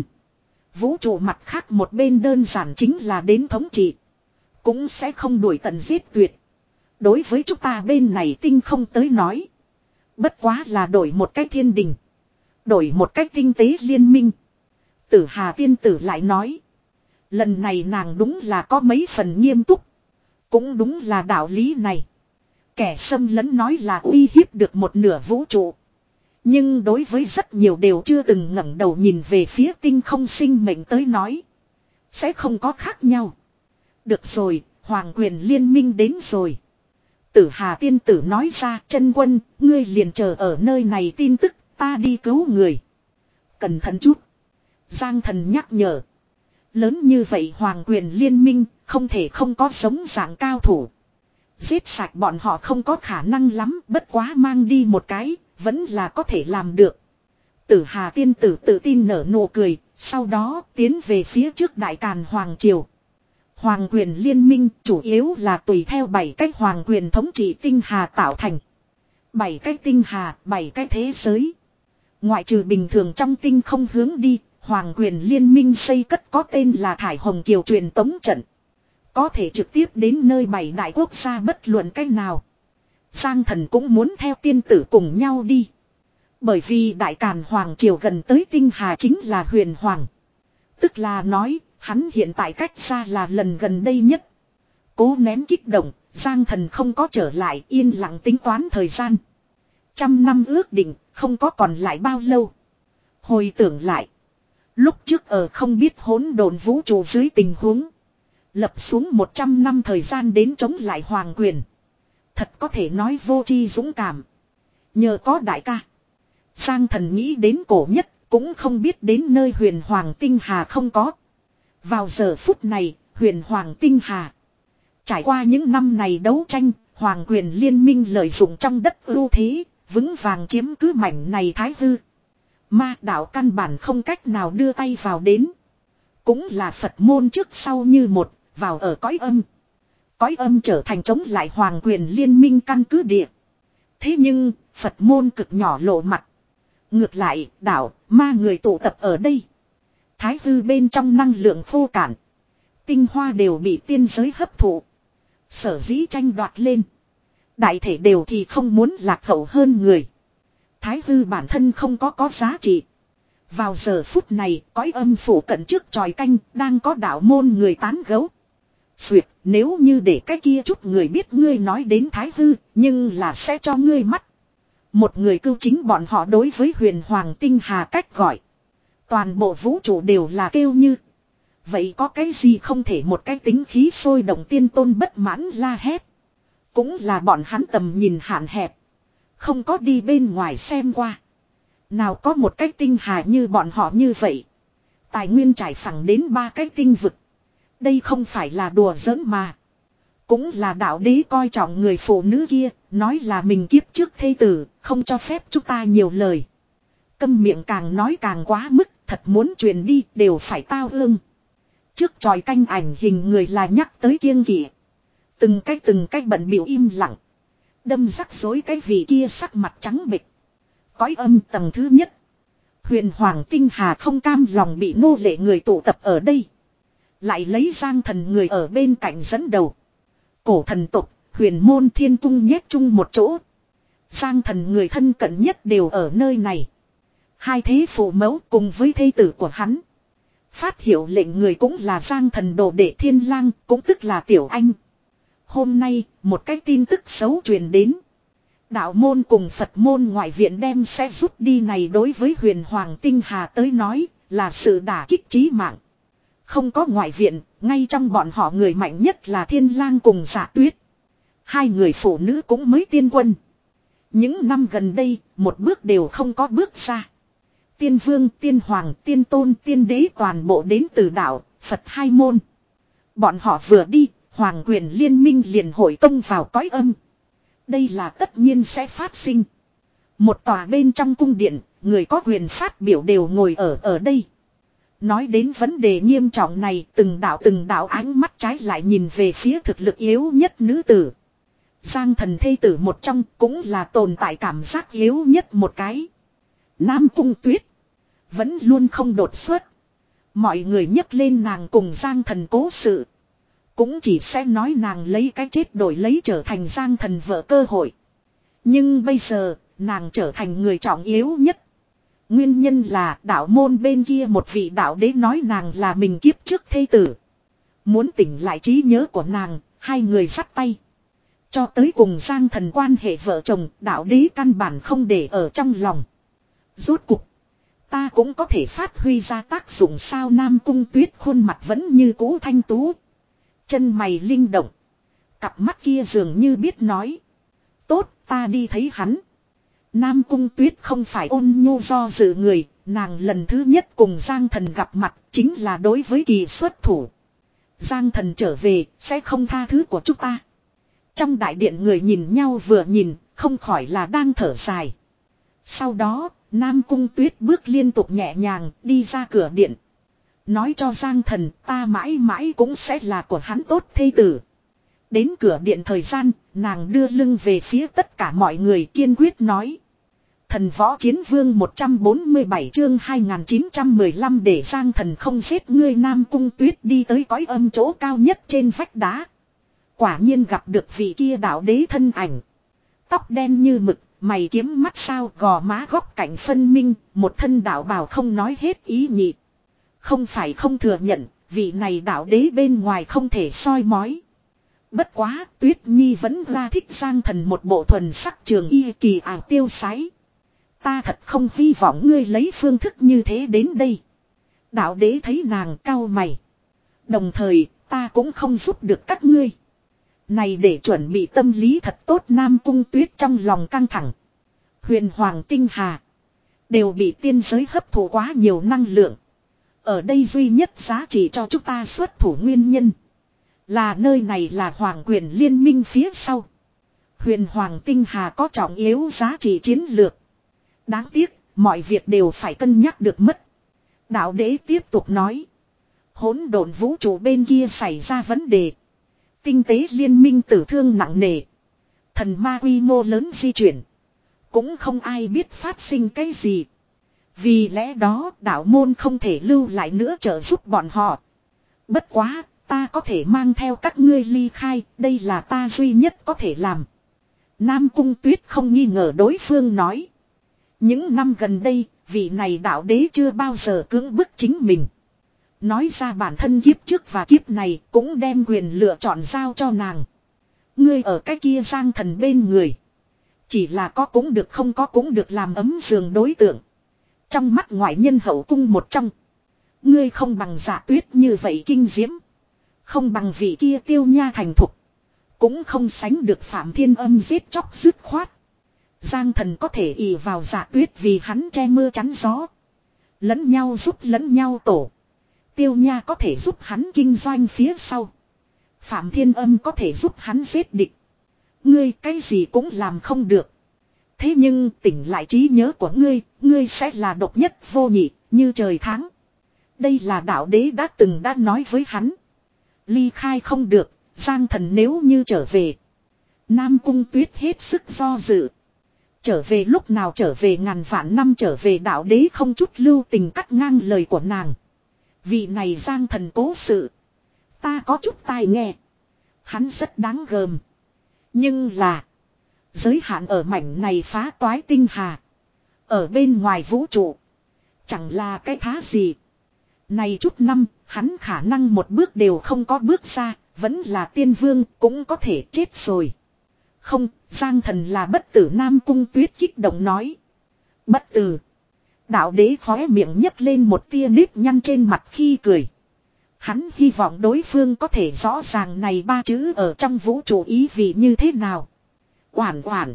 Vũ trụ mặt khác một bên đơn giản chính là đến thống trị. Cũng sẽ không đuổi tận giết tuyệt. Đối với chúng ta bên này tinh không tới nói. Bất quá là đổi một cách thiên đình. Đổi một cách tinh tế liên minh. Tử hà tiên tử lại nói. Lần này nàng đúng là có mấy phần nghiêm túc. Cũng đúng là đạo lý này. Kẻ xâm lấn nói là uy hiếp được một nửa vũ trụ. Nhưng đối với rất nhiều đều chưa từng ngẩng đầu nhìn về phía tinh không sinh mệnh tới nói. Sẽ không có khác nhau. Được rồi, hoàng quyền liên minh đến rồi. Tử hà tiên tử nói ra chân quân, ngươi liền chờ ở nơi này tin tức, ta đi cứu người. Cẩn thận chút. Giang thần nhắc nhở. Lớn như vậy hoàng quyền liên minh, không thể không có giống dạng cao thủ. Giết sạch bọn họ không có khả năng lắm, bất quá mang đi một cái, vẫn là có thể làm được. Tử hà tiên tử tự tin nở nụ cười, sau đó tiến về phía trước đại càn hoàng triều. Hoàng quyền liên minh chủ yếu là tùy theo bảy cách hoàng quyền thống trị tinh hà tạo thành. Bảy cách tinh hà, bảy cách thế giới. Ngoại trừ bình thường trong tinh không hướng đi, hoàng quyền liên minh xây cất có tên là Thải Hồng Kiều truyền tống trận. Có thể trực tiếp đến nơi bảy đại quốc gia bất luận cách nào. Giang thần cũng muốn theo tiên tử cùng nhau đi. Bởi vì đại càn hoàng triều gần tới tinh hà chính là huyền hoàng. Tức là nói, hắn hiện tại cách xa là lần gần đây nhất. Cố nén kích động, Giang thần không có trở lại yên lặng tính toán thời gian. Trăm năm ước định, không có còn lại bao lâu. Hồi tưởng lại. Lúc trước ở không biết hỗn độn vũ trụ dưới tình huống. Lập xuống một trăm năm thời gian đến chống lại hoàng quyền. Thật có thể nói vô tri dũng cảm. Nhờ có đại ca. Giang thần nghĩ đến cổ nhất, cũng không biết đến nơi huyền hoàng tinh hà không có. Vào giờ phút này, huyền hoàng tinh hà. Trải qua những năm này đấu tranh, hoàng quyền liên minh lợi dụng trong đất ưu thế, vững vàng chiếm cứ mảnh này thái hư. Ma đạo căn bản không cách nào đưa tay vào đến. Cũng là Phật môn trước sau như một, vào ở cõi âm. Cõi âm trở thành chống lại hoàng quyền liên minh căn cứ địa. Thế nhưng, Phật môn cực nhỏ lộ mặt. Ngược lại, đạo, ma người tụ tập ở đây. Thái hư bên trong năng lượng khô cạn. Tinh hoa đều bị tiên giới hấp thụ. Sở dĩ tranh đoạt lên. Đại thể đều thì không muốn lạc hậu hơn người. Thái hư bản thân không có có giá trị. Vào giờ phút này, cõi âm phủ cận trước tròi canh, đang có đạo môn người tán gấu. Xuyệt, nếu như để cái kia chút người biết ngươi nói đến thái hư, nhưng là sẽ cho ngươi mắt. Một người cưu chính bọn họ đối với huyền hoàng tinh hà cách gọi. Toàn bộ vũ trụ đều là kêu như. Vậy có cái gì không thể một cái tính khí sôi động tiên tôn bất mãn la hét. Cũng là bọn hắn tầm nhìn hạn hẹp. Không có đi bên ngoài xem qua. Nào có một cái tinh hà như bọn họ như vậy. Tài nguyên trải phẳng đến ba cái tinh vực. Đây không phải là đùa giỡn mà. Cũng là đạo đế coi trọng người phụ nữ kia. Nói là mình kiếp trước thê tử. Không cho phép chúng ta nhiều lời. Câm miệng càng nói càng quá mức. Thật muốn truyền đi đều phải tao ương. Trước tròi canh ảnh hình người là nhắc tới kiêng kỵ. Từng cách từng cách bận biểu im lặng. Đâm rắc rối cái vị kia sắc mặt trắng bệch. Cõi âm tầng thứ nhất. Huyền Hoàng Tinh Hà không cam lòng bị nô lệ người tụ tập ở đây. Lại lấy Giang Thần người ở bên cạnh dẫn đầu. Cổ thần tục, huyền môn thiên cung nhét chung một chỗ. Giang Thần người thân cận nhất đều ở nơi này. Hai thế phụ mẫu cùng với thê tử của hắn. Phát hiệu lệnh người cũng là Giang Thần đồ đệ Thiên Lang, cũng tức là Tiểu Anh. Hôm nay, một cái tin tức xấu truyền đến. Đạo môn cùng Phật môn ngoại viện đem sẽ rút đi này đối với huyền Hoàng Tinh Hà tới nói là sự đả kích chí mạng. Không có ngoại viện, ngay trong bọn họ người mạnh nhất là Thiên Lang cùng Dạ Tuyết. Hai người phụ nữ cũng mới tiên quân. Những năm gần đây, một bước đều không có bước ra. Tiên vương, tiên hoàng, tiên tôn, tiên đế toàn bộ đến từ đạo, Phật hai môn. Bọn họ vừa đi, Hoàng quyền liên minh liền hội công vào cõi âm. Đây là tất nhiên sẽ phát sinh. Một tòa bên trong cung điện, người có quyền phát biểu đều ngồi ở ở đây. Nói đến vấn đề nghiêm trọng này, từng đạo từng đạo ánh mắt trái lại nhìn về phía thực lực yếu nhất nữ tử. Giang Thần thê tử một trong cũng là tồn tại cảm giác yếu nhất một cái. Nam Cung Tuyết vẫn luôn không đột xuất. Mọi người nhắc lên nàng cùng Giang Thần cố sự. Cũng chỉ sẽ nói nàng lấy cái chết đổi lấy trở thành Giang Thần vợ cơ hội. Nhưng bây giờ, nàng trở thành người trọng yếu nhất. Nguyên nhân là đạo môn bên kia một vị đạo đế nói nàng là mình kiếp trước thê tử. Muốn tỉnh lại trí nhớ của nàng, hai người dắt tay. Cho tới cùng Giang Thần quan hệ vợ chồng, đạo đế căn bản không để ở trong lòng. Rốt cuộc, ta cũng có thể phát huy ra tác dụng sao. Nam Cung Tuyết khuôn mặt vẫn như cũ thanh tú. Chân mày linh động. Cặp mắt kia dường như biết nói. Tốt, ta đi thấy hắn. Nam Cung Tuyết không phải ôn nhu do dự người. Nàng lần thứ nhất cùng Giang Thần gặp mặt chính là đối với kỳ xuất thủ. Giang Thần trở về sẽ không tha thứ của chúng ta. Trong đại điện người nhìn nhau vừa nhìn, không khỏi là đang thở dài. Sau đó, Nam Cung Tuyết bước liên tục nhẹ nhàng đi ra cửa điện. Nói cho Giang Thần ta mãi mãi cũng sẽ là của hắn tốt thê tử. Đến cửa điện thời gian, nàng đưa lưng về phía tất cả mọi người kiên quyết nói. Thần võ chiến vương một trăm bốn mươi bảy chương hai nghìn chín trăm mười lăm để Giang Thần không giết ngươi. Nam Cung Tuyết đi tới cõi âm chỗ cao nhất trên vách đá. Quả nhiên gặp được vị kia đạo đế thân ảnh. Tóc đen như mực, mày kiếm mắt sao, gò má góc cạnh phân minh, một thân đạo bào không nói hết ý nhị. Không phải không thừa nhận, vị này đạo đế bên ngoài không thể soi mói. Bất quá, Tuyết Nhi vẫn ra thích Giang Thần một bộ thuần sắc trường y kỳ ảo tiêu sái. Ta thật không hy vọng ngươi lấy phương thức như thế đến đây. Đạo đế thấy nàng cau mày. Đồng thời, ta cũng không giúp được các ngươi. Này để chuẩn bị tâm lý thật tốt. Nam Cung Tuyết trong lòng căng thẳng. Huyền Hoàng Tinh Hà đều bị tiên giới hấp thụ quá nhiều năng lượng. Ở đây duy nhất giá trị cho chúng ta xuất thủ nguyên nhân là nơi này là Hoàng quyền liên minh phía sau. Huyền Hoàng Tinh Hà có trọng yếu giá trị chiến lược. Đáng tiếc, mọi việc đều phải cân nhắc được mất. Đạo đế tiếp tục nói. Hỗn độn vũ trụ bên kia xảy ra vấn đề. Tinh tế liên minh tử thương nặng nề. Thần ma quy mô lớn di chuyển. Cũng không ai biết phát sinh cái gì. Vì lẽ đó đạo môn không thể lưu lại nữa trợ giúp bọn họ. Bất quá, ta có thể mang theo các ngươi ly khai, đây là ta duy nhất có thể làm. Nam Cung Tuyết không nghi ngờ đối phương nói. Những năm gần đây, vị này đạo đế chưa bao giờ cưỡng bức chính mình. Nói ra bản thân kiếp trước và kiếp này cũng đem quyền lựa chọn giao cho nàng. Ngươi ở cái kia Giang Thần bên người. Chỉ là có cũng được không có cũng được làm ấm giường đối tượng. Trong mắt ngoại nhân hậu cung một trong. Ngươi không bằng Dạ Tuyết như vậy kinh diễm. Không bằng vị kia Tiêu Nha thành thục. Cũng không sánh được Phạm Thiên Âm giết chóc dứt khoát. Giang thần có thể ỷ vào Dạ Tuyết vì hắn che mưa chắn gió. Lẫn nhau giúp lẫn nhau tổ. Tiêu Nha có thể giúp hắn kinh doanh phía sau. Phạm Thiên Âm có thể giúp hắn giết địch. Ngươi cái gì cũng làm không được. Thế nhưng tỉnh lại trí nhớ của ngươi, ngươi sẽ là độc nhất vô nhị, như trời tháng. Đây là đạo đế đã từng đã nói với hắn. Ly khai không được, Giang thần nếu như trở về. Nam Cung Tuyết hết sức do dự. Trở về lúc nào trở về ngàn vạn năm trở về đạo đế không chút lưu tình cắt ngang lời của nàng. Vị này Giang thần cố sự. Ta có chút tai nghe. Hắn rất đáng gờm. Nhưng là. Giới hạn ở mảnh này phá toái tinh hà. Ở bên ngoài vũ trụ. Chẳng là cái thá gì. Này chút năm, hắn khả năng một bước đều không có bước ra. Vẫn là tiên vương cũng có thể chết rồi. Không, Giang thần là bất tử. Nam Cung Tuyết kích động nói. Bất tử. Đạo đế khóe miệng nhấc lên một tia nếp nhăn trên mặt khi cười. Hắn hy vọng đối phương có thể rõ ràng này ba chữ ở trong vũ trụ ý vị như thế nào. Oản oản.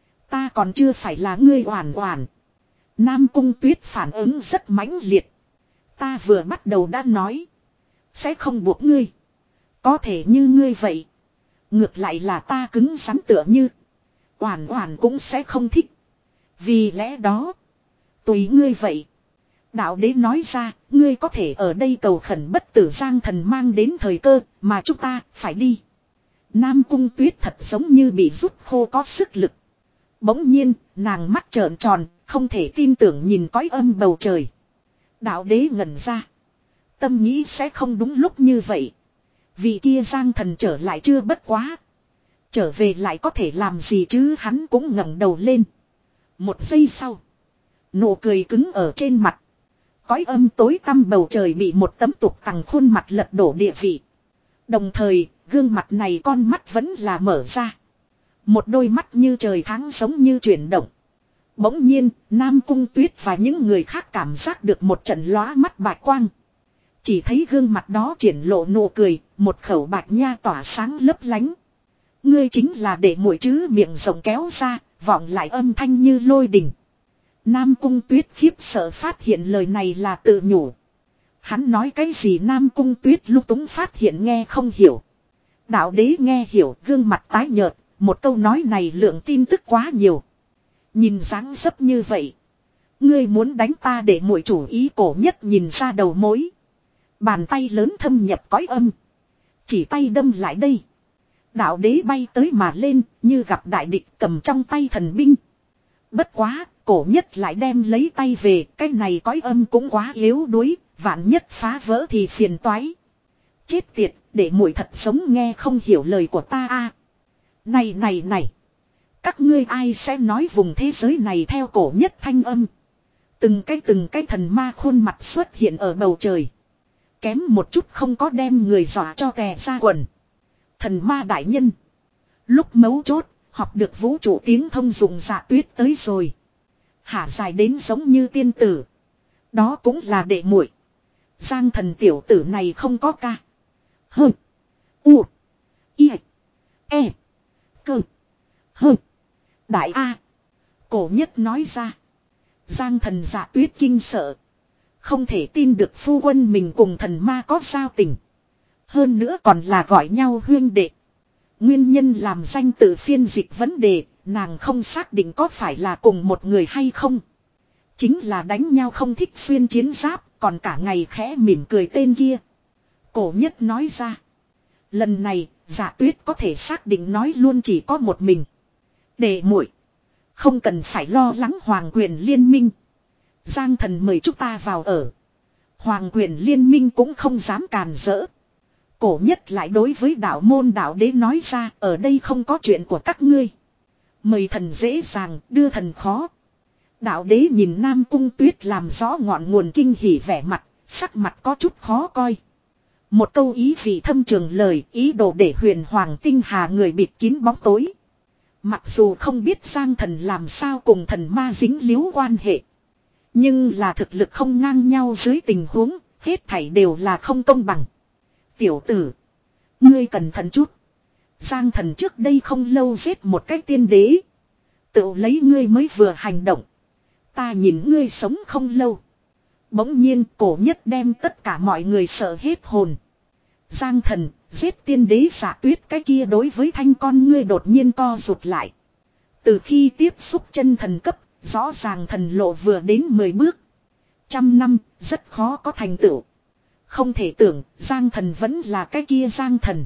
Ta còn chưa phải là ngươi oản oản. Nam Cung Tuyết phản ứng rất mãnh liệt. Ta vừa bắt đầu đã nói. Sẽ không buộc ngươi. Có thể như ngươi vậy. Ngược lại là ta cứng rắn tựa như. Oản oản cũng sẽ không thích. Vì lẽ đó. Tùy ngươi vậy. Đạo đế nói ra. Ngươi có thể ở đây cầu khẩn bất tử Giang thần mang đến thời cơ. Mà chúng ta phải đi. Nam Cung Tuyết thật giống như bị rút khô có sức lực. Bỗng nhiên nàng mắt trợn tròn. Không thể tin tưởng nhìn cõi âm bầu trời. Đạo đế ngẩn ra. Tâm nghĩ sẽ không đúng lúc như vậy. Vị kia Giang thần trở lại chưa bất quá. Trở về lại có thể làm gì chứ hắn cũng ngẩng đầu lên. Một giây sau. Nụ cười cứng ở trên mặt. Cõi âm tối tăm bầu trời bị một tấm tục tằng khuôn mặt lật đổ địa vị. Đồng thời gương mặt này con mắt vẫn là mở ra. Một đôi mắt như trời tháng giống như chuyển động. Bỗng nhiên Nam Cung Tuyết và những người khác cảm giác được một trận lóa mắt bạch quang. Chỉ thấy gương mặt đó triển lộ nụ cười. Một khẩu bạch nha tỏa sáng lấp lánh. Ngươi chính là để mũi chứ miệng rộng kéo ra. Vọng lại âm thanh như lôi đình. Nam Cung Tuyết khiếp sợ phát hiện lời này là tự nhủ. Hắn nói cái gì Nam Cung Tuyết lúc túng phát hiện nghe không hiểu. Đạo đế nghe hiểu gương mặt tái nhợt. Một câu nói này lượng tin tức quá nhiều. Nhìn dáng dấp như vậy. Ngươi muốn đánh ta để muội chủ ý cổ nhất nhìn ra đầu mối. Bàn tay lớn thâm nhập cõi âm. Chỉ tay đâm lại đây. Đạo đế bay tới mà lên như gặp đại địch cầm trong tay thần binh. Bất quá, cổ nhất lại đem lấy tay về. Cái này cõi âm cũng quá yếu đuối. Vạn nhất phá vỡ thì phiền toái. Chết tiệt, để muội thật sống nghe không hiểu lời của ta a. Này này này. Các ngươi ai sẽ nói vùng thế giới này theo cổ nhất thanh âm. Từng cái từng cái thần ma khuôn mặt xuất hiện ở bầu trời. Kém một chút không có đem người dọa cho tè ra quần. Thần ma đại nhân. Lúc mấu chốt, học được vũ trụ tiếng thông dụng Dạ Tuyết tới rồi. Hả dài đến giống như tiên tử. Đó cũng là đệ muội. Giang thần tiểu tử này không có ca. Hơ. U. I. E. Cơ. Hơ. Đại A. Cổ nhất nói ra. Giang thần Dạ Tuyết kinh sợ. Không thể tin được phu quân mình cùng thần ma có giao tình. Hơn nữa còn là gọi nhau huyên đệ. Nguyên nhân làm danh tự phiên dịch vấn đề. Nàng không xác định có phải là cùng một người hay không. Chính là đánh nhau không thích xuyên chiến giáp. Còn cả ngày khẽ mỉm cười tên kia. Cổ nhất nói ra. Lần này Dạ Tuyết có thể xác định nói luôn chỉ có một mình. Đệ muội, không cần phải lo lắng hoàng quyền liên minh. Giang thần mời chúng ta vào ở. Hoàng quyền liên minh cũng không dám càn rỡ. Cổ nhất lại đối với đạo môn đạo đế nói ra. Ở đây không có chuyện của các ngươi. Mời thần dễ dàng, đưa thần khó. Đạo đế nhìn Nam Cung Tuyết làm rõ ngọn nguồn kinh hỉ vẻ mặt. Sắc mặt có chút khó coi. Một câu ý vị thâm trường lời. Ý đồ để huyền hoàng tinh hà người bịt kín bóng tối. Mặc dù không biết Giang thần làm sao cùng thần ma dính líu quan hệ. Nhưng là thực lực không ngang nhau dưới tình huống. Hết thảy đều là không công bằng. Tiểu tử. Ngươi cẩn thận chút. Giang thần trước đây không lâu giết một cái tiên đế. Tự lấy ngươi mới vừa hành động. Ta nhìn ngươi sống không lâu. Bỗng nhiên cổ nhất đem tất cả mọi người sợ hết hồn. Giang thần, giết tiên đế Dạ Tuyết, cái kia đối với thanh con ngươi đột nhiên co rụt lại. Từ khi tiếp xúc chân thần cấp, rõ ràng thần lộ vừa đến mười bước. Trăm năm, rất khó có thành tựu. Không thể tưởng, Giang thần vẫn là cái kia Giang thần.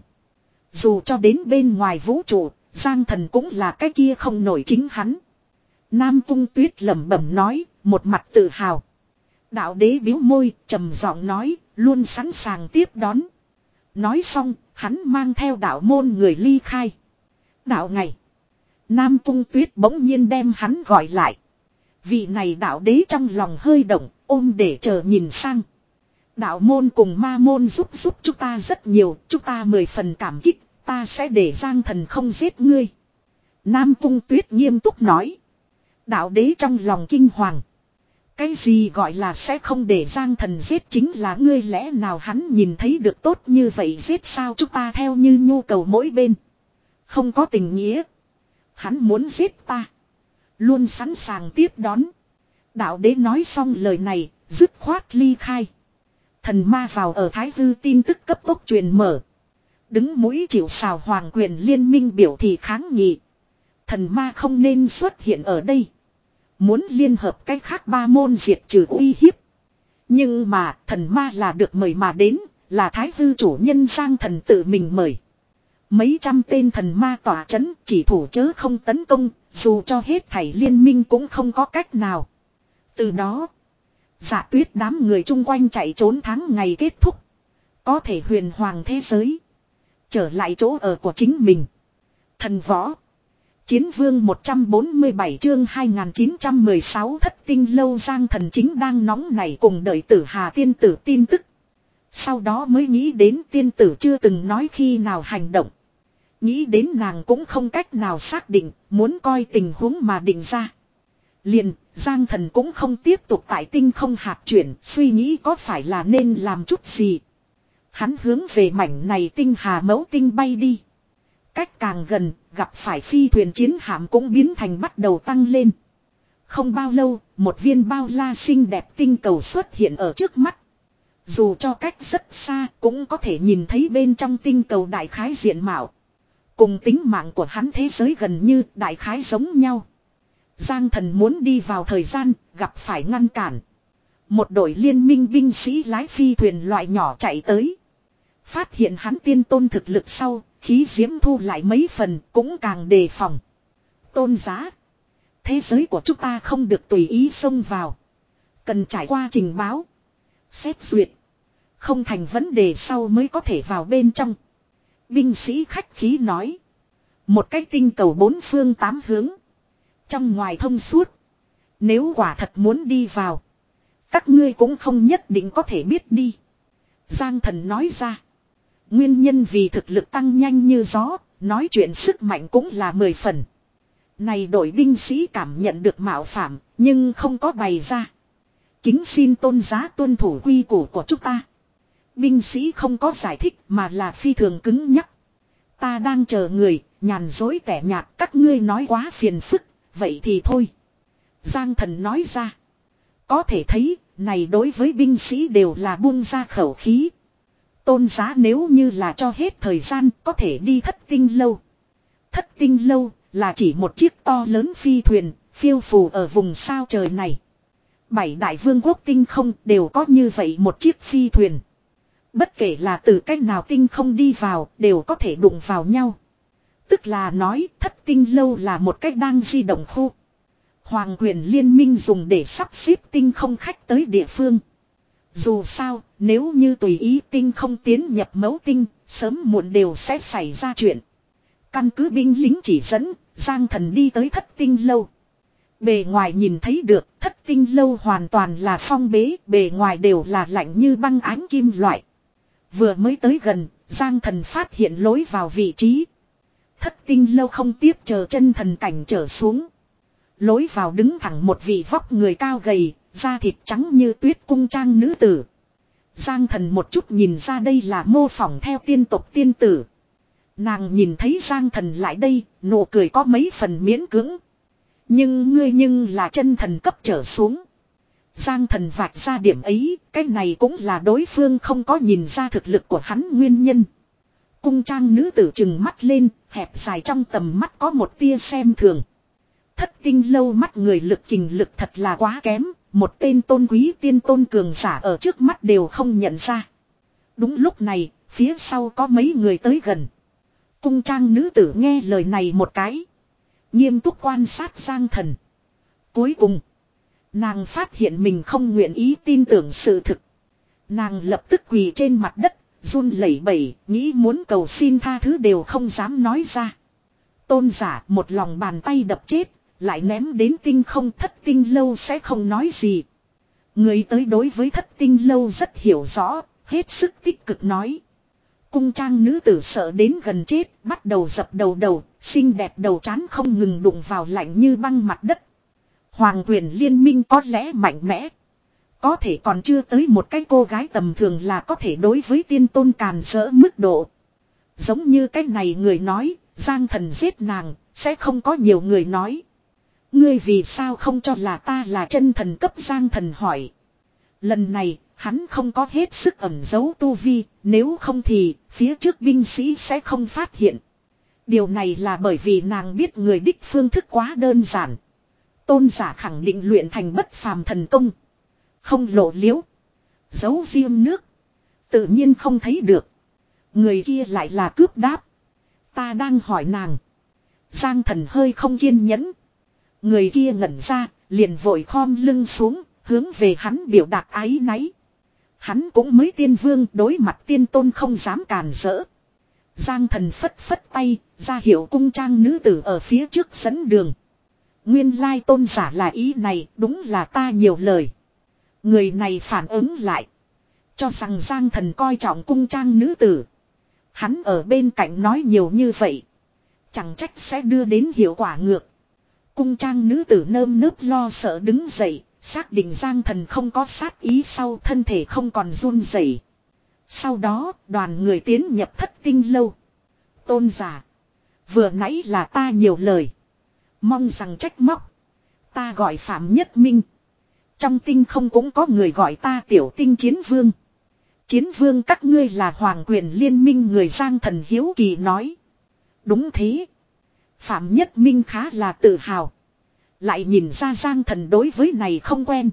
Dù cho đến bên ngoài vũ trụ, Giang thần cũng là cái kia không nổi chính hắn. Nam Cung Tuyết lẩm bẩm nói, một mặt tự hào. Đạo đế biếu môi, trầm giọng nói, luôn sẵn sàng tiếp đón. Nói xong, hắn mang theo đạo môn người ly khai. Đạo ngày. Nam Cung Tuyết bỗng nhiên đem hắn gọi lại. Vị này đạo đế trong lòng hơi động, ôm để chờ nhìn sang. Đạo môn cùng ma môn giúp giúp chúng ta rất nhiều, chúng ta mười phần cảm kích, ta sẽ để Giang thần không giết ngươi. Nam Cung Tuyết nghiêm túc nói. Đạo đế trong lòng kinh hoàng. Cái gì gọi là sẽ không để Giang thần giết chính là ngươi, lẽ nào hắn nhìn thấy được tốt như vậy giết sao, chúng ta theo như nhu cầu mỗi bên. Không có tình nghĩa. Hắn muốn giết ta. Luôn sẵn sàng tiếp đón. Đạo đế nói xong lời này, dứt khoát ly khai. Thần ma vào ở Thái Hư tin tức cấp tốc truyền mở. Đứng mũi chịu sào hoàng quyền liên minh biểu thị kháng nghị. Thần ma không nên xuất hiện ở đây. Muốn liên hợp cách khác ba môn diệt trừ uy hiếp. Nhưng mà thần ma là được mời mà đến, là Thái Hư chủ nhân Giang thần tự mình mời. Mấy trăm tên thần ma tỏa chấn, chỉ thủ chớ không tấn công, dù cho hết thảy liên minh cũng không có cách nào. Từ đó, Dạ Tuyết đám người chung quanh chạy trốn tháng ngày kết thúc. Có thể huyền hoàng thế giới. Trở lại chỗ ở của chính mình. Thần võ. Chiến vương một trăm bốn mươi bảy chương hai nghìn chín trăm mười sáu thất tinh lâu. Giang thần chính đang nóng nảy cùng đợi Tử Hà tiên tử tin tức. Sau đó mới nghĩ đến tiên tử chưa từng nói khi nào hành động. Nghĩ đến nàng cũng không cách nào xác định, muốn coi tình huống mà định ra. Liền, Giang thần cũng không tiếp tục tại tinh không hạt chuyển, suy nghĩ có phải là nên làm chút gì. Hắn hướng về mảnh này tinh hà mẫu tinh bay đi. Cách càng gần, gặp phải phi thuyền chiến hạm cũng biến thành bắt đầu tăng lên. Không bao lâu, một viên bao la xinh đẹp tinh cầu xuất hiện ở trước mắt. Dù cho cách rất xa, cũng có thể nhìn thấy bên trong tinh cầu đại khái diện mạo. Cùng tính mạng của hắn thế giới gần như đại khái giống nhau. Giang thần muốn đi vào thời gian, gặp phải ngăn cản. Một đội liên minh binh sĩ lái phi thuyền loại nhỏ chạy tới. Phát hiện hắn tiên tôn thực lực sau, khí diễm thu lại mấy phần, cũng càng đề phòng. Tôn giá. Thế giới của chúng ta không được tùy ý xông vào. Cần trải qua trình báo. Xét duyệt. Không thành vấn đề sau mới có thể vào bên trong. Binh sĩ khách khí nói. Một cái tinh cầu bốn phương tám hướng. Trong ngoài thông suốt. Nếu quả thật muốn đi vào. Các ngươi cũng không nhất định có thể biết đi. Giang thần nói ra. Nguyên nhân vì thực lực tăng nhanh như gió. Nói chuyện sức mạnh cũng là mười phần. Này đội binh sĩ cảm nhận được mạo phạm. Nhưng không có bày ra. Kính xin tôn giá tuân thủ quy củ của chúng ta. Binh sĩ không có giải thích mà là phi thường cứng nhắc. Ta đang chờ người, nhàn dối tẻ nhạt, các ngươi nói quá phiền phức, vậy thì thôi. Giang thần nói ra. Có thể thấy, này đối với binh sĩ đều là buông ra khẩu khí. Tôn giá nếu như là cho hết thời gian, có thể đi thất tinh lâu. Thất tinh lâu, là chỉ một chiếc to lớn phi thuyền, phiêu phù ở vùng sao trời này. Bảy đại vương quốc tinh không đều có như vậy một chiếc phi thuyền. Bất kể là từ cách nào tinh không đi vào, đều có thể đụng vào nhau. Tức là nói thất tinh lâu là một cách đang di động khu. Hoàng quyền liên minh dùng để sắp xếp tinh không khách tới địa phương. Dù sao, nếu như tùy ý tinh không tiến nhập mẫu tinh, sớm muộn đều sẽ xảy ra chuyện. Căn cứ binh lính chỉ dẫn, Giang thần đi tới thất tinh lâu. Bề ngoài nhìn thấy được, thất tinh lâu hoàn toàn là phong bế, bề ngoài đều là lạnh như băng ánh kim loại. Vừa mới tới gần, Giang thần phát hiện lối vào vị trí. Thất tinh lâu không tiếp chờ chân thần cảnh trở xuống. Lối vào đứng thẳng một vị vóc người cao gầy, da thịt trắng như tuyết cung trang nữ tử. Giang thần một chút nhìn ra đây là mô phỏng theo tiên tộc tiên tử. Nàng nhìn thấy Giang thần lại đây, nụ cười có mấy phần miễn cưỡng. Nhưng ngươi nhưng là chân thần cấp trở xuống. Giang thần vạch ra điểm ấy, cái này cũng là đối phương không có nhìn ra thực lực của hắn nguyên nhân. Cung trang nữ tử trừng mắt lên, hẹp dài trong tầm mắt có một tia xem thường. Thất tinh lâu mắt người lực kình lực thật là quá kém, một tên tôn quý tiên tôn cường giả ở trước mắt đều không nhận ra. Đúng lúc này, phía sau có mấy người tới gần. Cung trang nữ tử nghe lời này một cái. Nghiêm túc quan sát Giang thần. Cuối cùng, nàng phát hiện mình không nguyện ý tin tưởng sự thực. Nàng lập tức quỳ trên mặt đất, run lẩy bẩy, nghĩ muốn cầu xin tha thứ đều không dám nói ra. Tôn giả một lòng bàn tay đập chết, lại ném đến tinh không. Thất tinh lâu sẽ không nói gì. Người tới đối với thất tinh lâu rất hiểu rõ, hết sức tích cực nói. Cung trang nữ tử sợ đến gần chết, bắt đầu dập đầu đầu, xinh đẹp đầu trán không ngừng đụng vào lạnh như băng mặt đất. Hoàng quyền liên minh có lẽ mạnh mẽ. Có thể còn chưa tới một cái cô gái tầm thường là có thể đối với tiên tôn càn rỡ mức độ. Giống như cái này người nói, Giang thần giết nàng, sẽ không có nhiều người nói. Ngươi vì sao không cho là ta là chân thần cấp? Giang thần hỏi. Lần này, hắn không có hết sức ẩn giấu tu vi, nếu không thì, phía trước binh sĩ sẽ không phát hiện. Điều này là bởi vì nàng biết người đích phương thức quá đơn giản. Tôn giả khẳng định luyện thành bất phàm thần công. Không lộ liễu. Giấu riêng nước. Tự nhiên không thấy được. Người kia lại là cướp đáp. Ta đang hỏi nàng. Giang thần hơi không kiên nhẫn. Người kia ngẩn ra, liền vội khom lưng xuống, hướng về hắn biểu đạt áy náy. Hắn cũng mới tiên vương, đối mặt tiên tôn không dám càn rỡ. Giang thần phất phất tay, ra hiệu cung trang nữ tử ở phía trước dẫn đường. Nguyên lai tôn giả là ý này, đúng là ta nhiều lời. Người này phản ứng lại. Cho rằng Giang thần coi trọng cung trang nữ tử. Hắn ở bên cạnh nói nhiều như vậy. Chẳng trách sẽ đưa đến hiệu quả ngược. Cung trang nữ tử nơm nớp lo sợ đứng dậy. Xác định Giang thần không có sát ý sau, thân thể không còn run rẩy. Sau đó đoàn người tiến nhập thất tinh lâu. Tôn giả. Vừa nãy là ta nhiều lời. Mong rằng trách móc. Ta gọi Phạm Nhất Minh. Trong tinh không cũng có người gọi ta tiểu tinh chiến vương. Chiến vương các ngươi là hoàng quyền liên minh người. Giang thần hiếu kỳ nói. Đúng thế. Phạm Nhất Minh khá là tự hào. Lại nhìn ra Giang thần đối với này không quen.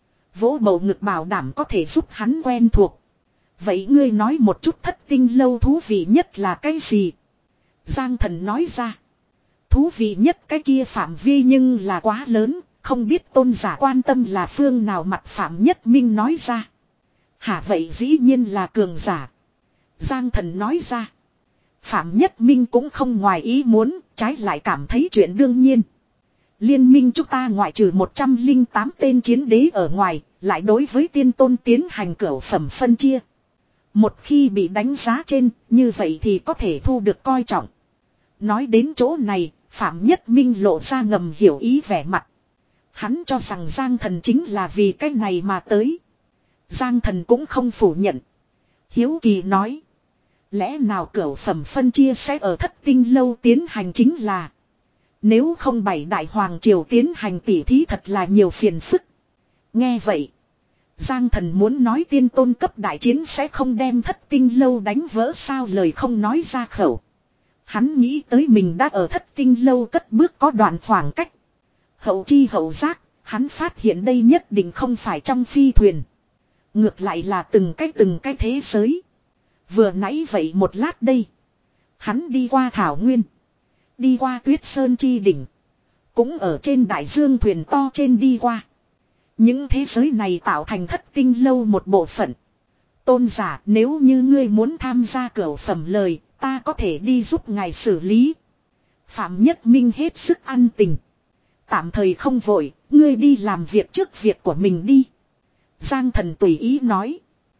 Vỗ bầu ngực bảo đảm có thể giúp hắn quen thuộc. Vậy ngươi nói một chút thất tinh lâu thú vị nhất là cái gì? Giang thần nói ra. Thú vị nhất cái kia phạm vi nhưng là quá lớn. Không biết tôn giả quan tâm là phương nào? Mặt Phạm Nhất Minh nói ra. Hả, vậy dĩ nhiên là cường giả. Giang thần nói ra. Phạm Nhất Minh cũng không ngoài ý muốn, trái lại cảm thấy chuyện đương nhiên. Liên minh chúng ta ngoại trừ một trăm lẻ tám tên chiến đế ở ngoài, lại đối với tiên tôn tiến hành cửu phẩm phân chia. Một khi bị đánh giá trên, như vậy thì có thể thu được coi trọng. Nói đến chỗ này, Phạm Nhất Minh lộ ra ngầm hiểu ý vẻ mặt. Hắn cho rằng Giang thần chính là vì cái này mà tới. Giang thần cũng không phủ nhận. Hiếu kỳ nói. Lẽ nào cửu phẩm phân chia sẽ ở thất tinh lâu tiến hành? Chính là. Nếu không bảy đại hoàng triều tiến hành tỉ thí thật là nhiều phiền phức. Nghe vậy. Giang thần muốn nói tiên tôn cấp đại chiến sẽ không đem thất tinh lâu đánh vỡ sao, lời không nói ra khẩu. Hắn nghĩ tới mình đã ở thất tinh lâu cất bước có đoạn khoảng cách. Hậu chi hậu giác, hắn phát hiện đây nhất định không phải trong phi thuyền. Ngược lại là từng cái từng cái thế giới. Vừa nãy vậy một lát đây. Hắn đi qua Thảo Nguyên. Đi qua Tuyết Sơn Chi Đỉnh. Cũng ở trên đại dương thuyền to trên đi qua. Những thế giới này tạo thành thất tinh lâu một bộ phận. Tôn giả, nếu như ngươi muốn tham gia cửu phẩm lời, ta có thể đi giúp ngài xử lý. Phạm Nhất Minh hết sức ăn tình. Tạm thời không vội, ngươi đi làm việc trước việc của mình đi. Giang thần tùy ý nói.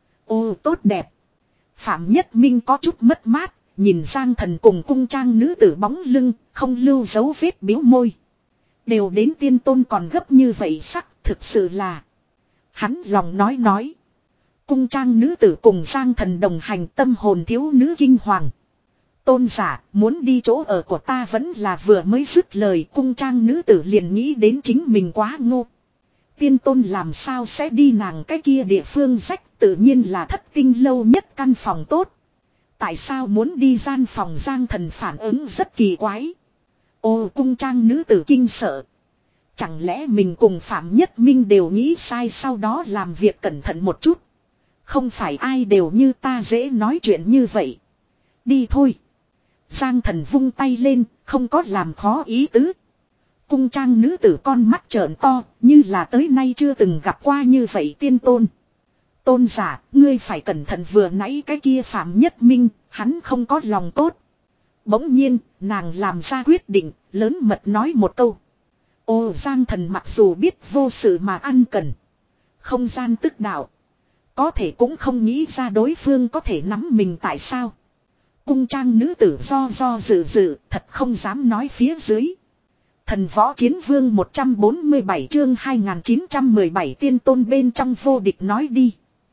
Ô, tốt đẹp. Phạm Nhất Minh có chút mất mát, nhìn Giang thần cùng cung trang nữ tử bóng lưng, không lưu dấu vết biếu môi. Đều đến tiên tôn còn gấp như vậy sắc, thực sự là. Hắn lòng nói nói. Cung trang nữ tử cùng Giang thần đồng hành, tâm hồn thiếu nữ kinh hoàng. Tôn giả, muốn đi chỗ ở của ta vẫn là vừa mới dứt lời, cung trang nữ tử liền nghĩ đến chính mình quá ngu. Tiên tôn làm sao sẽ đi nàng cái kia địa phương rách, tự nhiên là thất tinh lâu nhất căn phòng tốt. Tại sao muốn đi gian phòng? Giang Thần phản ứng rất kỳ quái. Ô, cung trang nữ tử kinh sợ. Chẳng lẽ mình cùng Phạm Nhất Minh đều nghĩ sai, sau đó làm việc cẩn thận một chút. Không phải ai đều như ta dễ nói chuyện như vậy. Đi thôi. Giang Thần vung tay lên, không có làm khó ý tứ. Cung trang nữ tử con mắt trợn to, như là tới nay chưa từng gặp qua như vậy tiên tôn. Tôn giả, ngươi phải cẩn thận, vừa nãy cái kia Phạm Nhất Minh, hắn không có lòng tốt. Bỗng nhiên, nàng làm ra quyết định, lớn mật nói một câu. Ô, Giang Thần mặc dù biết vô sự mà ăn cần. Không gian tức đạo. Có thể cũng không nghĩ ra đối phương có thể nắm mình tại sao. Cung trang nữ tử do do dự dự, thật không dám nói phía dưới. Thần võ chiến vương một trăm bốn mươi bảy chương hai nghìn chín trăm mười bảy tiên tôn bên trong vô địch nói đi.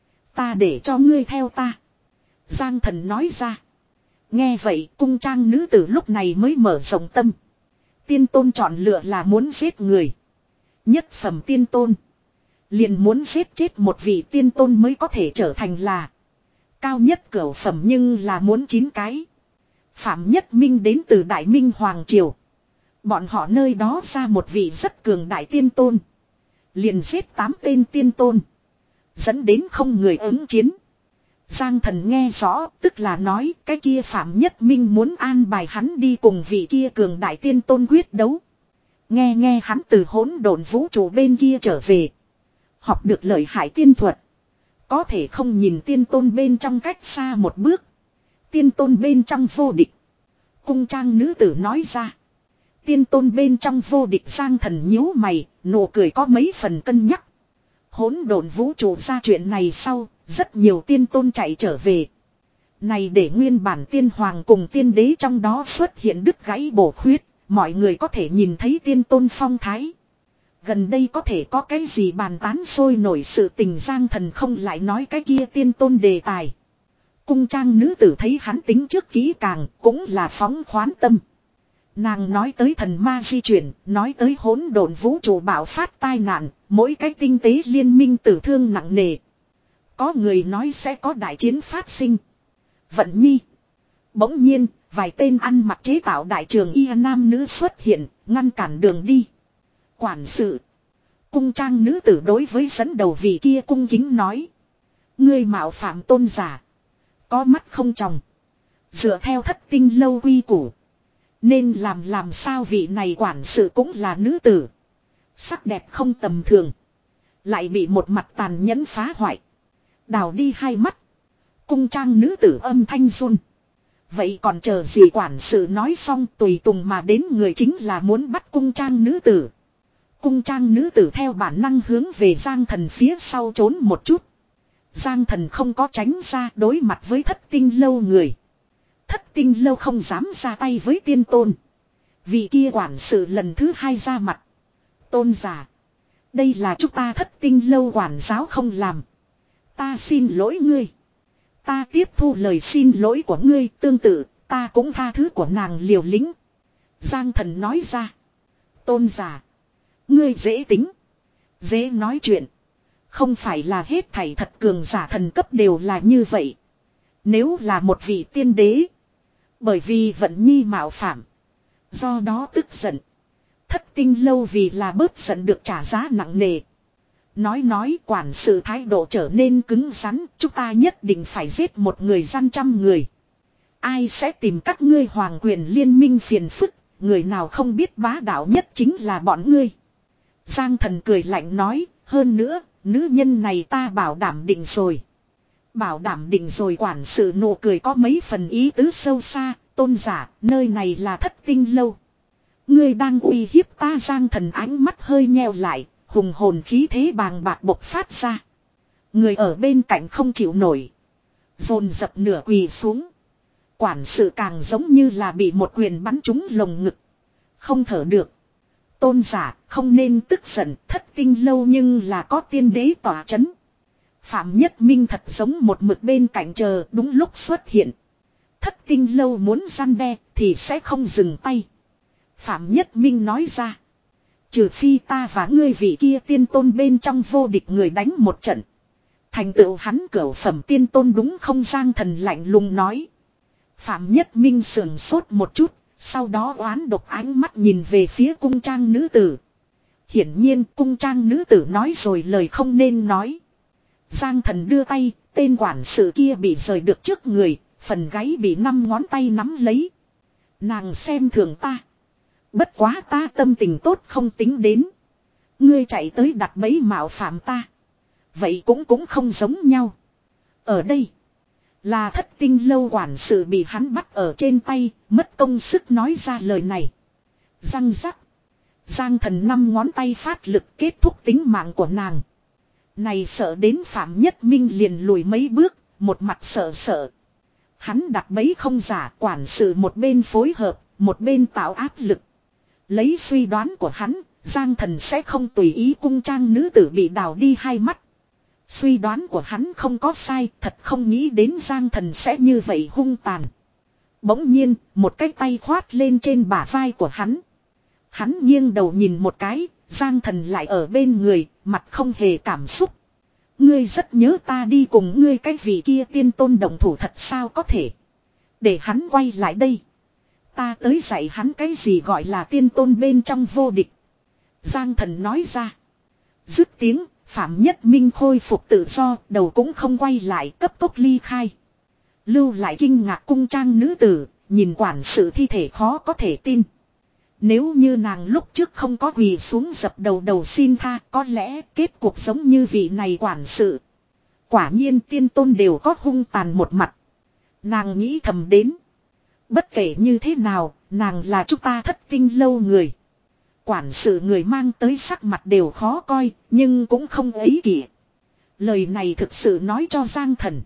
Ta để cho ngươi theo ta. Giang Thần nói ra. Nghe vậy cung trang nữ tử lúc này mới mở rộng tâm. Tiên tôn chọn lựa là muốn giết người. Nhất phẩm tiên tôn. Liền muốn giết chết một vị tiên tôn mới có thể trở thành là cao nhất cửu phẩm, nhưng là muốn chín cái. Phạm Nhất Minh đến từ Đại Minh Hoàng Triều. Bọn họ nơi đó ra một vị rất cường đại tiên tôn. Liền giết tám tên tiên tôn. Dẫn đến không người ứng chiến. Giang Thần nghe rõ, tức là nói cái kia Phạm Nhất Minh muốn an bài hắn đi cùng vị kia cường đại tiên tôn quyết đấu. Nghe nghe hắn từ hỗn độn vũ trụ bên kia trở về. Học được lợi hại tiên thuật. Có thể không nhìn tiên tôn bên trong cách xa một bước. Tiên tôn bên trong vô địch. Cung trang nữ tử nói ra. Tiên tôn bên trong vô địch. Giang Thần nhíu mày, nụ cười có mấy phần cân nhắc. Hỗn độn vũ trụ ra chuyện này sau, rất nhiều tiên tôn chạy trở về. Này để nguyên bản tiên hoàng cùng tiên đế trong đó xuất hiện đứt gãy bổ khuyết, mọi người có thể nhìn thấy tiên tôn phong thái. Gần đây có thể có cái gì bàn tán sôi nổi sự tình. Giang Thần không lại nói cái kia tiên tôn đề tài. Cung trang nữ tử thấy hắn tính trước kỹ càng, cũng là phóng khoán tâm. Nàng nói tới thần ma di chuyển, nói tới hỗn độn vũ trụ bạo phát tai nạn, mỗi cái tinh tế liên minh tử thương nặng nề. Có người nói sẽ có đại chiến phát sinh. Vận nhi. Bỗng nhiên, vài tên ăn mặc chế tạo đại trường y nam nữ xuất hiện, ngăn cản đường đi. Quản sự. Cung trang nữ tử đối với dẫn đầu vị kia cung kính nói. Ngươi mạo phạm tôn giả. Có mắt không tròng. Dựa theo thất tinh lâu quy củ. Nên làm làm sao? Vị này quản sự cũng là nữ tử. Sắc đẹp không tầm thường. Lại bị một mặt tàn nhẫn phá hoại. Đào đi hai mắt. Cung trang nữ tử âm thanh run. Vậy còn chờ gì? Quản sự nói xong tùy tùng mà đến người chính là muốn bắt cung trang nữ tử. Cung trang nữ tử theo bản năng hướng về Giang Thần phía sau trốn một chút. Giang Thần không có tránh ra, đối mặt với thất tinh lâu người. Thất tinh lâu không dám ra tay với tiên tôn. Vì kia quản sự lần thứ hai ra mặt. Tôn giả. Đây là chúng ta thất tinh lâu quản giáo không làm. Ta xin lỗi ngươi. Ta tiếp thu lời xin lỗi của ngươi, tương tự, ta cũng tha thứ của nàng liều lĩnh. Giang Thần nói ra. Tôn giả. Ngươi dễ tính. Dễ nói chuyện. Không phải là hết thảy thật cường giả thần cấp đều là như vậy. Nếu là một vị tiên đế. Bởi vì vận nhi mạo phạm. Do đó tức giận. Thất tinh lâu vì là bớt giận được trả giá nặng nề. Nói nói quản sự thái độ trở nên cứng rắn. Chúng ta nhất định phải giết một người gian trăm người. Ai sẽ tìm các ngươi hoàng quyền liên minh phiền phức. Người nào không biết bá đạo nhất chính là bọn ngươi. Giang Thần cười lạnh nói. Hơn nữa, nữ nhân này ta bảo đảm định rồi. Bảo đảm định rồi. Quản sự nụ cười có mấy phần ý tứ sâu xa. Tôn giả, nơi này là thất tinh lâu. Ngươi đang uy hiếp ta. Giang Thần ánh mắt hơi nheo lại. Hùng hồn khí thế bàng bạc bộc phát ra. Người ở bên cạnh không chịu nổi. Dồn dập nửa quỳ xuống. Quản sự càng giống như là bị một quyền bắn trúng lồng ngực. Không thở được. Tôn giả, không nên tức giận. Thất tinh lâu nhưng là có tiên đế tỏa chấn. Phạm Nhất Minh thật giống một mực bên cạnh chờ đúng lúc xuất hiện. Thất tinh lâu muốn răn đe thì sẽ không dừng tay. Phạm Nhất Minh nói ra. Trừ phi ta và ngươi vị kia tiên tôn bên trong vô địch người đánh một trận. Thành tựu hắn cửu phẩm tiên tôn đúng không? Giang Thần lạnh lùng nói. Phạm Nhất Minh sườn sốt một chút. Sau đó oán độc ánh mắt nhìn về phía cung trang nữ tử. Hiển nhiên cung trang nữ tử nói rồi lời không nên nói. Giang Thần đưa tay, tên quản sự kia bị rời được trước người, phần gáy bị năm ngón tay nắm lấy. Nàng xem thường ta. Bất quá ta tâm tình tốt không tính đến. Ngươi chạy tới đặt bẫy mạo phạm ta. Vậy cũng cũng không giống nhau. Ở đây là Thất tinh lâu quản sự bị hắn bắt ở trên tay, mất công sức nói ra lời này. Răng rắc. Giang Thần năm ngón tay phát lực kết thúc tính mạng của nàng. Này sợ đến Phạm Nhất Minh liền lùi mấy bước, một mặt sợ sợ. Hắn đặt bẫy không giả, quản sự một bên phối hợp, một bên tạo áp lực. Lấy suy đoán của hắn, Giang Thần sẽ không tùy ý cung trang nữ tử bị đào đi hai mắt. Suy đoán của hắn không có sai, thật không nghĩ đến Giang Thần sẽ như vậy hung tàn. Bỗng nhiên, một cái tay khoát lên trên bả vai của hắn. Hắn nghiêng đầu nhìn một cái, Giang Thần lại ở bên người, mặt không hề cảm xúc. Ngươi rất nhớ ta đi cùng ngươi cái vị kia tiên tôn đồng thủ thật sao có thể. Để hắn quay lại đây. Ta tới dạy hắn cái gì gọi là tiên tôn bên trong vô địch. Giang Thần nói ra. Dứt tiếng, Phạm Nhất Minh khôi phục tự do, đầu cũng không quay lại, cấp tốc ly khai. Lưu lại kinh ngạc cung trang nữ tử, nhìn quản sự thi thể khó có thể tin. Nếu như nàng lúc trước không có quỳ xuống dập đầu đầu xin tha, có lẽ kết cuộc giống như vị này quản sự. Quả nhiên tiên tôn đều có hung tàn một mặt. Nàng nghĩ thầm đến. Bất kể như thế nào, nàng là chúng ta Thất tinh lâu người. Quản sự người mang tới sắc mặt đều khó coi, nhưng cũng không ấy kỷ. Lời này thực sự nói cho Giang Thần.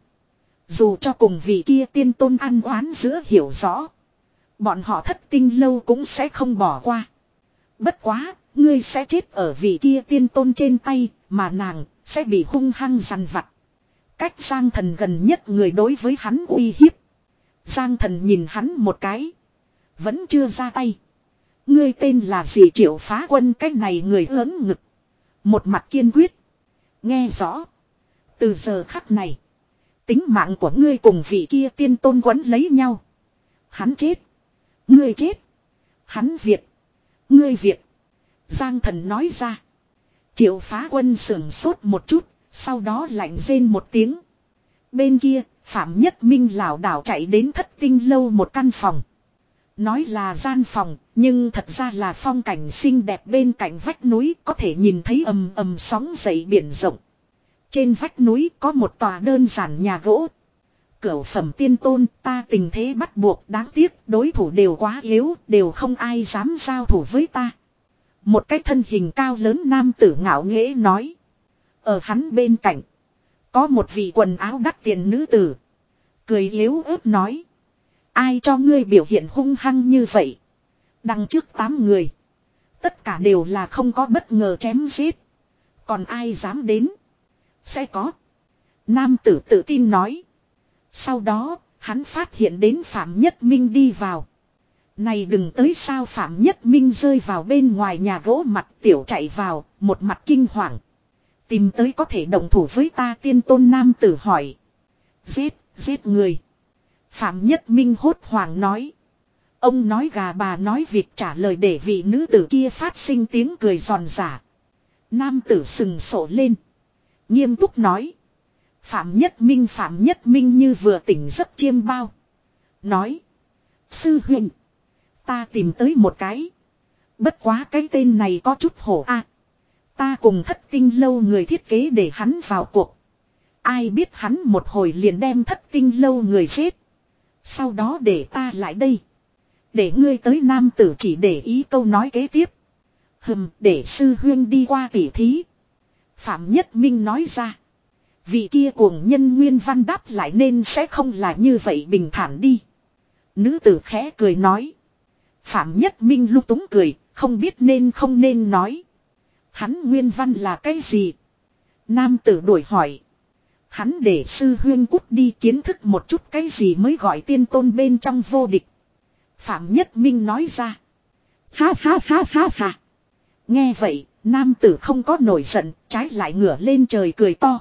Dù cho cùng vị kia tiên tôn ăn oán giữa hiểu rõ. Bọn họ Thất tinh lâu cũng sẽ không bỏ qua. Bất quá, ngươi sẽ chết ở vị kia tiên tôn trên tay, mà nàng sẽ bị hung hăng dằn vặt. Cách Giang Thần gần nhất người đối với hắn uy hiếp. Giang Thần nhìn hắn một cái. Vẫn chưa ra tay. Ngươi tên là gì? Triệu Phá Quân? Cái này người lớn ngực. Một mặt kiên quyết. Nghe rõ. Từ giờ khắc này. Tính mạng của ngươi cùng vị kia tiên tôn quấn lấy nhau. Hắn chết. Ngươi chết. Hắn Việt. Ngươi Việt. Giang Thần nói ra. Triệu Phá Quân sưởng sốt một chút. Sau đó lạnh rên một tiếng. Bên kia, Phạm Nhất Minh lảo đảo chạy đến Thất tinh lâu một căn phòng. Nói là gian phòng, nhưng thật ra là phong cảnh xinh đẹp bên cạnh vách núi, có thể nhìn thấy ầm ầm sóng dậy biển rộng. Trên vách núi có một tòa đơn giản nhà gỗ. Cửu phẩm tiên tôn, ta tình thế bắt buộc, đáng tiếc đối thủ đều quá yếu, đều không ai dám giao thủ với ta. Một cái thân hình cao lớn nam tử ngạo nghễ nói. Ở hắn bên cạnh có một vị quần áo đắt tiền nữ tử. Cười yếu ớt nói. Ai cho ngươi biểu hiện hung hăng như vậy? Đằng trước tám người. Tất cả đều là không có bất ngờ chém giết. Còn ai dám đến? Sẽ có. Nam tử tự tin nói. Sau đó, hắn phát hiện đến Phạm Nhất Minh đi vào. Này đừng tới sao? Phạm Nhất Minh rơi vào bên ngoài nhà gỗ, mặt tiểu chạy vào, một mặt kinh hoàng. Tìm tới có thể động thủ với ta tiên tôn? Nam tử hỏi. Giết, giết người. Phạm Nhất Minh hốt hoảng nói. Ông nói gà bà nói vịt, trả lời để vị nữ tử kia phát sinh tiếng cười giòn giả. Nam tử sừng sổ lên. Nghiêm túc nói. Phạm Nhất Minh Phạm Nhất Minh như vừa tỉnh giấc chiêm bao. Nói. Sư huynh. Ta tìm tới một cái. Bất quá cái tên này có chút hổ a. Ta cùng Thất tinh lâu người thiết kế để hắn vào cuộc. Ai biết hắn một hồi liền đem Thất tinh lâu người giết. Sau đó để ta lại đây. Để ngươi tới. Nam tử chỉ để ý câu nói kế tiếp. Hừm, để sư huyên đi qua tỉ thí. Phạm Nhất Minh nói ra. Vị kia cuồng nhân Nguyên Văn đáp lại nên sẽ không là như vậy bình thản đi. Nữ tử khẽ cười nói. Phạm Nhất Minh lung túng cười, không biết nên không nên nói. Hắn Nguyên Văn là cái gì? Nam tử đuổi hỏi. Hắn để sư huyên cút đi kiến thức một chút cái gì mới gọi tiên tôn bên trong vô địch. Phạm Nhất Minh nói ra. Ha ha ha ha ha. Nghe vậy, nam tử không có nổi giận, trái lại ngửa lên trời cười to.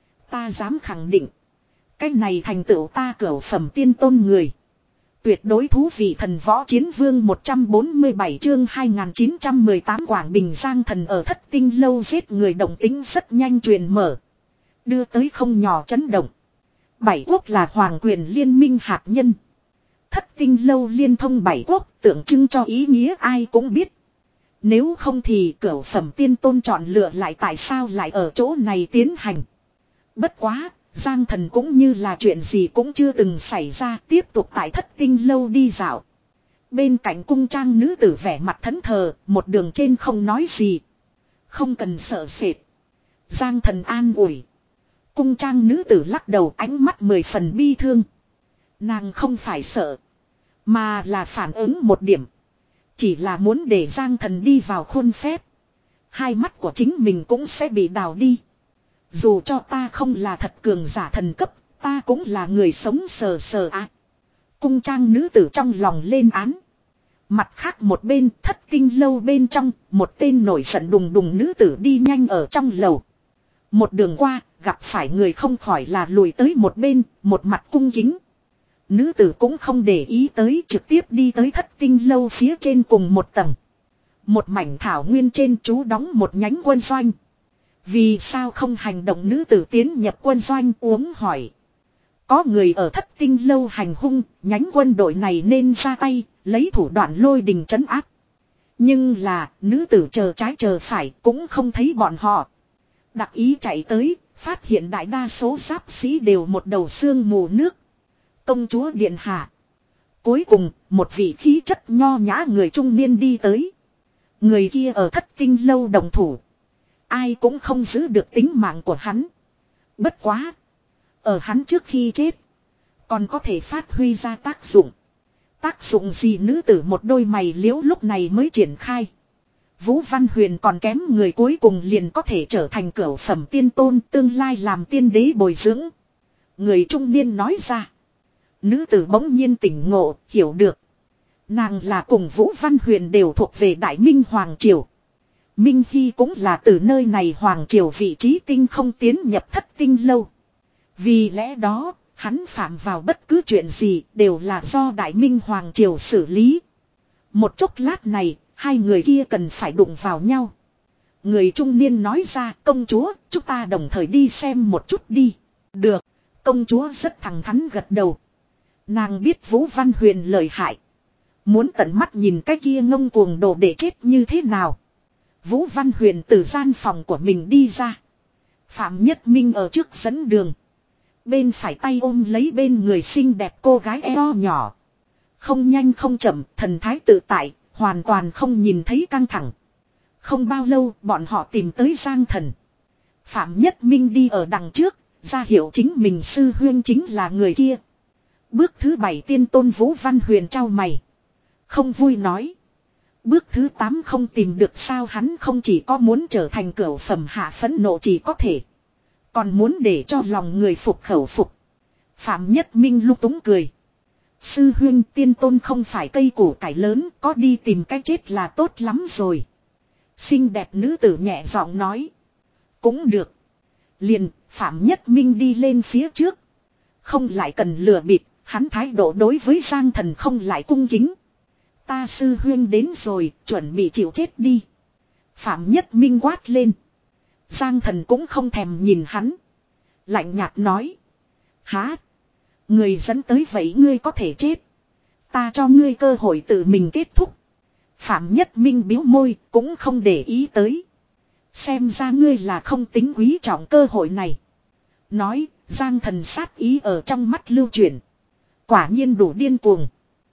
Ta dám khẳng định. Cái này thành tựu ta cửu phẩm tiên tôn người. Tuyệt đối thú vị. Thần võ chiến vương một trăm bốn mươi bảy chương hai nghìn chín trăm mười tám Quảng Bình Giang Thần ở Thất Tinh lâu giết người động tính rất nhanh truyền mở. Đưa tới không nhỏ chấn động. Bảy quốc là hoàng quyền liên minh hạt nhân. Thất Tinh lâu liên thông bảy quốc tượng trưng cho ý nghĩa ai cũng biết. Nếu không thì cửu phẩm tiên tôn chọn lựa lại tại sao lại ở chỗ này tiến hành. Bất quá, Giang Thần cũng như là chuyện gì cũng chưa từng xảy ra, tiếp tục tại Thất Tinh lâu đi dạo. Bên cạnh cung trang nữ tử vẻ mặt thẫn thờ, một đường trên không nói gì. Không cần sợ sệt. Giang Thần an ủi. Cung trang nữ tử lắc đầu, ánh mắt mười phần bi thương. Nàng không phải sợ, mà là phản ứng một điểm. Chỉ là muốn để Giang Thần đi vào khuôn phép. Hai mắt của chính mình cũng sẽ bị đào đi. Dù cho ta không là thật cường giả thần cấp, ta cũng là người sống sờ sờ à. Cung trang nữ tử trong lòng lên án. Mặt khác một bên, Thất Tinh lâu bên trong, một tên nổi giận đùng đùng nữ tử đi nhanh ở trong lầu. Một đường qua, gặp phải người không khỏi là lùi tới một bên, một mặt cung kính. Nữ tử cũng không để ý tới, trực tiếp đi tới Thất Tinh lâu phía trên cùng một tầng. Một mảnh thảo nguyên trên trú đóng một nhánh quân doanh. Vì sao không hành động nữ tử tiến nhập quân doanh uống hỏi. Có người ở Thất Tinh lâu hành hung, nhánh quân đội này nên ra tay, lấy thủ đoạn lôi đình trấn áp. Nhưng là, nữ tử chờ trái chờ phải cũng không thấy bọn họ. Đặc ý chạy tới, phát hiện đại đa số giáp sĩ đều một đầu xương mù nước. Công chúa điện hạ. Cuối cùng, một vị khí chất nho nhã người trung niên đi tới. Người kia ở Thất Tinh lâu đồng thủ. Ai cũng không giữ được tính mạng của hắn. Bất quá. Ở hắn trước khi chết. Còn có thể phát huy ra tác dụng. Tác dụng gì nữ tử một đôi mày liễu lúc này mới triển khai. Vũ Văn Huyền còn kém người cuối cùng liền có thể trở thành cửu phẩm tiên tôn tương lai làm tiên đế bồi dưỡng. Người trung niên nói ra. Nữ tử bỗng nhiên tỉnh ngộ, hiểu được. Nàng là cùng Vũ Văn Huyền đều thuộc về Đại Minh Hoàng Triều. Minh Hy cũng là từ nơi này Hoàng Triều vị trí tinh không tiến nhập Thất Tinh lâu. Vì lẽ đó, hắn phạm vào bất cứ chuyện gì đều là do Đại Minh Hoàng Triều xử lý. Một chốc lát này, hai người kia cần phải đụng vào nhau. Người trung niên nói ra, công chúa, chúng ta đồng thời đi xem một chút đi. Được, công chúa rất thẳng thắn gật đầu. Nàng biết Vũ Văn Huyền lợi hại. Muốn tận mắt nhìn cái kia ngông cuồng đồ để chết như thế nào. Vũ Văn Huyền từ gian phòng của mình đi ra. Phạm Nhất Minh ở trước dẫn đường. Bên phải tay ôm lấy bên người xinh đẹp cô gái eo nhỏ. Không nhanh không chậm, thần thái tự tại, hoàn toàn không nhìn thấy căng thẳng. Không bao lâu bọn họ tìm tới Giang Thần. Phạm Nhất Minh đi ở đằng trước, ra hiệu chính mình sư huyên chính là người kia. Bước thứ bảy tiên tôn Vũ Văn Huyền trao mày. Không vui nói. Bước thứ tám không tìm được sao hắn không chỉ có muốn trở thành cửu phẩm hạ phẫn nộ chỉ có thể. Còn muốn để cho lòng người phục khẩu phục. Phạm Nhất Minh lúc túng cười. Sư huyên tiên tôn không phải cây củ cải lớn có đi tìm cái chết là tốt lắm rồi. Xinh đẹp nữ tử nhẹ giọng nói. Cũng được. Liền Phạm Nhất Minh đi lên phía trước. Không lại cần lừa bịp, hắn thái độ đối với Giang Thần không lại cung kính. Ta sư huyên đến rồi, chuẩn bị chịu chết đi. Phạm Nhất Minh quát lên. Giang Thần cũng không thèm nhìn hắn. Lạnh nhạt nói. Há? Người dẫn tới vậy ngươi có thể chết. Ta cho ngươi cơ hội tự mình kết thúc. Phạm Nhất Minh biếu môi, cũng không để ý tới. Xem ra ngươi là không tính quý trọng cơ hội này. Nói, Giang Thần sát ý ở trong mắt lưu chuyển. Quả nhiên đủ điên cuồng.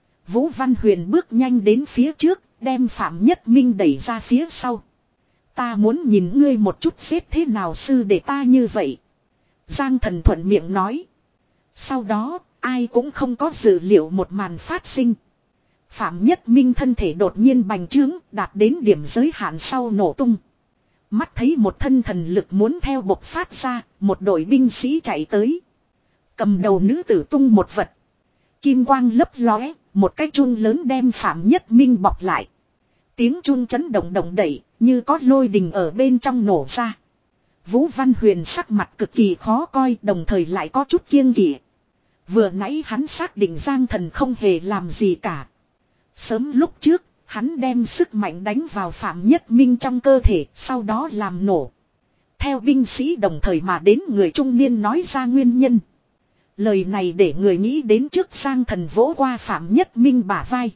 Vũ Văn Huyền bước nhanh đến phía trước, đem Phạm Nhất Minh đẩy ra phía sau. Ta muốn nhìn ngươi một chút xếp thế nào sư để ta như vậy. Giang Thần thuận miệng nói. Sau đó, ai cũng không có dự liệu một màn phát sinh. Phạm Nhất Minh thân thể đột nhiên bành trướng, đạt đến điểm giới hạn sau nổ tung. Mắt thấy một thân thần lực muốn theo bộc phát ra, một đội binh sĩ chạy tới. Cầm đầu nữ tử tung một vật. Kim quang lấp lóe, một cái chun lớn đem Phạm Nhất Minh bọc lại. Tiếng chun chấn động động đẩy, như có lôi đình ở bên trong nổ ra. Vũ Văn Huyền sắc mặt cực kỳ khó coi, đồng thời lại có chút kiêng kỵ. Vừa nãy hắn xác định Giang Thần không hề làm gì cả. Sớm lúc trước, hắn đem sức mạnh đánh vào Phạm Nhất Minh trong cơ thể, sau đó làm nổ. Theo binh sĩ đồng thời mà đến, người trung niên nói ra nguyên nhân. Lời này để người nghĩ đến trước Giang Thần vỗ qua Phạm Nhất Minh bả vai.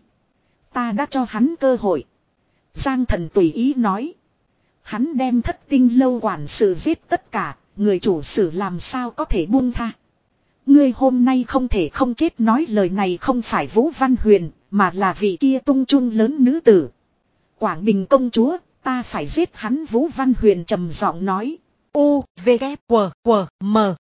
Ta đã cho hắn cơ hội. Giang Thần tùy ý nói. Hắn đem Thất Tinh lâu quản sự giết tất cả, người chủ sử làm sao có thể buông tha. Ngươi hôm nay không thể không chết, nói lời này không phải Vũ Văn Huyền, mà là vị kia tung chun lớn nữ tử. Quảng Bình công chúa, ta phải giết hắn. Vũ Văn Huyền trầm giọng nói. U, V, K, W, W, M.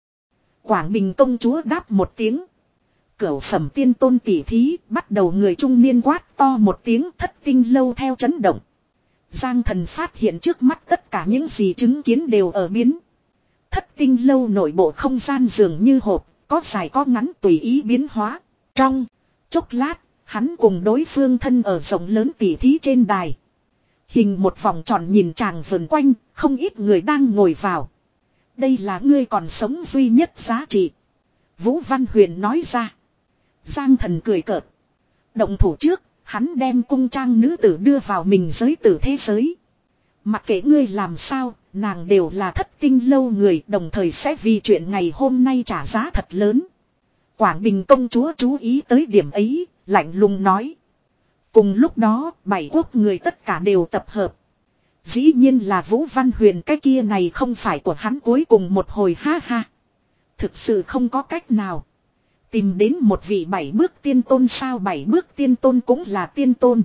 Quảng Bình công chúa đáp một tiếng. Cửu phẩm tiên tôn tỷ thí, bắt đầu. Người trung niên quát to một tiếng, Thất Tinh lâu theo chấn động. Giang Thần phát hiện trước mắt tất cả những gì chứng kiến đều ở biến. Thất Tinh lâu nội bộ không gian dường như hộp, có dài có ngắn tùy ý biến hóa. Trong chốc lát, hắn cùng đối phương thân ở rộng lớn tỉ thí trên đài. Hình một vòng tròn nhìn chàng vần quanh, không ít người đang ngồi vào. Đây là ngươi còn sống duy nhất giá trị. Vũ Văn Huyền nói ra. Giang Thần cười cợt. Động thủ trước, hắn đem cung trang nữ tử đưa vào mình giới tử thế giới. Mặc kệ ngươi làm sao, nàng đều là Thất Tinh lâu người, đồng thời sẽ vì chuyện ngày hôm nay trả giá thật lớn. Quảng Bình công chúa chú ý tới điểm ấy, lạnh lùng nói. Cùng lúc đó, bảy quốc người tất cả đều tập hợp. Dĩ nhiên là Vũ Văn Huyền, cái kia này không phải của hắn. Cuối cùng một hồi ha ha. Thực sự không có cách nào. Tìm đến một vị bảy bước tiên tôn sao? Bảy bước tiên tôn cũng là tiên tôn.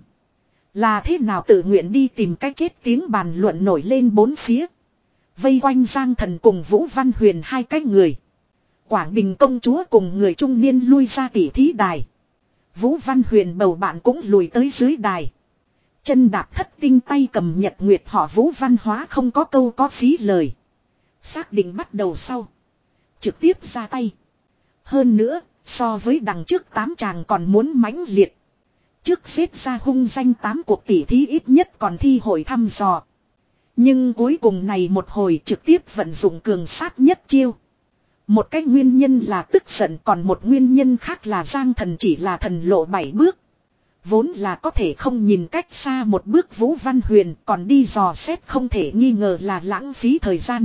Là thế nào tự nguyện đi tìm cách chết? Tiếng bàn luận nổi lên bốn phía. Vây quanh Giang Thần cùng Vũ Văn Huyền hai cái người. Quảng Bình công chúa cùng người trung niên lui ra tỉ thí đài. Vũ Văn Huyền bầu bạn cũng lùi tới dưới đài. Chân đạp thất tinh, tay cầm nhật nguyệt họ Vũ Văn hóa không có câu có phí lời. Xác định bắt đầu sau. Trực tiếp ra tay. Hơn nữa, so với đằng trước tám chàng còn muốn mãnh liệt. Trước xếp ra hung danh tám cuộc tỉ thí ít nhất còn thi hội thăm dò. Nhưng cuối cùng này một hồi trực tiếp vận dụng cường sát nhất chiêu. Một cái nguyên nhân là tức giận, còn một nguyên nhân khác là Giang Thần chỉ là thần lộ bảy bước. Vốn là có thể không nhìn cách xa một bước Vũ Văn Huyền, còn đi dò xét không thể nghi ngờ là lãng phí thời gian.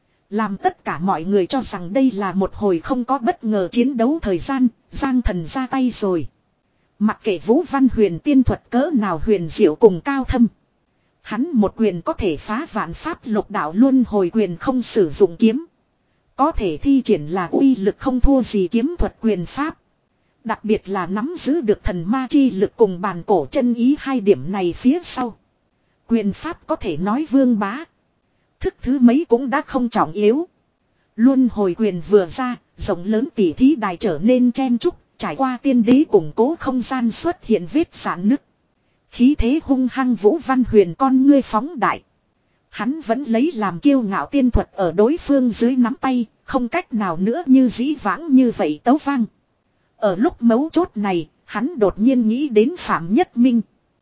Làm tất cả mọi người cho rằng đây là một hồi không có bất ngờ chiến đấu thời gian, Giang Thần ra tay rồi. Mặc kệ Vũ Văn Huyền tiên thuật cỡ nào huyền diệu cùng cao thâm. Hắn một quyền có thể phá vạn pháp lục đạo luân hồi quyền, không sử dụng kiếm. Có thể thi triển là uy lực không thua gì kiếm thuật quyền pháp. Đặc biệt là nắm giữ được thần ma chi lực cùng bàn cổ chân ý, hai điểm này phía sau. Quyền pháp có thể nói vương bá. Thức thứ mấy cũng đã không trọng yếu. Luân hồi quyền vừa ra, rộng lớn tỉ thí đài trở nên chen chúc, trải qua tiên đế củng cố không gian xuất hiện vết rạn nứt. Khí thế hung hăng Vũ Văn Huyền con ngươi phóng đại. Hắn vẫn lấy làm kiêu ngạo tiên thuật ở đối phương dưới nắm tay, không cách nào nữa như dĩ vãng như vậy tấu vang. Ở lúc mấu chốt này, hắn đột nhiên nghĩ đến Phạm Nhất Minh.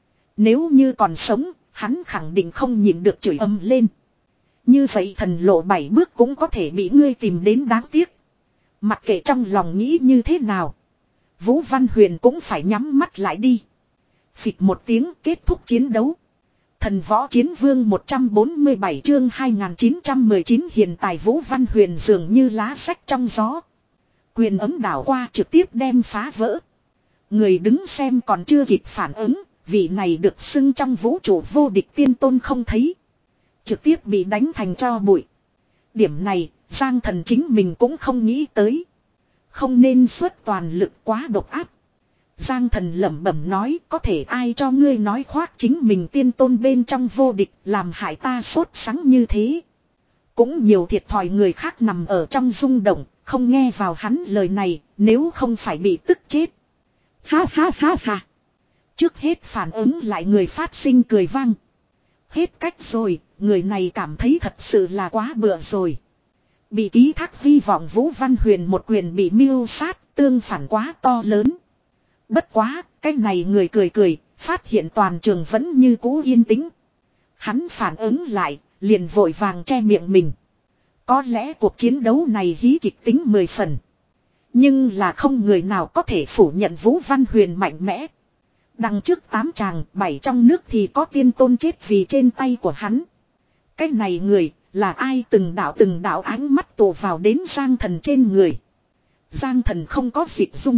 Nếu như còn sống, hắn khẳng định không nhịn được chửi ầm lên. Như vậy thần lộ bảy bước cũng có thể bị ngươi tìm đến, đáng tiếc. Mặc kệ trong lòng nghĩ như thế nào, Vũ Văn Huyền cũng phải nhắm mắt lại đi. Phịch một tiếng, kết thúc chiến đấu. Thần võ chiến vương một trăm bốn mươi bảy chương hai nghìn chín trăm mười chín, hiện tại Vũ Văn Huyền dường như lá sách trong gió. Quyền ấm đảo qua trực tiếp đem phá vỡ. Người đứng xem còn chưa kịp phản ứng, vị này được xưng trong vũ trụ vô địch tiên tôn không thấy. Trực tiếp bị đánh thành tro bụi. Điểm này, Giang Thần chính mình cũng không nghĩ tới. Không nên xuất toàn lực quá độc áp. Giang Thần lẩm bẩm nói, có thể ai cho ngươi nói khoác chính mình tiên tôn bên trong vô địch, làm hại ta sốt sắng như thế. Cũng nhiều thiệt thòi người khác nằm ở trong rung động, không nghe vào hắn lời này, nếu không phải bị tức chết. Ha ha ha ha. Trước hết phản ứng lại người phát sinh cười vang. Hết cách rồi, người này cảm thấy thật sự là quá bựa rồi. Bị ký thác hy vọng Vũ Văn Huyền một quyền bị mưu sát, tương phản quá to lớn. Bất quá, cái này người cười cười, phát hiện toàn trường vẫn như cũ yên tĩnh. Hắn phản ứng lại, liền vội vàng che miệng mình. Có lẽ cuộc chiến đấu này hí kịch tính mười phần. Nhưng là không người nào có thể phủ nhận Vũ Văn Huyền mạnh mẽ. Đằng trước tám chàng, bảy trong nước thì có tiên tôn chết vì trên tay của hắn. Cái này người, là ai từng đạo từng đạo ánh mắt tụ vào đến Giang Thần trên người. Giang Thần không có dịp dung.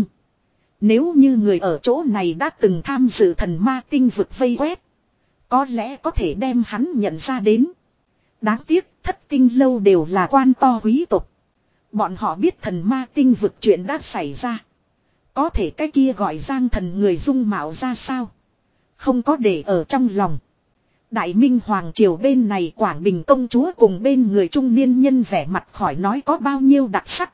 Nếu như người ở chỗ này đã từng tham dự thần ma tinh vực vây quét, có lẽ có thể đem hắn nhận ra đến. Đáng tiếc thất tinh lâu đều là quan to quý tộc. Bọn họ biết thần ma tinh vực chuyện đã xảy ra. Có thể cái kia gọi Giang Thần người dung mạo ra sao, không có để ở trong lòng. Đại Minh Hoàng Triều bên này Quảng Bình công chúa cùng bên người trung niên nhân vẻ mặt khỏi nói có bao nhiêu đặc sắc.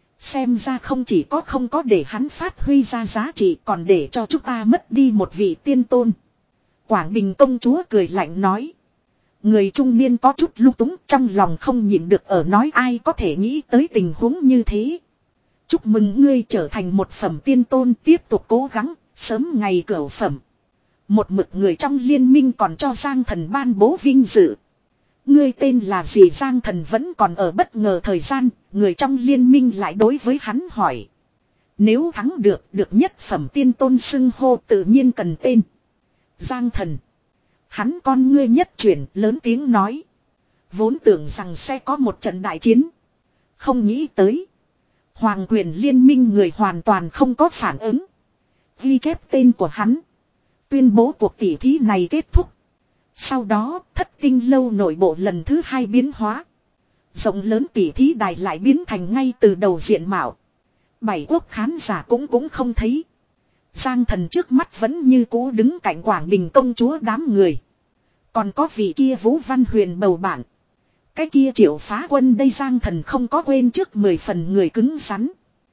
Xem ra không chỉ có không có để hắn phát huy ra giá trị, còn để cho chúng ta mất đi một vị tiên tôn. Quảng Bình công chúa cười lạnh nói. Người trung niên có chút lung túng, trong lòng không nhịn được ở nói ai có thể nghĩ tới tình huống như thế. Chúc mừng ngươi trở thành một phẩm tiên tôn, tiếp tục cố gắng, sớm ngày cửu phẩm. Một mực người trong liên minh còn cho Giang Thần ban bố vinh dự. Ngươi tên là gì? Giang Thần vẫn còn ở bất ngờ thời gian, người trong liên minh lại đối với hắn hỏi. Nếu thắng được, được nhất phẩm tiên tôn xưng hô tự nhiên cần tên. Giang Thần. Hắn con ngươi nhất chuyển lớn tiếng nói. Vốn tưởng rằng sẽ có một trận đại chiến. Không nghĩ tới. Hoàng quyền liên minh người hoàn toàn không có phản ứng. Ghi chép tên của hắn. Tuyên bố cuộc tỉ thí này kết thúc. Sau đó thất tinh lâu nội bộ lần thứ hai biến hóa. Rộng lớn tỉ thí đài lại biến thành ngay từ đầu diện mạo. Bảy quốc khán giả cũng cũng không thấy. Giang Thần trước mắt vẫn như cũ đứng cạnh Quảng Bình công chúa đám người. Còn có vị kia Vũ Văn Huyền bầu bạn. Cái kia Triệu Phá Quân đây Giang Thần không có quên trước mười phần người cứng rắn.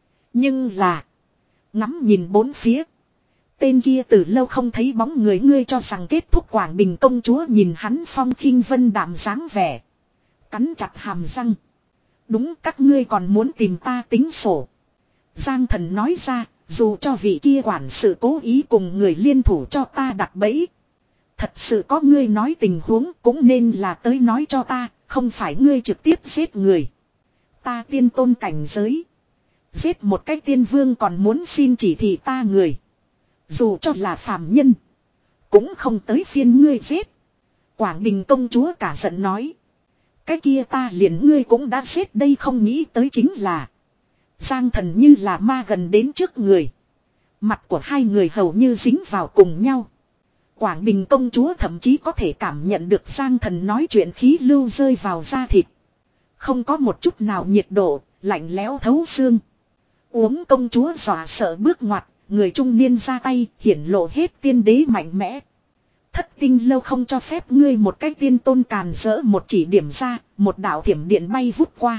Nhưng là. Ngắm nhìn bốn phía. Tên kia từ lâu không thấy bóng người, ngươi cho rằng kết thúc. Quảng Bình công chúa nhìn hắn phong khinh vân đạm dáng vẻ. Cắn chặt hàm răng. Đúng, các ngươi còn muốn tìm ta tính sổ. Giang Thần nói ra, dù cho vị kia quản sự cố ý cùng người liên thủ cho ta đặt bẫy. Thật sự có ngươi nói tình huống cũng nên là tới nói cho ta, không phải ngươi trực tiếp giết người. Ta tiên tôn cảnh giới. Giết một cái tiên vương còn muốn xin chỉ thị ta người. Dù cho là phàm nhân. Cũng không tới phiên ngươi giết. Quảng Bình công chúa cả giận nói. Cái kia ta liền ngươi cũng đã giết đây, không nghĩ tới chính là. Giang Thần như là ma gần đến trước người. Mặt của hai người hầu như dính vào cùng nhau. Quảng Bình công chúa thậm chí có thể cảm nhận được Giang Thần nói chuyện khí lưu rơi vào da thịt. Không có một chút nào nhiệt độ, lạnh lẽo thấu xương. Uống công chúa dọa sợ bước ngoặt, người trung niên ra tay, hiển lộ hết tiên đế mạnh mẽ. Thất tinh lâu không cho phép ngươi một cái tiên tôn càn rỡ, một chỉ điểm ra, một đạo thiểm điện bay vút qua.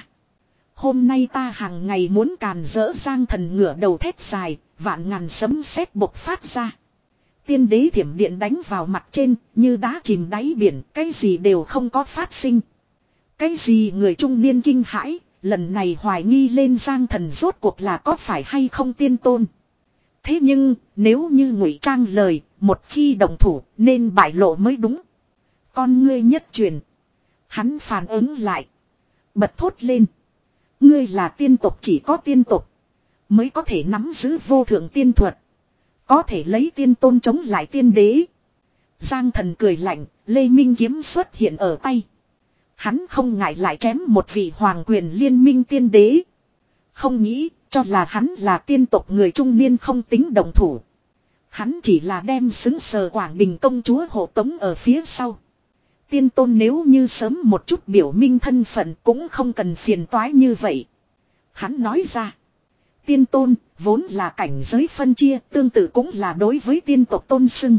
Hôm nay ta hàng ngày muốn càn rỡ. Giang Thần ngửa đầu thét dài, vạn ngàn sấm sét bộc phát ra. Tiên đế thiểm điện đánh vào mặt trên, như đá chìm đáy biển, cái gì đều không có phát sinh. Cái gì? Người trung niên kinh hãi, lần này hoài nghi lên Giang Thần rốt cuộc là có phải hay không tiên tôn. Thế nhưng, nếu như ngụy trang lời, một khi đồng thủ, nên bại lộ mới đúng. Con ngươi nhất truyền. Hắn phản ứng lại. Bật thốt lên. Ngươi là tiên tộc, chỉ có tiên tộc mới có thể nắm giữ vô thượng tiên thuật. Có thể lấy tiên tôn chống lại tiên đế. Giang Thần cười lạnh, Lê Minh kiếm xuất hiện ở tay. Hắn không ngại lại chém một vị hoàng quyền liên minh tiên đế. Không nghĩ, cho là hắn là tiên tộc người trung niên không tính đồng thủ. Hắn chỉ là đem xứng sờ Quảng Bình công chúa hộ tống ở phía sau. Tiên tôn nếu như sớm một chút biểu minh thân phận cũng không cần phiền toái như vậy. Hắn nói ra. Tiên tôn vốn là cảnh giới phân chia, tương tự cũng là đối với tiên tộc tôn xưng.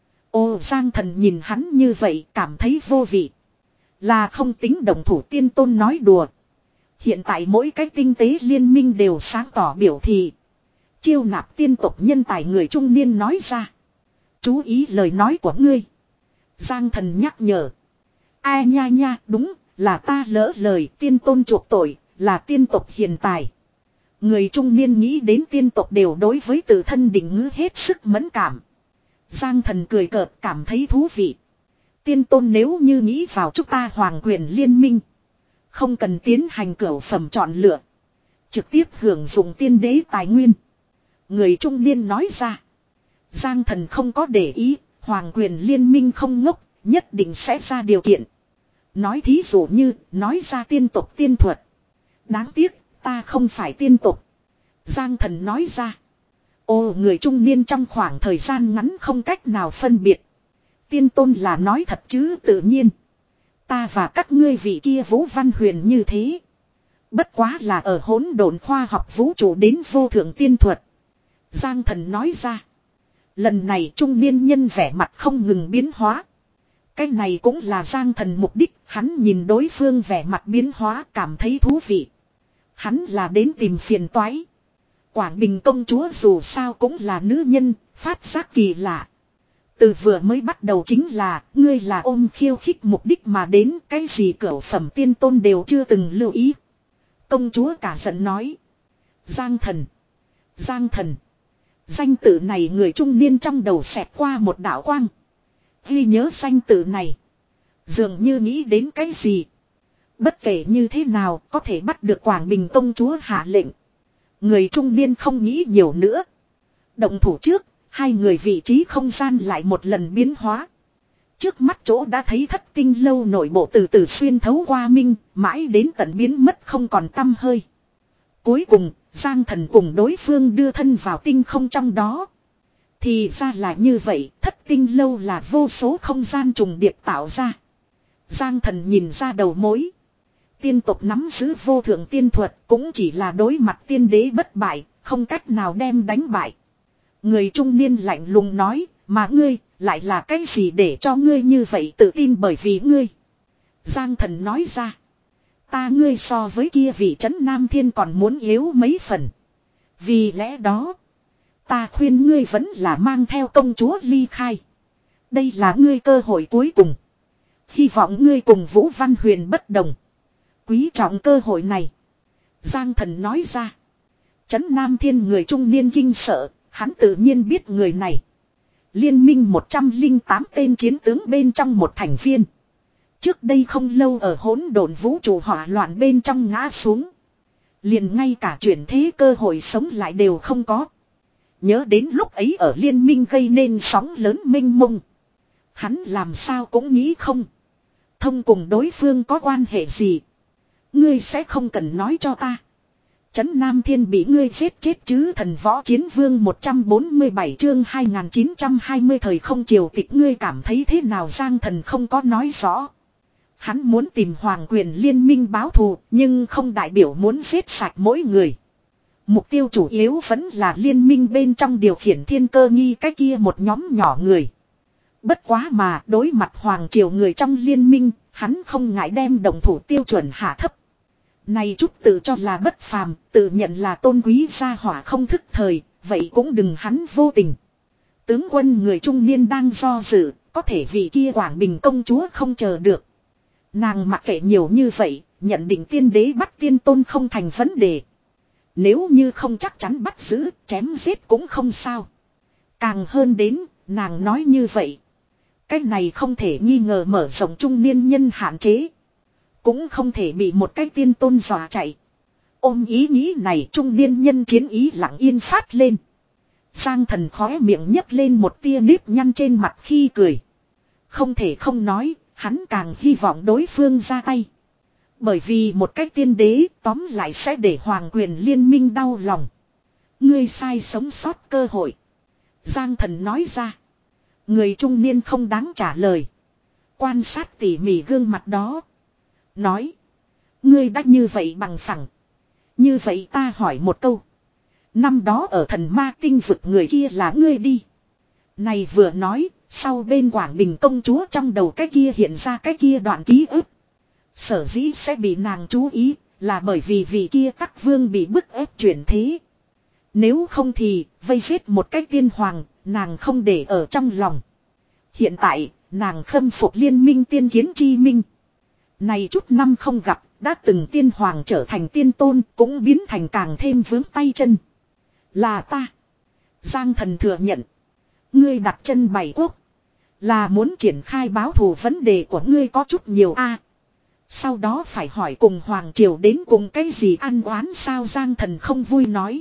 Ô Giang Thần nhìn hắn như vậy cảm thấy vô vị. Là không tính đồng thủ tiên tôn nói đùa. Hiện tại mỗi cái tinh tế liên minh đều sáng tỏ biểu thị. Chiêu nạp tiên tộc nhân tài, người trung niên nói ra. Chú ý lời nói của ngươi. Giang Thần nhắc nhở. Ai nha nha, đúng, là ta lỡ lời, tiên tôn chuộc tội, là tiên tộc hiền tài. Người trung niên nghĩ đến tiên tộc đều đối với tự thân định ngữ hết sức mẫn cảm. Giang Thần cười cợt cảm thấy thú vị. Tiên tôn nếu như nghĩ vào chúng ta hoàng quyền liên minh. Không cần tiến hành cửu phẩm chọn lựa. Trực tiếp hưởng dụng tiên đế tài nguyên. Người trung niên nói ra. Giang Thần không có để ý, hoàng quyền liên minh không ngốc, nhất định sẽ ra điều kiện. Nói thí dụ như, nói ra tiên tộc tiên thuật. Đáng tiếc, ta không phải tiên tộc. Giang Thần nói ra. Ồ, người trung niên trong khoảng thời gian ngắn không cách nào phân biệt. Tiên tôn là nói thật chứ tự nhiên. Ta và các ngươi vị kia Vũ Văn Huyền như thế. Bất quá là ở hỗn độn khoa học vũ trụ đến vô thượng tiên thuật. Giang Thần nói ra. Lần này trung niên nhân vẻ mặt không ngừng biến hóa. Cái này cũng là Giang Thần mục đích. Hắn nhìn đối phương vẻ mặt biến hóa cảm thấy thú vị. Hắn là đến tìm phiền toái. Quảng Bình công chúa dù sao cũng là nữ nhân, phát giác kỳ lạ. Từ vừa mới bắt đầu chính là, ngươi là ôm khiêu khích mục đích mà đến, cái gì cửu phẩm tiên tôn đều chưa từng lưu ý. Công chúa cả giận nói. Giang Thần. Giang Thần. Danh tự này người trung niên trong đầu xẹt qua một đạo quang. Ghi nhớ danh tự này. Dường như nghĩ đến cái gì. Bất kể như thế nào có thể bắt được Quảng Bình công chúa hạ lệnh. Người trung niên không nghĩ nhiều nữa. Động thủ trước, hai người vị trí không gian lại một lần biến hóa. Trước mắt chỗ đã thấy thất tinh lâu nội bộ từ từ xuyên thấu qua minh, mãi đến tận biến mất không còn tăm hơi. Cuối cùng, Giang Thần cùng đối phương đưa thân vào tinh không trong đó. Thì ra là như vậy, thất tinh lâu là vô số không gian trùng điệp tạo ra. Giang Thần nhìn ra đầu mối. Tiên tộc nắm giữ vô thượng tiên thuật cũng chỉ là đối mặt tiên đế bất bại, không cách nào đem đánh bại. Người trung niên lạnh lùng nói, mà ngươi, lại là cái gì để cho ngươi như vậy tự tin bởi vì ngươi. Giang Thần nói ra, ta ngươi so với kia vị trấn Nam Thiên còn muốn yếu mấy phần. Vì lẽ đó, ta khuyên ngươi vẫn là mang theo công chúa ly khai. Đây là ngươi cơ hội cuối cùng. Hy vọng ngươi cùng Vũ Văn Huyền bất đồng. Quý trọng cơ hội này. Giang Thần nói ra. Trấn Nam Thiên người trung niên kinh sợ, hắn tự nhiên biết người này. Liên minh một trăm lẻ tám tên chiến tướng bên trong một thành viên. Trước đây không lâu ở hỗn độn vũ trụ hỏa loạn bên trong ngã xuống. Liền ngay cả chuyển thế cơ hội sống lại đều không có. Nhớ đến lúc ấy ở liên minh gây nên sóng lớn mênh mông. Hắn làm sao cũng nghĩ không. Thông cùng đối phương có quan hệ gì. Ngươi sẽ không cần nói cho ta. Trấn Nam Thiên bị ngươi giết chết chứ thần võ chiến vương một trăm bốn mươi bảy chương hai nghìn chín trăm hai mươi thời không triều tịch ngươi cảm thấy thế nào Giang Thần không có nói rõ. Hắn muốn tìm hoàng quyền liên minh báo thù nhưng không đại biểu muốn giết sạch mỗi người. Mục tiêu chủ yếu vẫn là liên minh bên trong điều khiển thiên cơ nghi cái kia một nhóm nhỏ người. Bất quá mà đối mặt hoàng triều người trong liên minh, hắn không ngại đem đồng thủ tiêu chuẩn hạ thấp. Này chút tự cho là bất phàm, tự nhận là tôn quý gia hỏa không thức thời, vậy cũng đừng hắn vô tình. Tướng quân người trung niên đang do dự, có thể vì kia Quảng Bình công chúa không chờ được. Nàng mặc kệ nhiều như vậy, nhận định tiên đế bắt tiên tôn không thành vấn đề. Nếu như không chắc chắn bắt giữ, chém giết cũng không sao. Càng hơn đến, nàng nói như vậy. Cái này không thể nghi ngờ mở rộng trung niên nhân hạn chế. Cũng không thể bị một cái tiên tôn dọa chạy. Ôm ý nghĩ này trung niên nhân chiến ý lặng yên phát lên. Giang Thần khóe miệng nhấc lên một tia nếp nhăn trên mặt khi cười. Không thể không nói, hắn càng hy vọng đối phương ra tay. Bởi vì một cách tiên đế tóm lại sẽ để hoàng quyền liên minh đau lòng. Ngươi sai sống sót cơ hội. Giang Thần nói ra. Người trung niên không đáng trả lời. Quan sát tỉ mỉ gương mặt đó. Nói. Ngươi đã như vậy bằng phẳng. Như vậy ta hỏi một câu. Năm đó ở thần ma tinh vực người kia là ngươi đi. Này vừa nói. Sau bên Quảng Bình công chúa trong đầu cái kia hiện ra cái kia đoạn ký ức. Sở dĩ sẽ bị nàng chú ý. Là bởi vì vị kia các vương bị bức ép chuyển thế. Nếu không thì vây giết một cái tiên hoàng. Nàng không để ở trong lòng. Hiện tại nàng khâm phục liên minh tiên kiến chi minh. Này chút năm không gặp, đã từng tiên hoàng trở thành tiên tôn cũng biến thành càng thêm vướng tay chân. Là ta. Giang thần thừa nhận. Ngươi đặt chân bảy quốc. Là muốn triển khai báo thù vấn đề của ngươi có chút nhiều a. Sau đó phải hỏi cùng Hoàng Triều đến cùng cái gì ăn oán sao Giang thần không vui nói.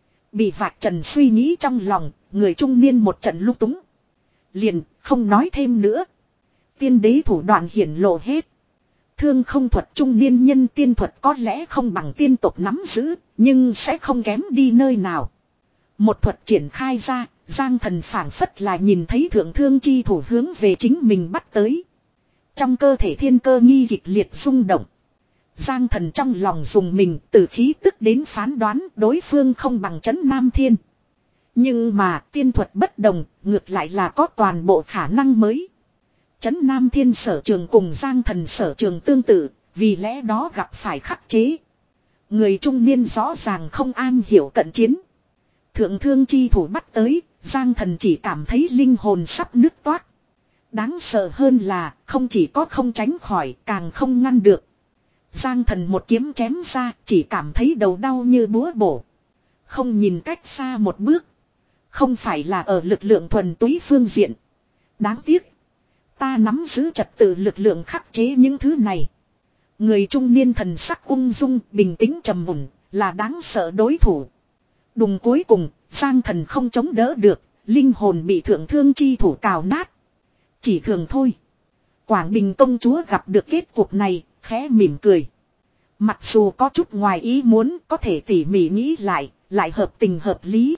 Bị vạch trần suy nghĩ trong lòng, người trung niên một trận lung túng. Liền, không nói thêm nữa. Tiên đế thủ đoạn hiển lộ hết. Thương không thuật trung niên nhân tiên thuật có lẽ không bằng tiên tộc nắm giữ, nhưng sẽ không kém đi nơi nào. Một thuật triển khai ra, Giang thần phảng phất là nhìn thấy thượng thương chi thủ hướng về chính mình bắt tới. Trong cơ thể thiên cơ nghi kịch liệt rung động. Giang thần trong lòng dùng mình từ khí tức đến phán đoán đối phương không bằng trấn Nam Thiên. Nhưng mà tiên thuật bất đồng, ngược lại là có toàn bộ khả năng mới. Trấn Nam Thiên sở trường cùng Giang thần sở trường tương tự, vì lẽ đó gặp phải khắc chế. Người trung niên rõ ràng không an hiểu cận chiến. Thượng thương chi thủ bắt tới, Giang thần chỉ cảm thấy linh hồn sắp nứt toát. Đáng sợ hơn là không chỉ có không tránh khỏi càng không ngăn được. Giang thần một kiếm chém ra chỉ cảm thấy đầu đau như búa bổ. Không nhìn cách xa một bước. Không phải là ở lực lượng thuần túy phương diện. Đáng tiếc. Ta nắm giữ trật tự lực lượng khắc chế những thứ này. Người trung niên thần sắc ung dung bình tĩnh trầm mùn là đáng sợ đối thủ. Đùng cuối cùng Giang thần không chống đỡ được. Linh hồn bị thượng thương chi thủ cào nát. Chỉ thường thôi. Quảng Bình công chúa gặp được kết cục này, khẽ mỉm cười. Mặc dù có chút ngoài ý muốn, có thể tỉ mỉ nghĩ lại, lại hợp tình hợp lý.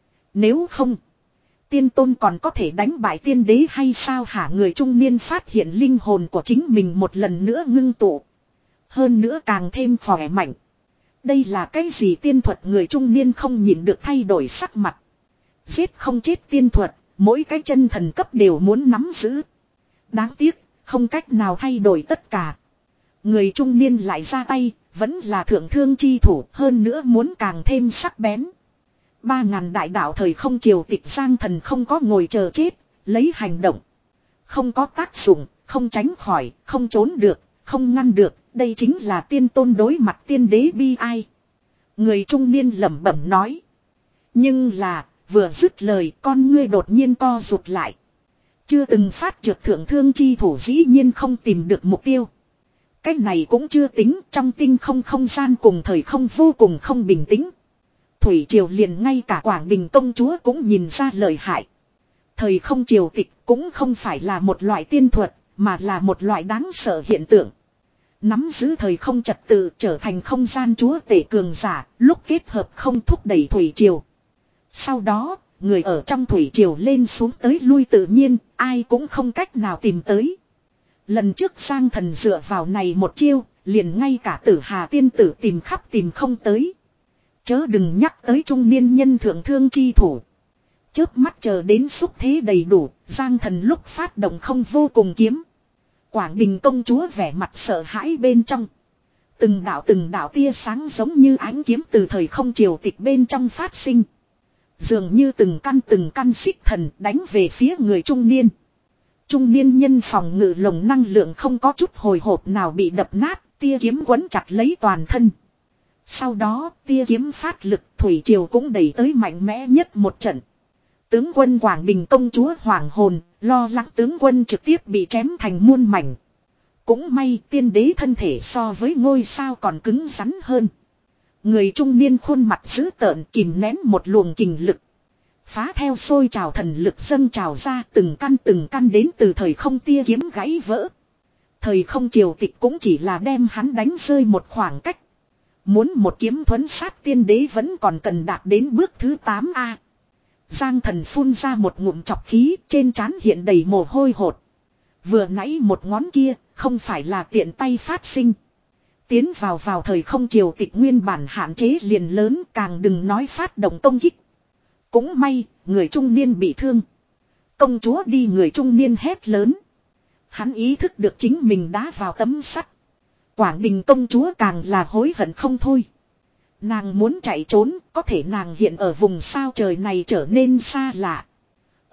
Nếu không, tiên tôn còn có thể đánh bại tiên đế hay sao hả người trung niên phát hiện linh hồn của chính mình một lần nữa ngưng tụ. Hơn nữa càng thêm khỏe mạnh. Đây là cái gì tiên thuật người trung niên không nhìn được thay đổi sắc mặt. Giết không chết tiên thuật. Mỗi cái chân thần cấp đều muốn nắm giữ. Đáng tiếc, không cách nào thay đổi tất cả. Người trung niên lại ra tay, vẫn là thượng thương chi thủ, hơn nữa muốn càng thêm sắc bén. Ba ngàn đại đạo thời không triều tịch Giang thần không có ngồi chờ chết, lấy hành động. Không có tác dụng, không tránh khỏi, không trốn được, không ngăn được, đây chính là tiên tôn đối mặt tiên đế bi ai. Người trung niên lẩm bẩm nói. Nhưng là... Vừa dứt lời con ngươi đột nhiên co rụt lại. Chưa từng phát trượt thượng thương chi thủ dĩ nhiên không tìm được mục tiêu. Cái này cũng chưa tính trong tinh không không gian cùng thời không vô cùng không bình tĩnh. Thủy triều liền ngay cả Quảng Bình công chúa cũng nhìn ra lợi hại. Thời không triều tịch cũng không phải là một loại tiên thuật mà là một loại đáng sợ hiện tượng. Nắm giữ thời không trật tự trở thành không gian chúa tể cường giả lúc kết hợp không thúc đẩy thủy triều. Sau đó, người ở trong thủy triều lên xuống tới lui tự nhiên, ai cũng không cách nào tìm tới. Lần trước Giang thần dựa vào này một chiêu, liền ngay cả tử hà tiên tử tìm khắp tìm không tới. Chớ đừng nhắc tới trung niên nhân thượng thương chi thủ. Chớp mắt chờ đến xúc thế đầy đủ, Giang thần lúc phát động không vô cùng kiếm. Quảng Bình công chúa vẻ mặt sợ hãi bên trong. Từng đạo từng đạo tia sáng giống như ánh kiếm từ thời không triều tịch bên trong phát sinh. Dường như từng căn từng căn xích thần đánh về phía người trung niên. Trung niên nhân phòng ngự lồng năng lượng không có chút hồi hộp nào bị đập nát, tia kiếm quấn chặt lấy toàn thân. Sau đó tia kiếm phát lực thủy triều cũng đẩy tới mạnh mẽ nhất một trận. Tướng quân Quảng Bình công chúa hoàng hồn, lo lắng tướng quân trực tiếp bị chém thành muôn mảnh. Cũng may tiên đế thân thể so với ngôi sao còn cứng rắn hơn. Người trung niên khuôn mặt dữ tợn kìm nén một luồng kình lực. Phá theo sôi trào thần lực dâng trào ra từng căn từng căn đến từ thời không tia kiếm gãy vỡ. Thời không triều tịch cũng chỉ là đem hắn đánh rơi một khoảng cách. Muốn một kiếm thuấn sát tiên đế vẫn còn cần đạt đến bước thứ tám a. Giang thần phun ra một ngụm chọc khí trên trán hiện đầy mồ hôi hột. Vừa nãy một ngón kia không phải là tiện tay phát sinh. Tiến vào vào thời không triều tịch nguyên bản hạn chế liền lớn càng đừng nói phát động công kích. Cũng may, người trung niên bị thương. Công chúa đi người trung niên hét lớn. Hắn ý thức được chính mình đá vào tấm sắt. Quảng Bình công chúa càng là hối hận không thôi. Nàng muốn chạy trốn, có thể nàng hiện ở vùng sao trời này trở nên xa lạ.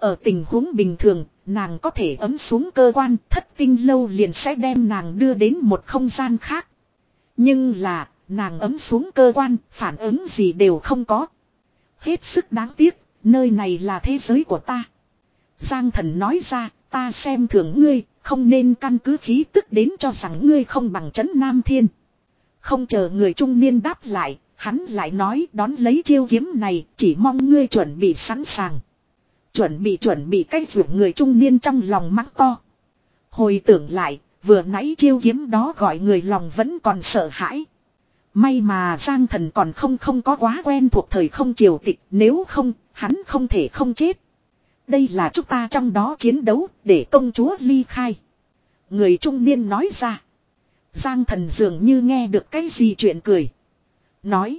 Ở tình huống bình thường, nàng có thể ấm xuống cơ quan, thất tinh lâu liền sẽ đem nàng đưa đến một không gian khác. Nhưng là, nàng ấm xuống cơ quan, phản ứng gì đều không có. Hết sức đáng tiếc, nơi này là thế giới của ta. Giang Thần nói ra, ta xem thường ngươi, không nên căn cứ khí tức đến cho rằng ngươi không bằng Trấn Nam Thiên. Không chờ người trung niên đáp lại, hắn lại nói đón lấy chiêu kiếm này, chỉ mong ngươi chuẩn bị sẵn sàng. Chuẩn bị chuẩn bị cái ruột người trung niên trong lòng mắng to. Hồi tưởng lại, vừa nãy chiêu kiếm đó gọi người lòng vẫn còn sợ hãi. May mà Giang Thần còn không không có quá quen thuộc thời không triều tịch, nếu không, hắn không thể không chết. Đây là chúng ta trong đó chiến đấu, để công chúa ly khai. Người trung niên nói ra. Giang Thần dường như nghe được cái gì chuyện cười. Nói.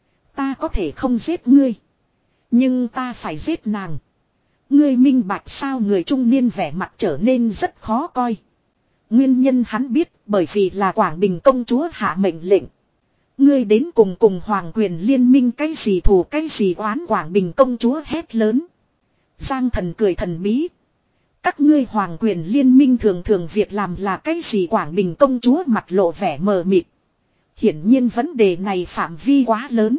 Ta có thể không giết ngươi. Nhưng ta phải giết nàng. Ngươi minh bạch sao? Người trung niên vẻ mặt trở nên rất khó coi. Nguyên nhân hắn biết bởi vì là Quảng Bình công chúa hạ mệnh lệnh. Ngươi đến cùng cùng hoàng quyền liên minh cái gì thù cái gì oán? Quảng Bình công chúa hét lớn. Giang Thần cười thần bí. Các ngươi hoàng quyền liên minh thường thường việc làm là cái gì? Quảng Bình công chúa mặt lộ vẻ mờ mịt. Hiển nhiên vấn đề này phạm vi quá lớn.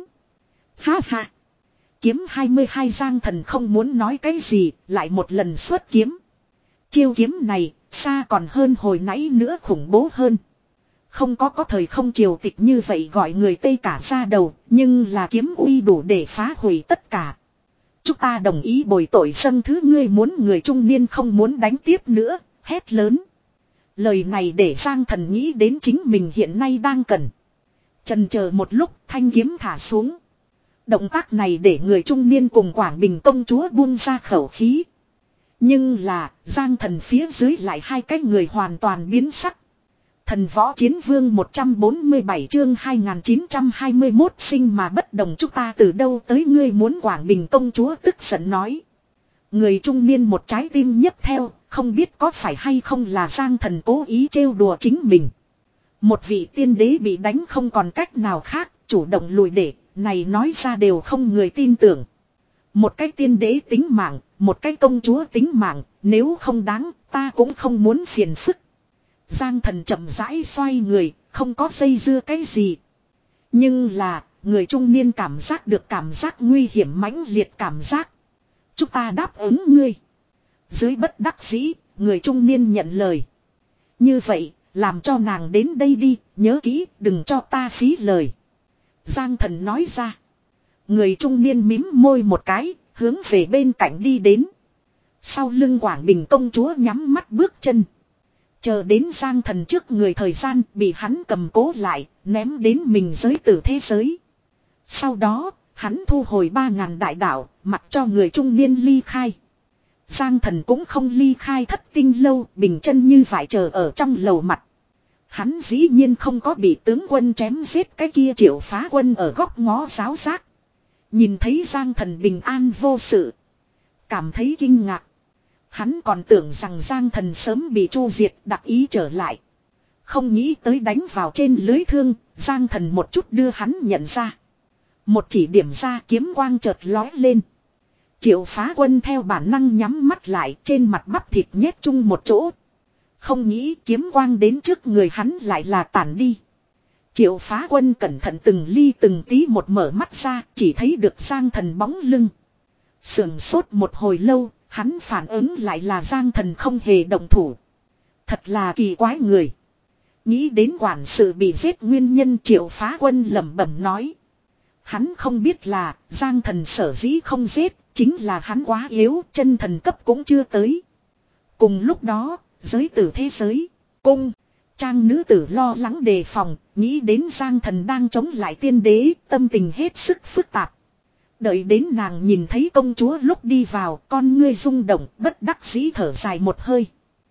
Ha ha. Kiếm hai mươi hai Giang Thần không muốn nói cái gì, lại một lần xuất kiếm. Chiêu kiếm này, xa còn hơn hồi nãy nữa khủng bố hơn. Không có có thời không triều tịch như vậy gọi người Tây cả ra đầu, nhưng là kiếm uy đủ để phá hủy tất cả. Chúng ta đồng ý bồi tội dâng thứ. Ngươi muốn người trung niên không muốn đánh tiếp nữa, hét lớn. Lời này để Giang Thần nghĩ đến chính mình hiện nay đang cần. Chần chờ một lúc, thanh kiếm thả xuống. Động tác này để người trung niên cùng Quảng Bình công chúa buông ra khẩu khí. Nhưng là, Giang Thần phía dưới lại hai cái người hoàn toàn biến sắc. Thần võ chiến vương một trăm bốn mươi bảy chương hai nghìn chín trăm hai mươi mốt sinh mà bất đồng, chúng ta từ đâu tới? Ngươi muốn? Quảng Bình công chúa tức giận nói. Người trung niên một trái tim nhấp theo, không biết có phải hay không là Giang Thần cố ý trêu đùa chính mình. Một vị tiên đế bị đánh không còn cách nào khác, chủ động lùi để, này nói ra đều không người tin tưởng. Một cái tiên đế tính mạng, một cái công chúa tính mạng, nếu không đáng, ta cũng không muốn phiền phức. Giang Thần chậm rãi xoay người, không có dây dưa cái gì. Nhưng là, người trung niên cảm giác được cảm giác nguy hiểm mãnh liệt cảm giác. Chúng ta đáp ứng ngươi. Dưới bất đắc dĩ, người trung niên nhận lời. Như vậy, làm cho nàng đến đây đi, nhớ kỹ, đừng cho ta phí lời. Giang Thần nói ra. Người trung niên mím môi một cái, hướng về bên cạnh đi đến. Sau lưng Quảng Bình công chúa nhắm mắt bước chân. Chờ đến Giang Thần trước người thời gian bị hắn cầm cố lại, ném đến mình giới tử thế giới. Sau đó, hắn thu hồi ba ngàn đại đạo, mặc cho người trung niên ly khai. Giang Thần cũng không ly khai thất tinh lâu, bình chân như vải chờ ở trong lầu mặt. Hắn dĩ nhiên không có bị tướng quân chém giết cái kia Triệu Phá Quân ở góc ngó giáo giác. Nhìn thấy Giang Thần bình an vô sự. Cảm thấy kinh ngạc. Hắn còn tưởng rằng Giang Thần sớm bị chu diệt, đặc ý trở lại. Không nghĩ tới đánh vào trên lưới thương, Giang Thần một chút đưa hắn nhận ra. Một chỉ điểm ra kiếm quang chợt lói lên. Triệu Phá Quân theo bản năng nhắm mắt lại, trên mặt bắp thịt nhét chung một chỗ. Không nghĩ kiếm quang đến trước người hắn lại là tản đi. Triệu Phá Quân cẩn thận từng ly từng tí một mở mắt ra, chỉ thấy được Giang Thần bóng lưng. Sườn sốt một hồi lâu, hắn phản ứng lại là Giang Thần không hề động thủ. Thật là kỳ quái người. Nghĩ đến quản sự bị giết nguyên nhân, Triệu Phá Quân lẩm bẩm nói. Hắn không biết là Giang Thần sở dĩ không giết, chính là hắn quá yếu, chân thần cấp cũng chưa tới. Cùng lúc đó, giới tử thế giới, cung, trang nữ tử lo lắng đề phòng, nghĩ đến Giang Thần đang chống lại tiên đế, tâm tình hết sức phức tạp. Đợi đến nàng nhìn thấy công chúa lúc đi vào, con ngươi rung động, bất đắc dĩ thở dài một hơi.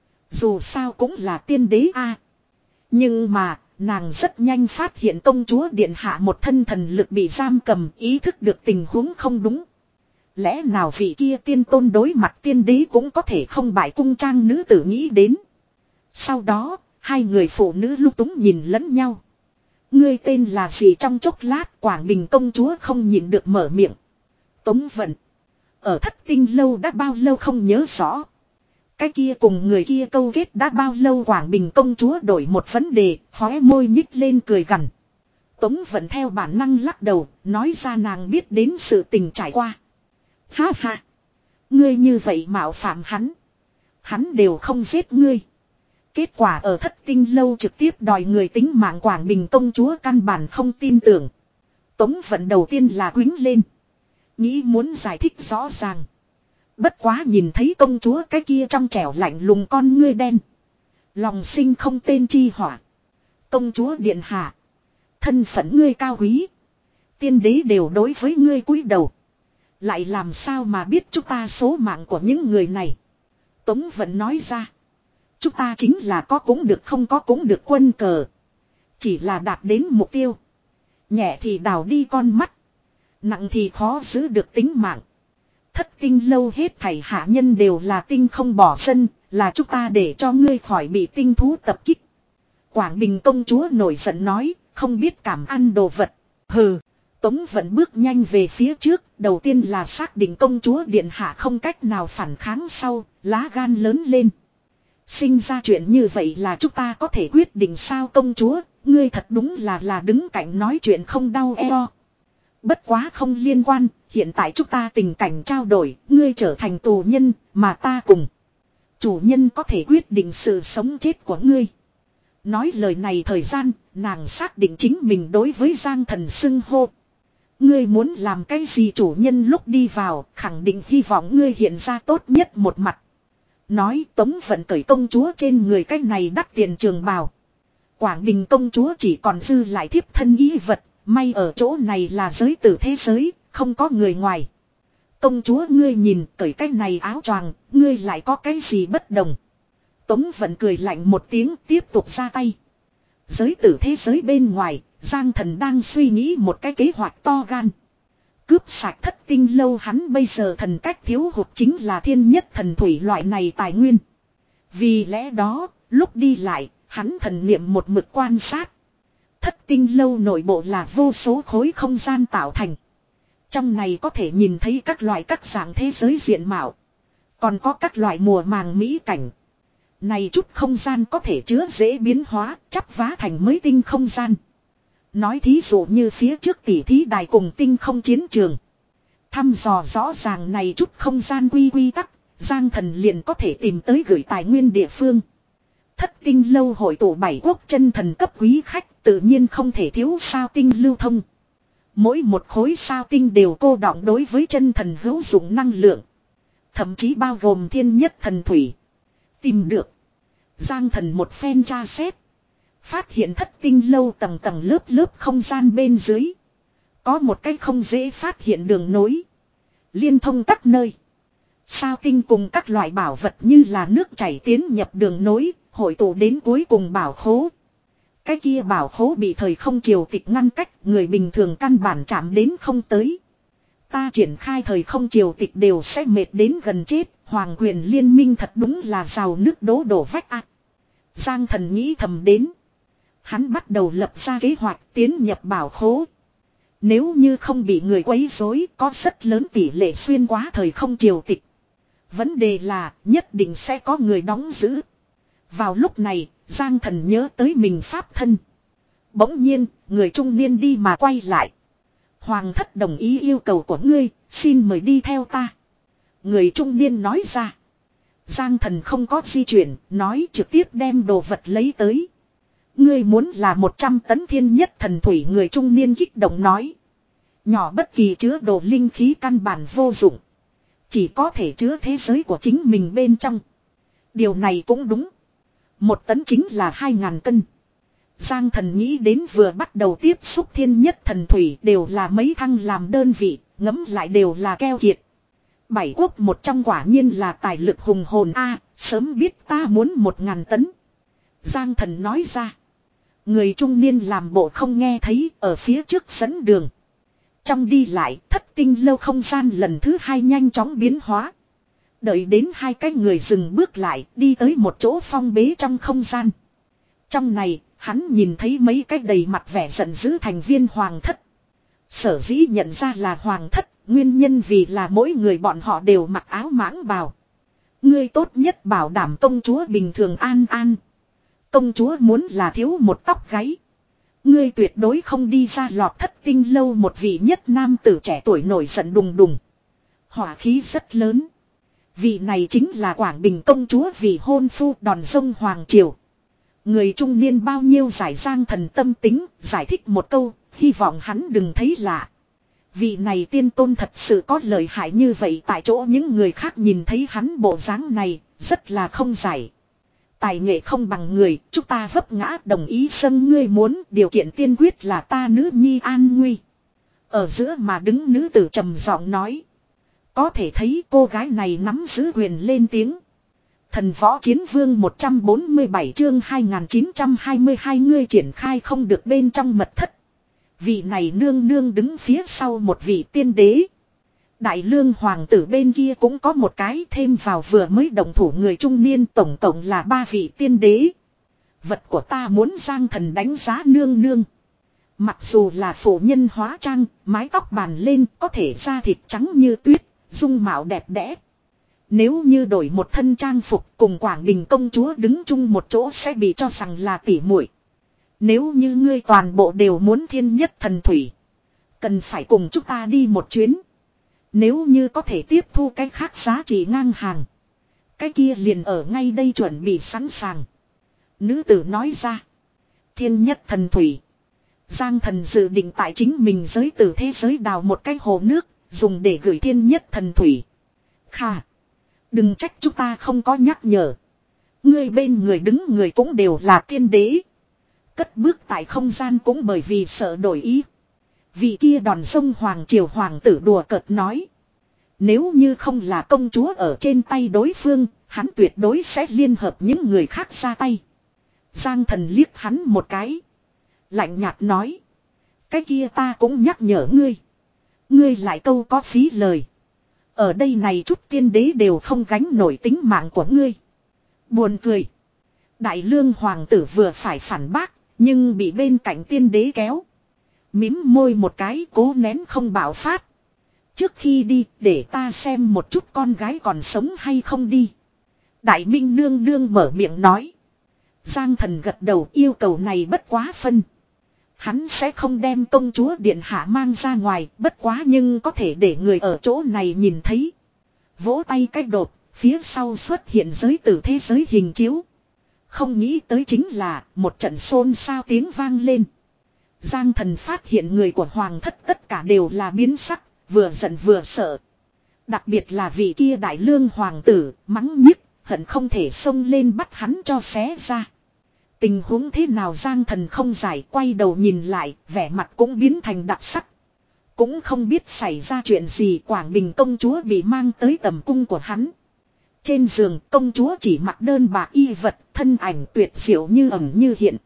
Dù sao cũng là tiên đế a. Nhưng mà, nàng rất nhanh phát hiện công chúa điện hạ một thân thần lực bị giam cầm, ý thức được tình huống không đúng. Lẽ nào vị kia tiên tôn đối mặt tiên đế cũng có thể không bại? Cung trang nữ tử nghĩ đến. Sau đó, hai người phụ nữ lúc túng nhìn lẫn nhau. Ngươi tên là gì? Trong chốc lát Quảng Bình công chúa không nhịn được mở miệng. Tống Vận. Ở thất tinh lâu đã bao lâu không nhớ rõ. Cái kia cùng người kia câu kết đã bao lâu Quảng Bình công chúa đổi một vấn đề, khóe môi nhích lên cười gằn. Tống Vận theo bản năng lắc đầu, nói ra nàng biết đến sự tình trải qua. Ha ha! Ngươi như vậy mạo phạm hắn. Hắn đều không giết ngươi. Kết quả ở thất tinh lâu trực tiếp đòi người tính mạng Quảng Bình công chúa căn bản không tin tưởng. Tống Vận đầu tiên là quính lên. Nghĩ muốn giải thích rõ ràng. Bất quá nhìn thấy công chúa cái kia trong trẻo lạnh lùng con ngươi đen. Lòng sinh không tên chi hỏa. Công chúa điện hạ. Thân phận ngươi cao quý. Tiên đế đều đối với ngươi cúi đầu. Lại làm sao mà biết chúng ta số mạng của những người này. Tống Vận nói ra. Chúng ta chính là có cũng được không có cũng được quân cờ. Chỉ là đạt đến mục tiêu. Nhẹ thì đào đi con mắt. Nặng thì khó giữ được tính mạng. Thất tinh lâu hết thảy hạ nhân đều là tinh không bỏ sân. Là chúng ta để cho ngươi khỏi bị tinh thú tập kích. Quảng Bình công chúa nổi giận nói. Không biết cảm ăn đồ vật. Hừ. Tống Vận bước nhanh về phía trước. Đầu tiên là xác định công chúa điện hạ không cách nào phản kháng sau. Lá gan lớn lên. Sinh ra chuyện như vậy là chúng ta có thể quyết định sao công chúa. Ngươi thật đúng là là đứng cạnh nói chuyện không đau eo. Bất quá không liên quan. Hiện tại chúng ta tình cảnh trao đổi. Ngươi trở thành tù nhân mà ta cùng. Chủ nhân có thể quyết định sự sống chết của ngươi. Nói lời này thời gian. Nàng xác định chính mình đối với Giang Thần xưng hô. Ngươi muốn làm cái gì chủ nhân lúc đi vào. Khẳng định hy vọng ngươi hiện ra tốt nhất một mặt. Nói Tống Vận cởi công chúa trên người cái này đắt tiền trường bào. Quảng Bình công chúa chỉ còn dư lại thiếp thân ý vật. May ở chỗ này là giới tử thế giới. Không có người ngoài. Công chúa ngươi nhìn cởi cái này áo choàng. Ngươi lại có cái gì bất đồng. Tống Vận cười lạnh một tiếng tiếp tục ra tay. Giới tử thế giới bên ngoài. Giang Thần đang suy nghĩ một cái kế hoạch to gan. Cướp sạch thất tinh lâu hắn bây giờ thần cách thiếu hụt chính là thiên nhất thần thủy loại này tài nguyên. Vì lẽ đó, lúc đi lại, hắn thần niệm một mực quan sát. Thất tinh lâu nội bộ là vô số khối không gian tạo thành. Trong này có thể nhìn thấy các loại các dạng thế giới diện mạo. Còn có các loại mùa màng mỹ cảnh. Này chút không gian có thể chứa dễ biến hóa, chắp vá thành mới tinh không gian. Nói thí dụ như phía trước tỷ thí đài cùng tinh không chiến trường. Thăm dò rõ ràng này chút không gian quy quy tắc, Giang Thần liền có thể tìm tới gửi tài nguyên địa phương. Thất tinh lâu hội tụ bảy quốc chân thần cấp quý khách tự nhiên không thể thiếu sao tinh lưu thông. Mỗi một khối sao tinh đều cô đọng đối với chân thần hữu dụng năng lượng. Thậm chí bao gồm thiên nhất thần thủy. Tìm được. Giang Thần một phen tra xét. Phát hiện thất tinh lâu tầng tầng lớp lớp không gian bên dưới. Có một cái không dễ phát hiện đường nối. Liên thông các nơi. Sao tinh cùng các loại bảo vật như là nước chảy tiến nhập đường nối, hội tụ đến cuối cùng bảo khố. Cái kia bảo khố bị thời không triều tịch ngăn cách, người bình thường căn bản chạm đến không tới. Ta triển khai thời không triều tịch đều sẽ mệt đến gần chết, hoàng quyền liên minh thật đúng là rào nước đố đổ vách ạ. Giang Thần nghĩ thầm đến. Hắn bắt đầu lập ra kế hoạch tiến nhập bảo khố. Nếu như không bị người quấy rối, có rất lớn tỷ lệ xuyên qua thời không triều tịch. Vấn đề là nhất định sẽ có người đóng giữ. Vào lúc này, Giang Thần nhớ tới mình pháp thân. Bỗng nhiên, người trung niên đi mà quay lại. Hoàng thất đồng ý yêu cầu của ngươi, xin mời đi theo ta. Người trung niên nói ra. Giang Thần không có di chuyển, nói trực tiếp đem đồ vật lấy tới. Ngươi muốn là một trăm tấn thiên nhất thần thủy, người trung niên kích động nói. Nhỏ bất kỳ chứa đồ linh khí căn bản vô dụng. Chỉ có thể chứa thế giới của chính mình bên trong. Điều này cũng đúng. Một tấn chính là hai ngàn cân. Giang Thần nghĩ đến vừa bắt đầu tiếp xúc thiên nhất thần thủy đều là mấy thăng làm đơn vị, ngấm lại đều là keo kiệt. Bảy quốc một trong quả nhiên là tài lực hùng hồn a, sớm biết ta muốn một ngàn tấn. Giang Thần nói ra. Người trung niên làm bộ không nghe thấy, ở phía trước dẫn đường. Trong đi lại, thất tinh lâu không gian lần thứ hai nhanh chóng biến hóa. Đợi đến hai cái người dừng bước lại, đi tới một chỗ phong bế trong không gian. Trong này, hắn nhìn thấy mấy cái đầy mặt vẻ giận dữ thành viên hoàng thất. Sở dĩ nhận ra là hoàng thất, nguyên nhân vì là mỗi người bọn họ đều mặc áo mãng bào. Ngươi tốt nhất bảo đảm công chúa bình thường an an. Công chúa muốn là thiếu một tóc gáy. Ngươi tuyệt đối không đi ra lọt thất tinh lâu, một vị nhất nam tử trẻ tuổi nổi giận đùng đùng. Hỏa khí rất lớn. Vị này chính là Quảng Bình công chúa vì hôn phu đòn sông Hoàng Triều. Người trung niên bao nhiêu giải Giang Thần tâm tính, giải thích một câu, hy vọng hắn đừng thấy lạ. Vị này tiên tôn thật sự có lợi hại như vậy, tại chỗ những người khác nhìn thấy hắn bộ dáng này, rất là không giải. Tài nghệ không bằng người, chúng ta vấp ngã đồng ý dâng ngươi muốn, điều kiện tiên quyết là ta nữ nhi an nguy. Ở giữa mà đứng nữ tử trầm giọng nói. Có thể thấy cô gái này nắm giữ quyền lên tiếng. Thần võ chiến vương một trăm bốn mươi bảy chương hai nghìn chín trăm hai mươi hai ngươi triển khai không được bên trong mật thất. Vị này nương nương đứng phía sau một vị tiên đế. Đại lương hoàng tử bên kia cũng có một cái, thêm vào vừa mới động thủ người trung niên, tổng tổng là ba vị tiên đế. Vật của ta muốn Giang Thần đánh giá nương nương. Mặc dù là phụ nhân hóa trang, mái tóc bàn lên, có thể da thịt trắng như tuyết, dung mạo đẹp đẽ. Nếu như đổi một thân trang phục cùng Quảng Bình công chúa đứng chung một chỗ sẽ bị cho rằng là tỉ muội. Nếu như ngươi toàn bộ đều muốn thiên nhất thần thủy, cần phải cùng chúng ta đi một chuyến. Nếu như có thể tiếp thu cái khác giá trị ngang hàng, cái kia liền ở ngay đây chuẩn bị sẵn sàng. Nữ tử nói ra. Thiên nhất thần thủy. Giang Thần dự định tại chính mình giới từ thế giới đào một cái hồ nước, dùng để gửi thiên nhất thần thủy. Khà. Đừng trách chúng ta không có nhắc nhở. Ngươi bên người đứng người cũng đều là tiên đế. Cất bước tại không gian cũng bởi vì sợ đổi ý. Vị kia đòn sông Hoàng Triều hoàng tử đùa cợt nói. Nếu như không là công chúa ở trên tay đối phương, hắn tuyệt đối sẽ liên hợp những người khác ra tay. Giang Thần liếc hắn một cái. Lạnh nhạt nói. Cái kia ta cũng nhắc nhở ngươi. Ngươi lại câu có phí lời. Ở đây này chút tiên đế đều không gánh nổi tính mạng của ngươi. Buồn cười. Đại lương hoàng tử vừa phải phản bác, nhưng bị bên cạnh tiên đế kéo. Mím môi một cái cố nén không bạo phát. Trước khi đi để ta xem một chút con gái còn sống hay không đi. Đại Minh nương nương mở miệng nói. Giang Thần gật đầu, yêu cầu này bất quá phân. Hắn sẽ không đem công chúa điện hạ mang ra ngoài, bất quá nhưng có thể để người ở chỗ này nhìn thấy. Vỗ tay cách đột, phía sau xuất hiện giới tử thế giới hình chiếu. Không nghĩ tới chính là một trận xôn xao tiếng vang lên. Giang Thần phát hiện người của hoàng thất tất cả đều là biến sắc, vừa giận vừa sợ. Đặc biệt là vị kia đại lương hoàng tử, mắng nhiếc, hận không thể xông lên bắt hắn cho xé ra. Tình huống thế nào Giang Thần không giải, quay đầu nhìn lại, vẻ mặt cũng biến thành đặc sắc. Cũng không biết xảy ra chuyện gì, Quảng Bình công chúa bị mang tới tầm cung của hắn. Trên giường công chúa chỉ mặc đơn bạc y vật, thân ảnh tuyệt diệu như ẩn như hiện.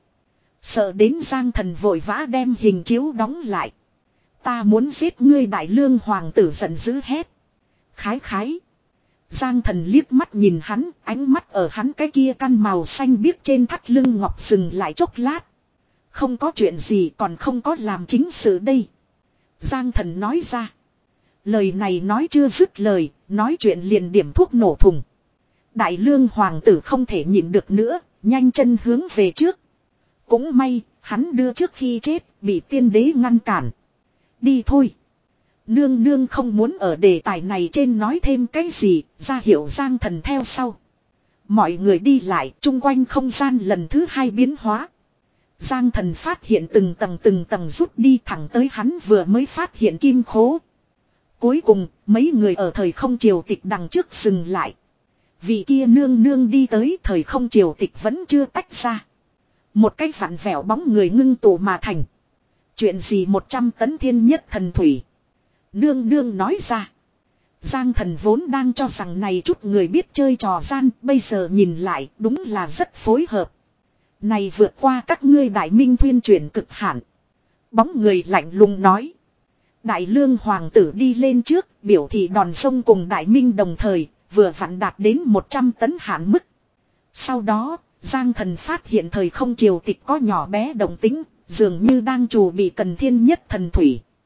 Sợ đến Giang Thần vội vã đem hình chiếu đóng lại. Ta muốn giết ngươi, đại lương hoàng tử giận dữ hét. Khái khái. Giang Thần liếc mắt nhìn hắn, ánh mắt ở hắn cái kia căn màu xanh biếc trên thắt lưng ngọc dừng lại chốc lát. Không có chuyện gì, còn không có làm chính sự đây. Giang Thần nói ra. Lời này nói chưa dứt lời, nói chuyện liền điểm thuốc nổ thùng. Đại lương hoàng tử không thể nhịn được nữa, nhanh chân hướng về trước. Cũng may, hắn đưa trước khi chết, bị tiên đế ngăn cản. Đi thôi. Nương nương không muốn ở đề tài này trên nói thêm cái gì, ra hiệu Giang Thần theo sau. Mọi người đi lại, chung quanh không gian lần thứ hai biến hóa. Giang Thần phát hiện từng tầng từng tầng rút đi thẳng tới hắn vừa mới phát hiện kim khố. Cuối cùng, mấy người ở thời không triều tịch đằng trước dừng lại. Vị kia nương nương đi tới, thời không triều tịch vẫn chưa tách ra. Một cái vặn vẹo bóng người ngưng tụ mà thành. Chuyện gì một trăm tấn thiên nhất thần thủy? Nương nương nói ra. Giang Thần vốn đang cho rằng này chút người biết chơi trò gian, bây giờ nhìn lại đúng là rất phối hợp. Này vượt qua các ngươi đại minh thuyên chuyển cực hạn. Bóng người lạnh lùng nói. Đại lương hoàng tử đi lên trước, biểu thị đòn sông cùng đại minh đồng thời, vừa vặn đạt đến một trăm tấn hạn mức. Sau đó, Giang Thần phát hiện thời không triều tịch có nhỏ bé động tính, dường như đang chuẩn bị cần thiên nhất thần thủy.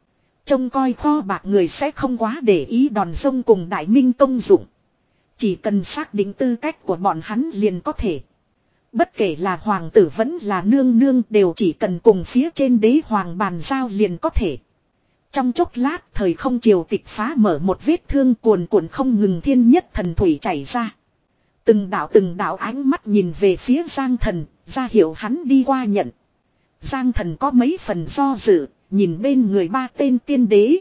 Trông coi kho bạc người sẽ không quá để ý đòn rông cùng đại minh công dụng. Chỉ cần xác định tư cách của bọn hắn liền có thể. Bất kể là hoàng tử vẫn là nương nương đều chỉ cần cùng phía trên đế hoàng bàn giao liền có thể. Trong chốc lát thời không triều tịch phá mở một vết thương cuồn cuộn không ngừng thiên nhất thần thủy chảy ra. Từng đạo từng đạo ánh mắt nhìn về phía Giang Thần, ra hiệu hắn đi qua nhận. Giang Thần có mấy phần do dự, nhìn bên người ba tên tiên đế.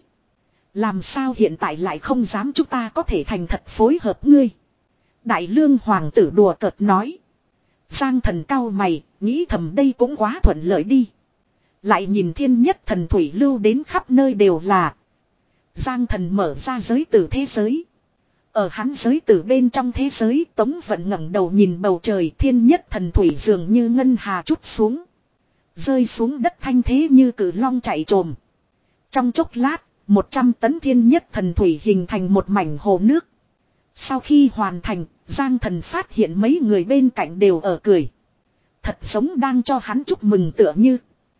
Làm sao hiện tại lại không dám chúng ta có thể thành thật phối hợp ngươi. Đại lương hoàng tử đùa cợt nói. Giang Thần cau mày, nghĩ thầm đây cũng quá thuận lợi đi. Lại nhìn thiên nhất thần thủy lưu đến khắp nơi đều là. Giang Thần mở ra giới tử thế giới. Ở hắn giới tử bên trong thế giới, Tống Vận ngẩng đầu nhìn bầu trời, thiên nhất thần thủy dường như ngân hà trút xuống. Rơi xuống đất thanh thế như cử long chạy trồm. Trong chốc lát, một trăm tấn thiên nhất thần thủy hình thành một mảnh hồ nước. Sau khi hoàn thành, Giang Thần phát hiện mấy người bên cạnh đều ở cười. Thật giống đang cho hắn chúc mừng tựa như.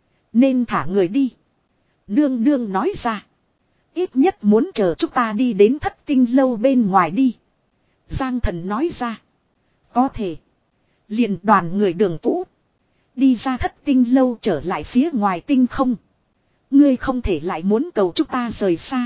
Nên thả người đi. Nương nương nói ra. Ít nhất muốn chờ chúng ta đi đến thất tinh lâu bên ngoài đi. Giang Thần nói ra. Có thể. Liền đoàn người đường cũ. Đi ra thất tinh lâu trở lại phía ngoài tinh không. Ngươi không thể lại muốn cầu chúng ta rời xa.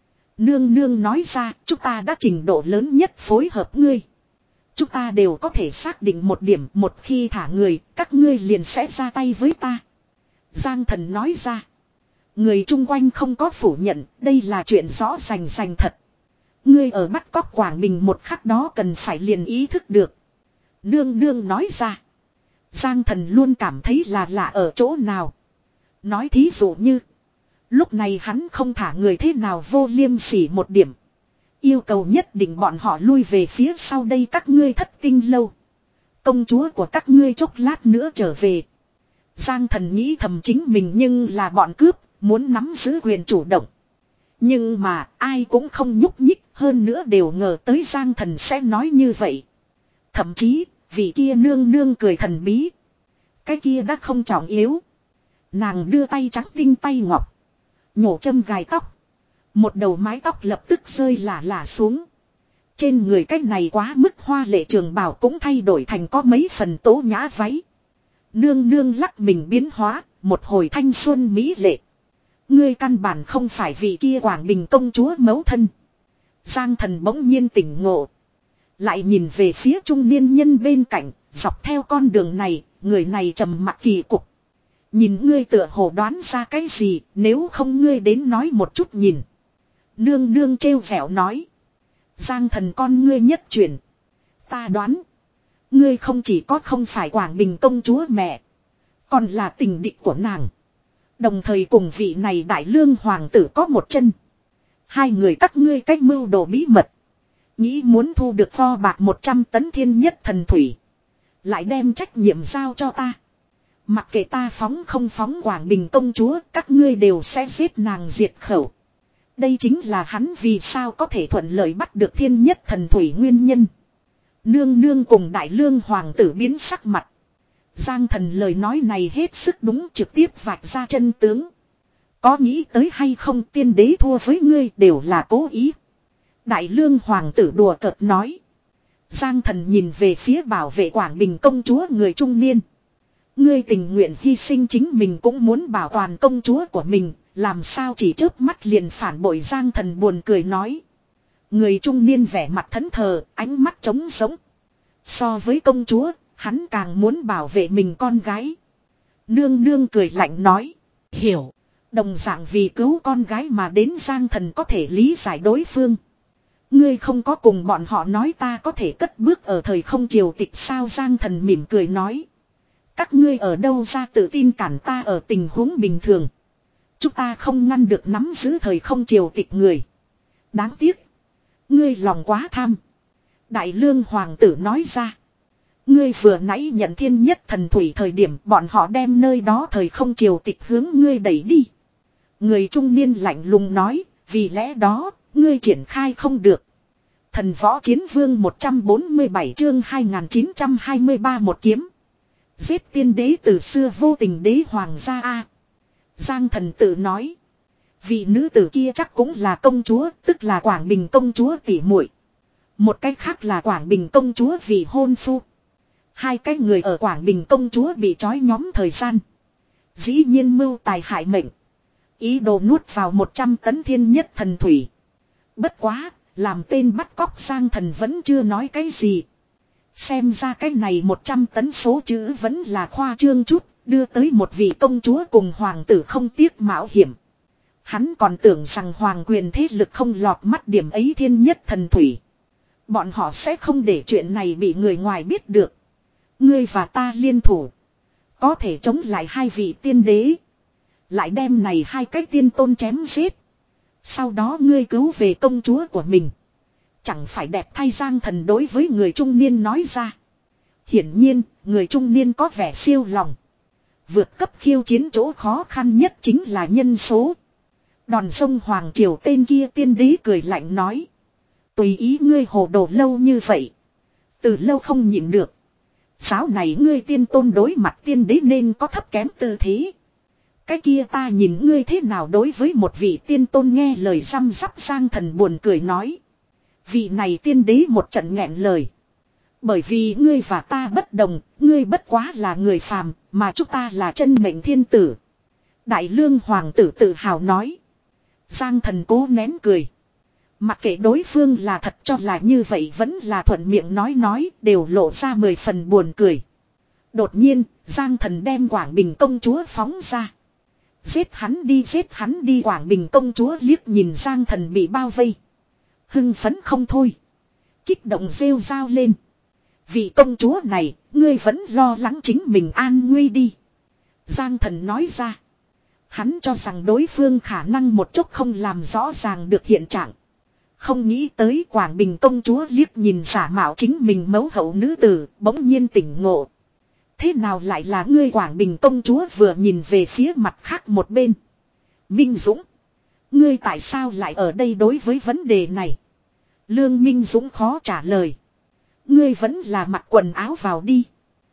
Nương nương nói ra chúng ta đã trình độ lớn nhất phối hợp ngươi. Chúng ta đều có thể xác định một điểm, một khi thả người, các ngươi liền sẽ ra tay với ta. Giang Thần nói ra. Người chung quanh không có phủ nhận, đây là chuyện rõ rành rành thật. Ngươi ở bắt cóc Quảng Bình một khắc đó cần phải liền ý thức được. Nương nương nói ra. Giang Thần luôn cảm thấy là lạ ở chỗ nào. Nói thí dụ như. Lúc này hắn không thả người thế nào vô liêm sỉ một điểm. Yêu cầu nhất định bọn họ lui về phía sau đây các ngươi thất tinh lâu. Công chúa của các ngươi chốc lát nữa trở về. Giang Thần nghĩ thầm chính mình nhưng là bọn cướp, muốn nắm giữ quyền chủ động. Nhưng mà ai cũng không nhúc nhích, hơn nữa đều ngờ tới Giang Thần sẽ nói như vậy. Thậm chí, vị kia nương nương cười thần bí. Cái kia đã không trọng yếu. Nàng đưa tay trắng tinh tay ngọc. Nhổ châm gài tóc. Một đầu mái tóc lập tức rơi lả lả xuống. Trên người cái này quá mức hoa lệ trường bào cũng thay đổi thành có mấy phần tố nhã váy. Nương nương lắc mình biến hóa, một hồi thanh xuân mỹ lệ. Ngươi căn bản không phải vị kia Quảng Bình công chúa mẫu thân. Giang Thần bỗng nhiên tỉnh ngộ. Lại nhìn về phía trung niên nhân bên cạnh, dọc theo con đường này, người này trầm mặc kỳ cục. Nhìn ngươi tựa hồ đoán ra cái gì, nếu không ngươi đến nói một chút nhìn. Nương nương trêu vẻo nói. Giang Thần con ngươi nhất chuyển. Ta đoán. Ngươi không chỉ có không phải Quảng Bình công chúa mẹ. Còn là tình địch của nàng. Đồng thời cùng vị này đại lương hoàng tử có một chân. Hai người các ngươi cách mưu đồ bí mật. Nghĩ muốn thu được kho bạc một trăm tấn thiên nhất thần thủy. Lại đem trách nhiệm giao cho ta. Mặc kệ ta phóng không phóng Quảng Bình công chúa, các ngươi đều sẽ giết nàng diệt khẩu. Đây chính là hắn vì sao có thể thuận lợi bắt được thiên nhất thần thủy nguyên nhân. Nương nương cùng đại lương hoàng tử biến sắc mặt. Giang Thần lời nói này hết sức đúng, trực tiếp vạch ra chân tướng. Có nghĩ tới hay không, tiên đế thua với ngươi đều là cố ý. Đại lương hoàng tử đùa cợt nói. Giang Thần nhìn về phía bảo vệ Quảng Bình công chúa người trung niên. Ngươi tình nguyện hy sinh chính mình cũng muốn bảo toàn công chúa của mình, làm sao chỉ chớp mắt liền phản bội. Giang Thần buồn cười nói. Người trung niên vẻ mặt thẫn thờ, ánh mắt trống sống. So với công chúa, hắn càng muốn bảo vệ mình con gái. Nương nương cười lạnh nói. Hiểu. Đồng dạng vì cứu con gái mà đến. Giang Thần có thể lý giải đối phương. Ngươi không có cùng bọn họ nói ta có thể cất bước ở thời không triều tịch sao? Giang Thần mỉm cười nói. Các ngươi ở đâu ra tự tin cản ta ở tình huống bình thường. Chúng ta không ngăn được nắm giữ thời không triều tịch người. Đáng tiếc. Ngươi lòng quá tham. Đại lương hoàng tử nói ra. Ngươi vừa nãy nhận thiên nhất thần thủy thời điểm bọn họ đem nơi đó thời không triều tịch hướng ngươi đẩy đi. Người trung niên lạnh lùng nói. Vì lẽ đó, ngươi triển khai không được. Thần võ chiến vương một trăm bốn mươi bảy chương hai nghìn chín trăm hai mươi ba một kiếm. Giết tiên đế từ xưa vô tình đế hoàng gia A. Giang Thần tự nói. Vị nữ tử kia chắc cũng là công chúa, tức là Quảng Bình công chúa tỷ muội. Một cách khác là Quảng Bình công chúa vị hôn phu. Hai cái người ở Quảng Bình công chúa bị trói nhóm thời gian. Dĩ nhiên mưu tài hại mệnh. Ý đồ nuốt vào một trăm tấn thiên nhất thần thủy. Bất quá, làm tên bắt cóc Giang Thần vẫn chưa nói cái gì. Xem ra cái này một trăm tấn số chữ vẫn là khoa trương chút, đưa tới một vị công chúa cùng hoàng tử không tiếc mạo hiểm. Hắn còn tưởng rằng hoàng quyền thế lực không lọt mắt điểm ấy thiên nhất thần thủy. Bọn họ sẽ không để chuyện này bị người ngoài biết được. Ngươi và ta liên thủ. Có thể chống lại hai vị tiên đế. Lại đem này hai cái tiên tôn chém giết. Sau đó ngươi cứu về công chúa của mình. Chẳng phải đẹp thay Giang Thần đối với người trung niên nói ra. Hiển nhiên, người trung niên có vẻ siêu lòng. Vượt cấp khiêu chiến chỗ khó khăn nhất chính là nhân số. Đòn sông Hoàng Triều tên kia tiên đế cười lạnh nói. Tùy ý ngươi hồ đồ lâu như vậy. Từ lâu không nhịn được. Giáo này ngươi tiên tôn đối mặt tiên đế nên có thấp kém tư thế. Cái kia ta nhìn ngươi thế nào đối với một vị tiên tôn nghe lời răm rắp Giang Thần buồn cười nói. Vị này tiên đế một trận nghẹn lời. Bởi vì ngươi và ta bất đồng, ngươi bất quá là người phàm, mà chúng ta là chân mệnh thiên tử. Đại lương hoàng tử tự hào nói. Giang Thần cố nén cười. Mặc kệ đối phương là thật cho là như vậy vẫn là thuận miệng nói nói, đều lộ ra mười phần buồn cười. Đột nhiên, Giang Thần đem Quảng Bình công chúa phóng ra. Giết hắn đi, giết hắn đi. Quảng Bình công chúa liếc nhìn Giang Thần bị bao vây. Hưng phấn không thôi. Kích động rêu rao lên. Vị công chúa này, ngươi vẫn lo lắng chính mình an nguy đi. Giang Thần nói ra. Hắn cho rằng đối phương khả năng một chút không làm rõ ràng được hiện trạng. Không nghĩ tới Quảng Bình công chúa liếc nhìn giả mạo chính mình mẫu hậu nữ tử, bỗng nhiên tỉnh ngộ. Thế nào lại là ngươi? Quảng Bình công chúa vừa nhìn về phía mặt khác một bên. Minh Dũng. Ngươi tại sao lại ở đây? Đối với vấn đề này, Lương Minh Dũng khó trả lời. Ngươi vẫn là mặc quần áo vào đi.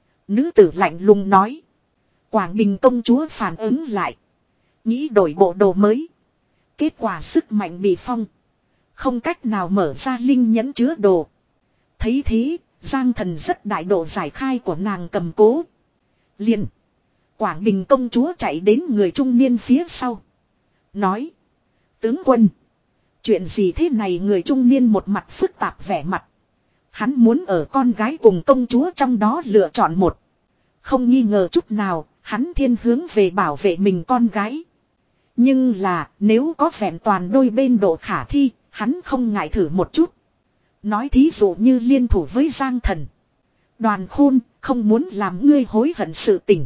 Nữ tử lạnh lùng nói. Quảng Bình công chúa phản ứng lại. Nghĩ đổi bộ đồ mới. Kết quả sức mạnh bị phong. Không cách nào mở ra linh nhẫn chứa đồ. Thấy thế, Giang Thần rất đại độ giải khai của nàng cầm cố. Liền. Quảng Bình công chúa chạy đến người trung niên phía sau. Nói. Tướng quân. Chuyện gì thế này? Người trung niên một mặt phức tạp vẻ mặt. Hắn muốn ở con gái cùng công chúa trong đó lựa chọn một. Không nghi ngờ chút nào, hắn thiên hướng về bảo vệ mình con gái. Nhưng là, nếu có vẹn toàn đôi bên độ khả thi, hắn không ngại thử một chút. Nói thí dụ như liên thủ với Giang Thần. Đoàn Khôn, không muốn làm ngươi hối hận sự tình.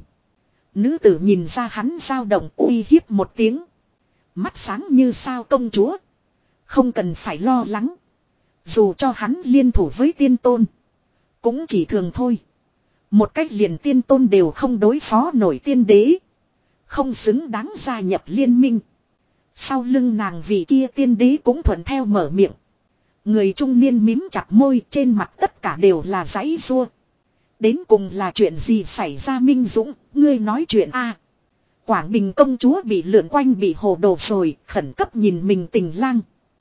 Nữ tử nhìn ra hắn dao động, uy hiếp một tiếng. Mắt sáng như sao. Công chúa. Không cần phải lo lắng. Dù cho hắn liên thủ với tiên tôn, cũng chỉ thường thôi. Một cách liền tiên tôn đều không đối phó nổi tiên đế, không xứng đáng gia nhập liên minh. Sau lưng nàng vị kia tiên đế cũng thuận theo mở miệng. Người trung niên mím chặt môi, trên mặt tất cả đều là giãy giụa. Đến cùng là chuyện gì xảy ra? Minh Dũng, ngươi nói chuyện a. À, Quảng Bình công chúa bị lượn quanh bị hồ đồ rồi, khẩn cấp nhìn mình tình lang.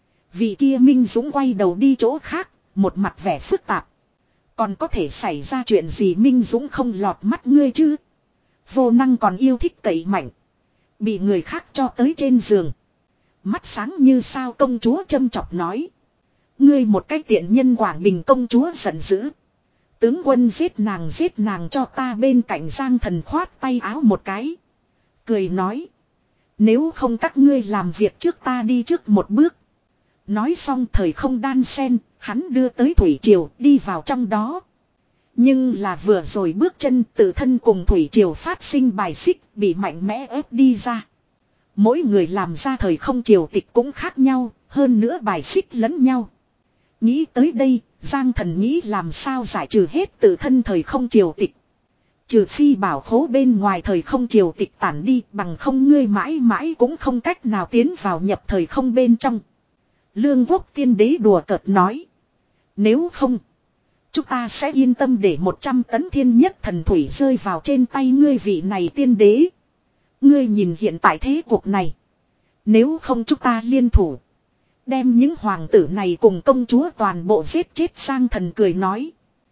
Vị kia Minh Dũng quay đầu đi chỗ khác, một mặt vẻ phức tạp. Còn có thể xảy ra chuyện gì? Minh Dũng không lọt mắt ngươi chứ? Vô năng còn yêu thích cậy mạnh, bị người khác cho tới trên giường. Mắt sáng như sao công chúa châm chọc nói. Ngươi một cái tiện nhân! Quảng Bình công chúa giận dữ. Tướng quân giết nàng, giết nàng cho ta! Bên cạnh Giang Thần khoát tay áo một cái, cười nói. Nếu không các ngươi làm việc trước, ta đi trước một bước. Nói xong thời không đan sen, hắn đưa tới thủy triều đi vào trong đó. Nhưng là vừa rồi bước chân tự thân cùng thủy triều phát sinh bài xích, bị mạnh mẽ ép đi ra. Mỗi người làm ra thời không triều tịch cũng khác nhau, hơn nữa bài xích lẫn nhau. Nghĩ tới đây, Giang Thần nghĩ làm sao giải trừ hết tự thân thời không triều tịch. Trừ phi bảo khố bên ngoài thời không triều tịch tản đi, bằng không ngươi mãi mãi cũng không cách nào tiến vào nhập thời không bên trong. Lương Quốc tiên đế đùa cợt nói. Nếu không, chúng ta sẽ yên tâm để một trăm tấn thiên nhất thần thủy rơi vào trên tay ngươi. Vị này tiên đế, ngươi nhìn hiện tại thế cuộc này, Nếu không chúng ta liên thủ. Đem những hoàng tử này cùng công chúa toàn bộ giết chết. Giang Thần cười nói.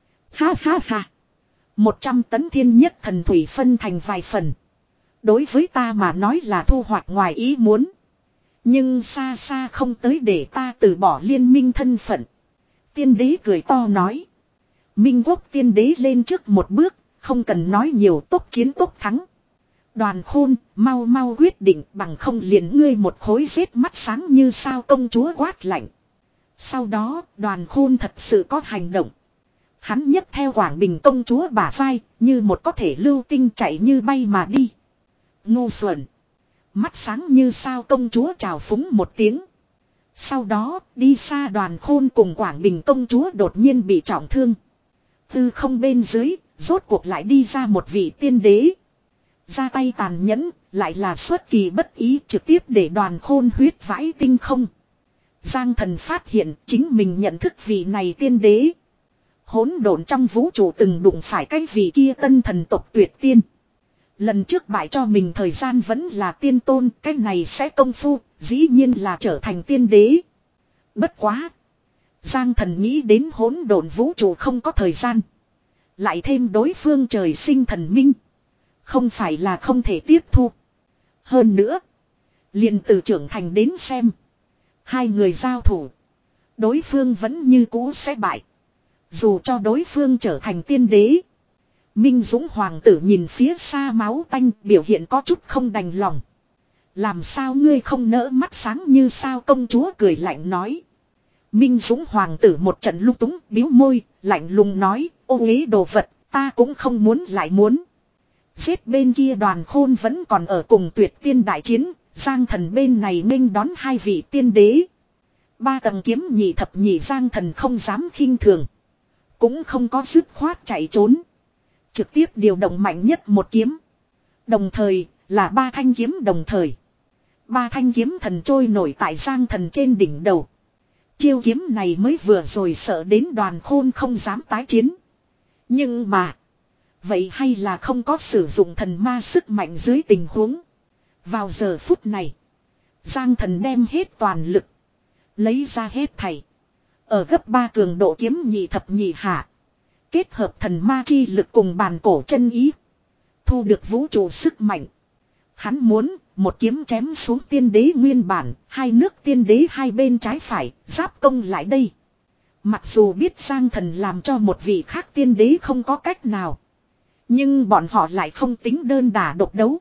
Ha ha ha. Một trăm tấn thiên nhất thần thủy phân thành vài phần. Đối với ta mà nói là thu hoạch ngoài ý muốn. Nhưng xa xa không tới để ta từ bỏ liên minh thân phận. Tiên đế cười to nói. Minh quốc tiên đế lên trước một bước. Không cần nói nhiều, tốc chiến tốc thắng. Đoàn Khôn, mau mau quyết định, bằng không liền ngươi một khối giết mắt sáng như sao. Công chúa quát lạnh. Sau đó, Đoàn Khôn thật sự có hành động. Hắn nhấc theo Quảng Bình công chúa bả vai, như một có thể lưu tinh chạy như bay mà đi. Ngu xuẩn. Mắt sáng như sao công chúa chào phúng một tiếng. Sau đó, đi xa Đoàn Khôn cùng Quảng Bình công chúa đột nhiên bị trọng thương. Từ không bên dưới, rốt cuộc lại đi ra một vị tiên đế. Ra tay tàn nhẫn, lại là xuất kỳ bất ý, trực tiếp để Đoàn Khôn huyết vãi tinh không. Giang Thần phát hiện chính mình nhận thức vị này tiên đế. Hỗn độn trong vũ trụ từng đụng phải cái vị kia tân thần tộc tuyệt tiên. Lần trước bại cho mình thời gian vẫn là tiên tôn, cái này sẽ công phu, dĩ nhiên là trở thành tiên đế. Bất quá. Giang Thần nghĩ đến hỗn độn vũ trụ không có thời gian. Lại thêm đối phương trời sinh thần minh. Không phải là không thể tiếp thu. Hơn nữa. Liền từ trưởng thành đến xem. Hai người giao thủ. Đối phương vẫn như cũ sẽ bại. Dù cho đối phương trở thành tiên đế. Minh Dũng hoàng tử nhìn phía xa máu tanh, biểu hiện có chút không đành lòng. Làm sao ngươi không nỡ mắt sáng như sao, công chúa cười lạnh nói. Minh Dũng hoàng tử một trận lung túng, biếu môi, lạnh lùng nói, ô uế đồ vật, ta cũng không muốn lại muốn. Giết bên kia Đoàn Khôn vẫn còn ở cùng tuyệt tiên đại chiến, Giang Thần bên này nghênh đón hai vị tiên đế. Ba tầng kiếm nhị thập nhị, Giang Thần không dám khinh thường. Cũng không có dứt khoát chạy trốn. Trực tiếp điều động mạnh nhất một kiếm. Đồng thời, là ba thanh kiếm đồng thời. Ba thanh kiếm thần trôi nổi tại Giang Thần trên đỉnh đầu. Chiêu kiếm này mới vừa rồi sợ đến Đoàn Khôn không dám tái chiến. Nhưng mà. Vậy hay là không có sử dụng thần ma sức mạnh dưới tình huống. Vào giờ phút này. Giang Thần đem hết toàn lực. Lấy ra hết thảy. Ở gấp ba cường độ kiếm nhị thập nhị hạ. Kết hợp thần ma chi lực cùng bàn cổ chân ý. Thu được vũ trụ sức mạnh. Hắn muốn một kiếm chém xuống tiên đế nguyên bản. Hai nước tiên đế hai bên trái phải giáp công lại đây. Mặc dù biết Giang Thần làm cho một vị khác tiên đế không có cách nào. Nhưng bọn họ lại không tính đơn đả độc đấu.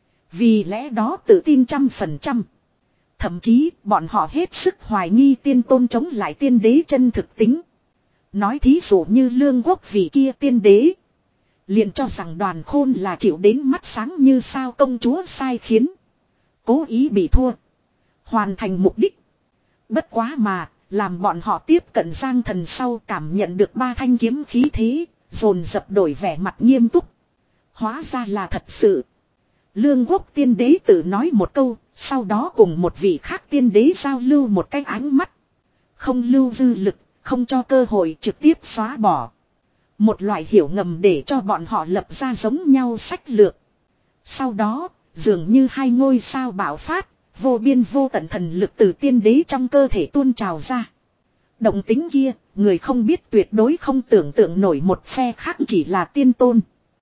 Vì lẽ đó tự tin trăm phần trăm. Thậm chí bọn họ hết sức hoài nghi tiên tôn chống lại tiên đế chân thực tính. Nói thí dụ như Lương Quốc vị kia tiên đế. Liền cho rằng Đoàn Khôn là chịu đến mắt sáng như sao công chúa sai khiến. Cố ý bị thua. Hoàn thành mục đích. Bất quá mà, làm bọn họ tiếp cận Giang Thần sau cảm nhận được ba thanh kiếm khí thế, dồn dập đổi vẻ mặt nghiêm túc. Hóa ra là thật sự. Lương Quốc tiên đế tự nói một câu, sau đó cùng một vị khác tiên đế giao lưu một cái ánh mắt. Không lưu dư lực, không cho cơ hội, trực tiếp xóa bỏ. Một loại hiểu ngầm để cho bọn họ lập ra giống nhau sách lược. Sau đó, dường như hai ngôi sao bạo phát, vô biên vô tận thần lực từ tiên đế trong cơ thể tuôn trào ra. Động tính kia, người không biết tuyệt đối không tưởng tượng nổi một phe khác chỉ là tiên tôn.